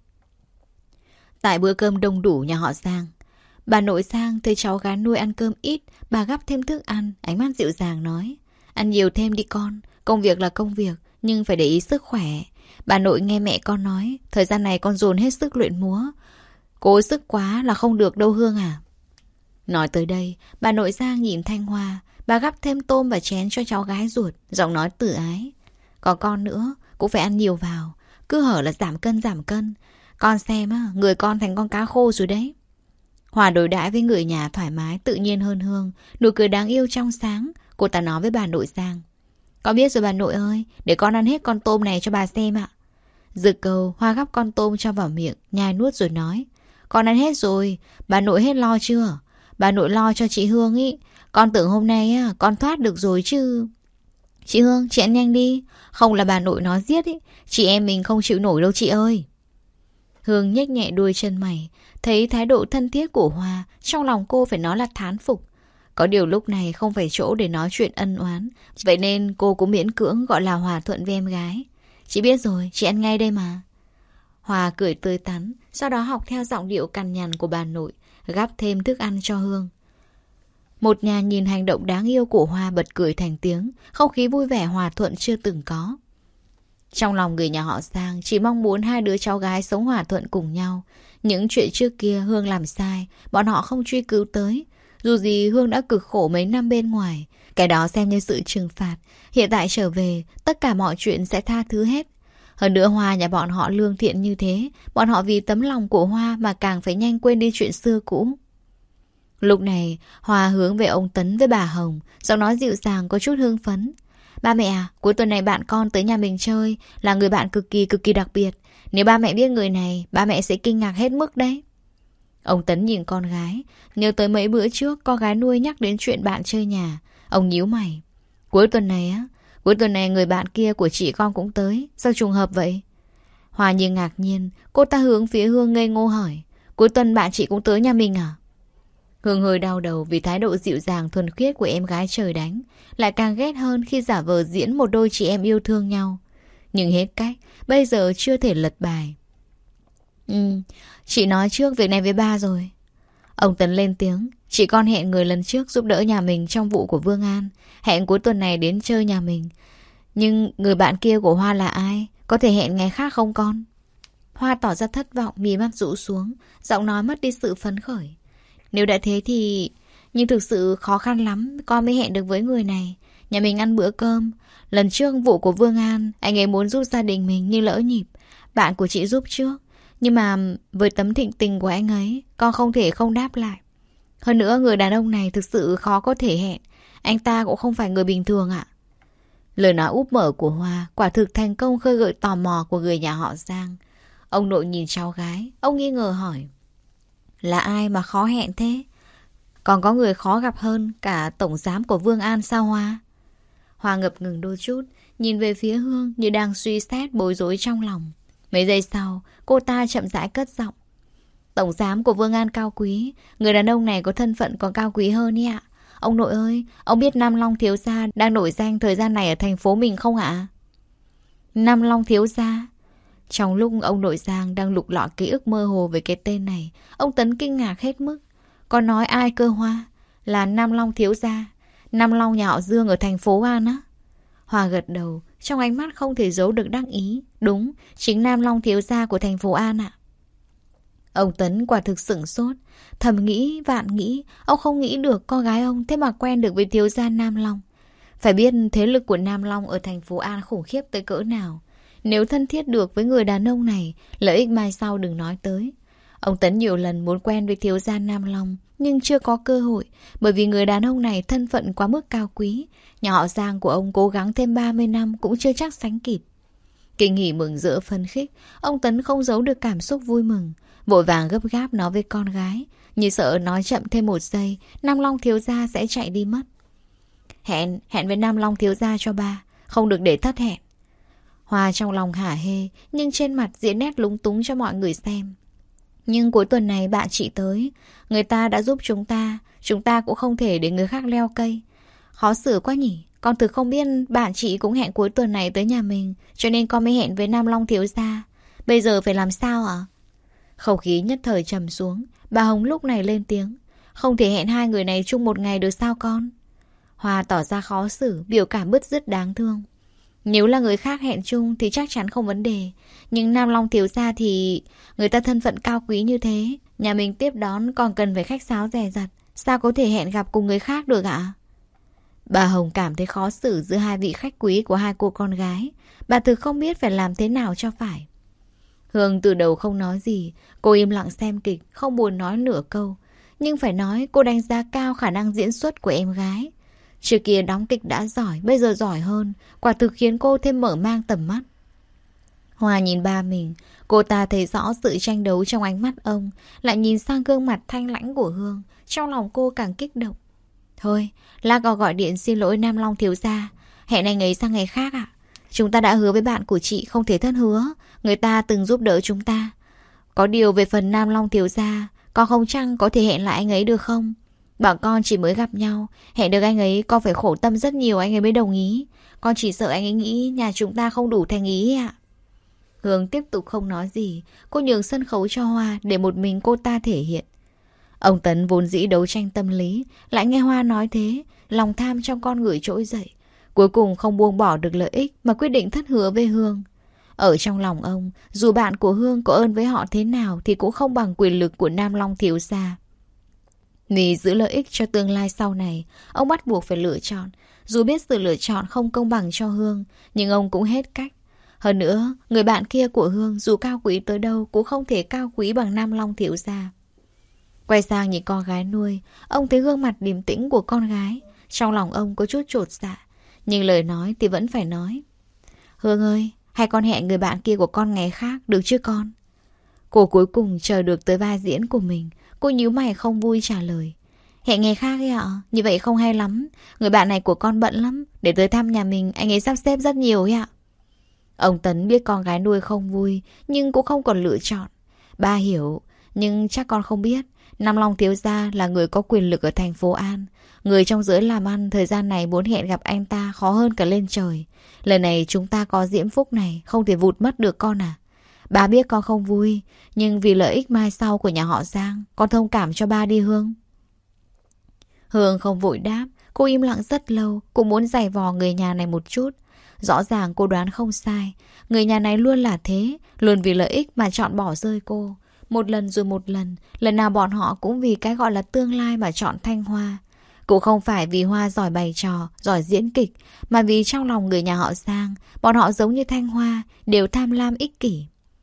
Tại bữa cơm đông đủ nhà họ Giang, bà nội Giang thấy cháu gái nuôi ăn cơm ít, bà gắp thêm thức ăn, ánh mắt dịu dàng nói. Ăn nhiều thêm đi con, công việc là công việc, nhưng phải để ý sức khỏe. Bà nội nghe mẹ con nói, thời gian này con dồn hết sức luyện múa. Cố sức quá là không được đâu Hương à. Nói tới đây, bà nội Giang nhìn Thanh Hoa, bà gắp thêm tôm và chén cho cháu gái ruột, giọng nói tử ái. Có con nữa, cũng phải ăn nhiều vào, cứ hở là giảm cân giảm cân. Con xem á, người con thành con cá khô rồi đấy. Hòa đối đãi với người nhà thoải mái, tự nhiên hơn Hương, nụ cười đáng yêu trong sáng. Cô ta nói với bà nội Giang. Con biết rồi bà nội ơi, để con ăn hết con tôm này cho bà xem ạ. Dứt câu, Hoa gắp con tôm cho vào miệng, nhai nuốt rồi nói. Con ăn hết rồi, bà nội hết lo chưa? Bà nội lo cho chị Hương ý. Con tưởng hôm nay á, con thoát được rồi chứ. Chị Hương, chị ăn nhanh đi. Không là bà nội nó giết ý. Chị em mình không chịu nổi đâu chị ơi. Hương nhếch nhẹ đuôi chân mày. Thấy thái độ thân thiết của Hoa, trong lòng cô phải nói là thán phục. Có điều lúc này không phải chỗ để nói chuyện ân oán, vậy nên cô cũng miễn cưỡng gọi là hòa thuận với em gái. Chị biết rồi, chị ăn ngay đây mà. Hòa cười tươi tắn, sau đó học theo giọng điệu cằn nhằn của bà nội, gắp thêm thức ăn cho Hương. Một nhà nhìn hành động đáng yêu của Hoa bật cười thành tiếng, không khí vui vẻ hòa thuận chưa từng có. Trong lòng người nhà họ Giang chỉ mong muốn hai đứa cháu gái sống hòa thuận cùng nhau. Những chuyện trước kia Hương làm sai, bọn họ không truy cứu tới. Dù gì Hương đã cực khổ mấy năm bên ngoài, cái đó xem như sự trừng phạt. Hiện tại trở về, tất cả mọi chuyện sẽ tha thứ hết. Hơn nữa Hoa nhà bọn họ lương thiện như thế, bọn họ vì tấm lòng của Hoa mà càng phải nhanh quên đi chuyện xưa cũ. Lúc này, Hoa hướng về ông Tấn với bà Hồng, giọng nói dịu dàng có chút hưng phấn. Ba mẹ à, cuối tuần này bạn con tới nhà mình chơi, là người bạn cực kỳ cực kỳ đặc biệt. Nếu ba mẹ biết người này, ba mẹ sẽ kinh ngạc hết mức đấy. Ông Tấn nhìn con gái, nhớ tới mấy bữa trước con gái nuôi nhắc đến chuyện bạn chơi nhà. Ông nhíu mày. Cuối tuần này á, cuối tuần này người bạn kia của chị con cũng tới, sao trùng hợp vậy? Hoa Nhi ngạc nhiên, cô ta hướng phía Hương ngây ngô hỏi. Cuối tuần bạn chị cũng tới nhà mình à? Hương hơi đau đầu vì thái độ dịu dàng thuần khiết của em gái trời đánh, lại càng ghét hơn khi giả vờ diễn một đôi chị em yêu thương nhau. Nhưng hết cách, bây giờ chưa thể lật bài. Ừ, chị nói trước việc này với ba rồi. Ông Tấn lên tiếng. Chị con hẹn người lần trước giúp đỡ nhà mình trong vụ của Vương An, hẹn cuối tuần này đến chơi nhà mình. Nhưng người bạn kia của Hoa là ai? Có thể hẹn ngày khác không con? Hoa tỏ ra thất vọng, mí mắt rũ xuống, giọng nói mất đi sự phấn khởi. Nếu đã thế thì... Nhưng thực sự khó khăn lắm con mới hẹn được với người này. Nhà mình ăn bữa cơm. Lần trước vụ của Vương An, anh ấy muốn giúp gia đình mình nhưng lỡ nhịp. Bạn của chị giúp trước. Nhưng mà với tấm thịnh tình của anh ấy, con không thể không đáp lại. Hơn nữa người đàn ông này thực sự khó có thể hẹn. Anh ta cũng không phải người bình thường ạ. Lời nói úp mở của Hoa quả thực thành công khơi gợi tò mò của người nhà họ Giang. Ông nội nhìn cháu gái, ông nghi ngờ hỏi. Là ai mà khó hẹn thế? Còn có người khó gặp hơn cả tổng giám của Vương An sao Hoa? Hoa ngập ngừng đôi chút, nhìn về phía Hương như đang suy xét bối rối trong lòng. Mấy giây sau, cô ta chậm rãi cất giọng. Tổng giám của Vương An cao quý, người đàn ông này có thân phận còn cao quý hơn ý ạ. Ông nội ơi, ông biết Nam Long thiếu gia đang nổi danh thời gian này ở thành phố mình không ạ? Nam Long thiếu gia? Trong lúc ông nội Giang đang lục lọi ký ức mơ hồ về cái tên này, ông Tấn kinh ngạc hết mức. Có nói ai cơ Hoa? Là Nam Long thiếu gia, Nam Long nhà họ Dương ở thành phố An á? Hoa gật đầu, trong ánh mắt không thể giấu được đắc ý. Đúng, chính Nam Long thiếu gia của thành phố An ạ. Ông Tấn quả thực sửng sốt, thầm nghĩ vạn nghĩ, ông không nghĩ được con gái ông thế mà quen được với thiếu gia Nam Long. Phải biết thế lực của Nam Long ở thành phố An khủng khiếp tới cỡ nào. Nếu thân thiết được với người đàn ông này, lợi ích mai sau đừng nói tới. Ông Tấn nhiều lần muốn quen với thiếu gia Nam Long, nhưng chưa có cơ hội, bởi vì người đàn ông này thân phận quá mức cao quý. Nhà họ Giang của ông cố gắng thêm ba mươi năm cũng chưa chắc sánh kịp. Kinh hỉ mừng rỡ phấn khích, ông Tấn không giấu được cảm xúc vui mừng, vội vàng gấp gáp nói với con gái, như sợ nói chậm thêm một giây, Nam Long thiếu gia sẽ chạy đi mất. Hẹn, hẹn với Nam Long thiếu gia cho ba, không được để thất hẹn. Hoa trong lòng hả hê, nhưng trên mặt diễn nét lúng túng cho mọi người xem. Nhưng cuối tuần này bạn chị tới, người ta đã giúp chúng ta, chúng ta cũng không thể để người khác leo cây. Khó xử quá nhỉ, con thực không biết bạn chị cũng hẹn cuối tuần này tới nhà mình, cho nên con mới hẹn với Nam Long thiếu gia. Bây giờ phải làm sao ạ? Không khí nhất thời trầm xuống, bà Hồng lúc này lên tiếng. Không thể hẹn hai người này chung một ngày được sao con? Hoa tỏ ra khó xử, biểu cảm bứt rứt đáng thương. Nếu là người khác hẹn chung thì chắc chắn không vấn đề. Nhưng Nam Long thiếu gia thì... người ta thân phận cao quý như thế, nhà mình tiếp đón còn cần phải khách sáo dè dặt. Sao có thể hẹn gặp cùng người khác được ạ? Bà Hồng cảm thấy khó xử giữa hai vị khách quý của hai cô con gái. Bà thực không biết phải làm thế nào cho phải. Hương từ đầu không nói gì. Cô im lặng xem kịch, không buồn nói nửa câu. Nhưng phải nói cô đánh giá cao khả năng diễn xuất của em gái. Trước kia đóng kịch đã giỏi, bây giờ giỏi hơn. Quả thực khiến cô thêm mở mang tầm mắt. Hoa nhìn ba mình, cô ta thấy rõ sự tranh đấu trong ánh mắt ông, lại nhìn sang gương mặt thanh lãnh của Hương. Trong lòng cô càng kích động. Thôi, lát có gọi điện xin lỗi Nam Long thiếu gia, hẹn anh ấy sang ngày khác ạ. Chúng ta đã hứa với bạn của chị không thể thất hứa. Người ta từng giúp đỡ chúng ta. Có điều về phần Nam Long thiếu gia, con không chăng có thể hẹn lại anh ấy được không? Bọn con chỉ mới gặp nhau, hẹn được anh ấy con phải khổ tâm rất nhiều anh ấy mới đồng ý. Con chỉ sợ anh ấy nghĩ nhà chúng ta không đủ thành ý ạ. Hương tiếp tục không nói gì. Cô nhường sân khấu cho Hoa để một mình cô ta thể hiện. Ông Tấn vốn dĩ đấu tranh tâm lý, lại nghe Hoa nói thế, lòng tham trong con người trỗi dậy. Cuối cùng không buông bỏ được lợi ích mà quyết định thất hứa với Hương. Ở trong lòng ông, dù bạn của Hương có ơn với họ thế nào thì cũng không bằng quyền lực của Nam Long thiếu gia. Vì giữ lợi ích cho tương lai sau này, ông bắt buộc phải lựa chọn. Dù biết sự lựa chọn không công bằng cho Hương, nhưng ông cũng hết cách. Hơn nữa, người bạn kia của Hương dù cao quý tới đâu cũng không thể cao quý bằng Nam Long thiếu gia. Quay sang nhìn con gái nuôi, ông thấy gương mặt điềm tĩnh của con gái. Trong lòng ông có chút chột dạ, nhưng lời nói thì vẫn phải nói. Hương ơi, hay con hẹn người bạn kia của con ngày khác, được chứ con? Cô cuối cùng chờ được tới vai diễn của mình. Cô nhíu mày không vui trả lời. Hẹn ngày khác ấy ạ? Như vậy không hay lắm. Người bạn này của con bận lắm. Để tới thăm nhà mình, anh ấy sắp xếp rất nhiều ấy ạ. Ông Tấn biết con gái nuôi không vui, nhưng cũng không còn lựa chọn. Ba hiểu, nhưng chắc con không biết. Nam Long thiếu gia là người có quyền lực ở thành phố An. Người trong giới làm ăn thời gian này muốn hẹn gặp anh ta khó hơn cả lên trời. Lần này chúng ta có diễm phúc này, không thể vụt mất được con à. Ba biết con không vui, nhưng vì lợi ích mai sau của nhà họ Giang, con thông cảm cho ba đi Hương. Hương không vội đáp, cô im lặng rất lâu, cô muốn giày vò người nhà này một chút. Rõ ràng cô đoán không sai, người nhà này luôn là thế, luôn vì lợi ích mà chọn bỏ rơi cô. Một lần rồi một lần, lần nào bọn họ cũng vì cái gọi là tương lai mà chọn Thanh Hoa. Cũng không phải vì Hoa giỏi bày trò, giỏi diễn kịch, mà vì trong lòng người nhà họ Giang, bọn họ giống như Thanh Hoa, đều tham lam ích kỷ.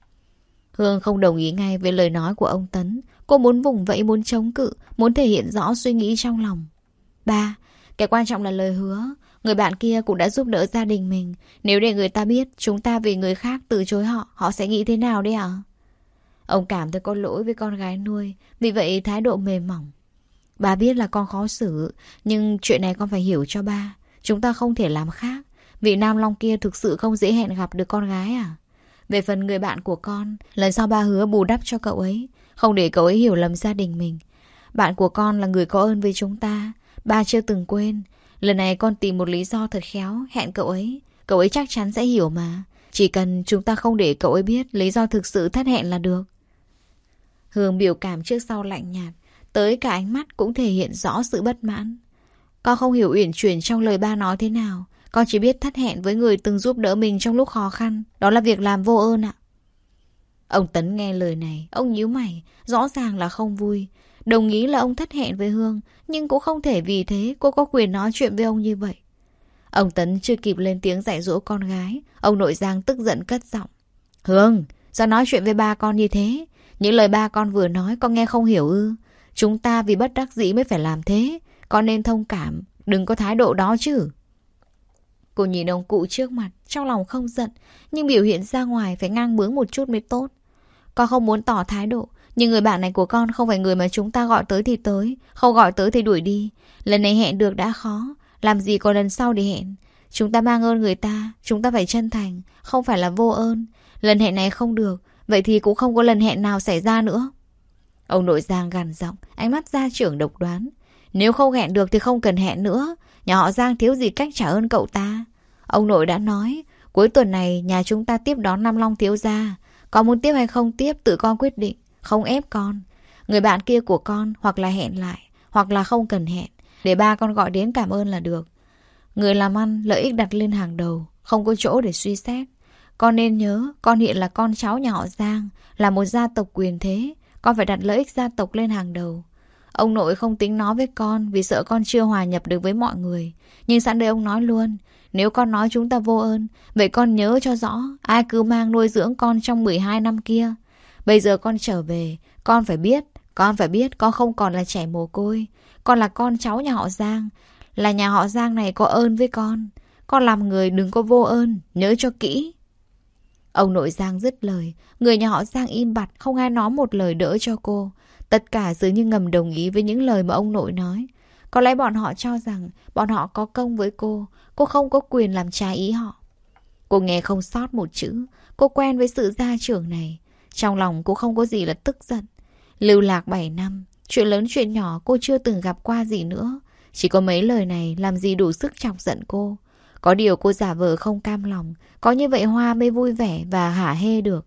Hương không đồng ý ngay với lời nói của ông Tấn. Cô muốn vùng vẫy, muốn chống cự, muốn thể hiện rõ suy nghĩ trong lòng. Ba, cái quan trọng là lời hứa. Người bạn kia cũng đã giúp đỡ gia đình mình. Nếu để người ta biết chúng ta vì người khác từ chối họ, họ sẽ nghĩ thế nào đấy ạ? Ông cảm thấy có lỗi với con gái nuôi, vì vậy thái độ mềm mỏng. Ba biết là con khó xử, nhưng chuyện này con phải hiểu cho ba. Chúng ta không thể làm khác. Vị Nam Long kia thực sự không dễ hẹn gặp được con gái à? Về phần người bạn của con, lần sau ba hứa bù đắp cho cậu ấy, không để cậu ấy hiểu lầm gia đình mình. Bạn của con là người có ơn với chúng ta, ba chưa từng quên. Lần này con tìm một lý do thật khéo hẹn cậu ấy. Cậu ấy chắc chắn sẽ hiểu mà. Chỉ cần chúng ta không để cậu ấy biết lý do thực sự thất hẹn là được. Hương biểu cảm trước sau lạnh nhạt, tới cả ánh mắt cũng thể hiện rõ sự bất mãn. Con không hiểu uyển chuyển trong lời ba nói thế nào. Con chỉ biết thất hẹn với người từng giúp đỡ mình trong lúc khó khăn. Đó là việc làm vô ơn ạ. Ông Tấn nghe lời này, ông nhíu mày, rõ ràng là không vui. Đồng ý là ông thất hẹn với Hương, nhưng cũng không thể vì thế cô có quyền nói chuyện với ông như vậy. Ông Tấn chưa kịp lên tiếng dạy dỗ con gái, ông nội Giang tức giận cất giọng. Hương, sao nói chuyện với ba con như thế? Những lời ba con vừa nói con nghe không hiểu ư? Chúng ta vì bất đắc dĩ mới phải làm thế. Con nên thông cảm, đừng có thái độ đó chứ. Cô nhìn ông cụ trước mặt, trong lòng không giận, nhưng biểu hiện ra ngoài phải ngang bướng một chút mới tốt. Con không muốn tỏ thái độ, nhưng người bạn này của con không phải người mà chúng ta gọi tới thì tới, không gọi tới thì đuổi đi. Lần này hẹn được đã khó, làm gì có lần sau để hẹn. Chúng ta mang ơn người ta, chúng ta phải chân thành, không phải là vô ơn. Lần hẹn này không được, vậy thì cũng không có lần hẹn nào xảy ra nữa. Ông nội Giang gằn giọng, ánh mắt gia trưởng độc đoán. Nếu không hẹn được thì không cần hẹn nữa. Nhà họ Giang thiếu gì cách trả ơn cậu ta. Ông nội đã nói, cuối tuần này nhà chúng ta tiếp đón Nam Long thiếu gia. Con muốn tiếp hay không tiếp tự con quyết định, không ép con. Người bạn kia của con hoặc là hẹn lại, hoặc là không cần hẹn, để ba con gọi đến cảm ơn là được. Người làm ăn lợi ích đặt lên hàng đầu, không có chỗ để suy xét. Con nên nhớ, con hiện là con cháu nhà họ Giang, là một gia tộc quyền thế. Con phải đặt lợi ích gia tộc lên hàng đầu. Ông nội không tính nói với con vì sợ con chưa hòa nhập được với mọi người. Nhưng sẵn đây ông nói luôn, nếu con nói chúng ta vô ơn, vậy con nhớ cho rõ, ai cứ mang nuôi dưỡng con trong mười hai năm kia. Bây giờ con trở về, con phải biết, con phải biết con không còn là trẻ mồ côi. Con là con cháu nhà họ Giang, là nhà họ Giang này có ơn với con. Con làm người đừng có vô ơn, nhớ cho kỹ. Ông nội Giang dứt lời, người nhà họ Giang im bặt, không ai nói một lời đỡ cho cô. Tất cả dường như ngầm đồng ý với những lời mà ông nội nói. Có lẽ bọn họ cho rằng bọn họ có công với cô, cô không có quyền làm trái ý họ. Cô nghe không sót một chữ, cô quen với sự gia trưởng này. Trong lòng cô không có gì là tức giận. Lưu lạc bảy năm, chuyện lớn chuyện nhỏ cô chưa từng gặp qua gì nữa. Chỉ có mấy lời này làm gì đủ sức chọc giận cô. Có điều cô giả vờ không cam lòng, có như vậy Hoa mới vui vẻ và hả hê được.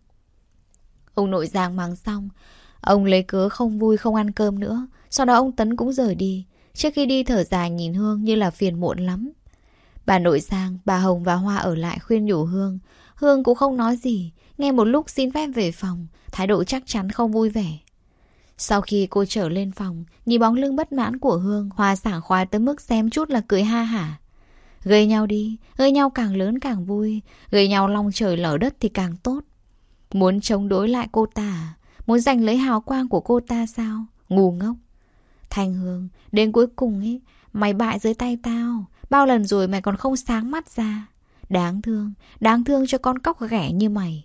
Ông nội Giang mắng xong, ông lấy cớ không vui không ăn cơm nữa. Sau đó ông Tấn cũng rời đi. Trước khi đi thở dài nhìn Hương như là phiền muộn lắm. Bà nội Giang, bà Hồng và Hoa ở lại khuyên nhủ Hương. Hương cũng không nói gì, nghe một lúc xin phép về phòng, thái độ chắc chắn không vui vẻ. Sau khi cô trở lên phòng, nhìn bóng lưng bất mãn của Hương, Hoa sảng khoái tới mức xém chút là cười ha hả. Gây nhau đi, gây nhau càng lớn càng vui, gây nhau long trời lở đất thì càng tốt. Muốn chống đối lại cô ta à? Muốn giành lấy hào quang của cô ta sao? Ngu ngốc. Thanh Hương, đến cuối cùng ấy, mày bại dưới tay tao. Bao lần rồi mày còn không sáng mắt ra. Đáng thương, đáng thương cho con cóc ghẻ như mày.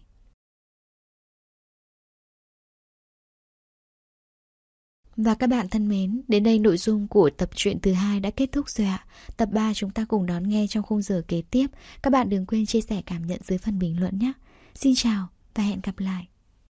Và các bạn thân mến, đến đây nội dung của tập truyện thứ hai đã kết thúc rồi ạ. Tập ba chúng ta cùng đón nghe trong khung giờ kế tiếp. Các bạn đừng quên chia sẻ cảm nhận dưới phần bình luận nhé. Xin chào và hẹn gặp lại.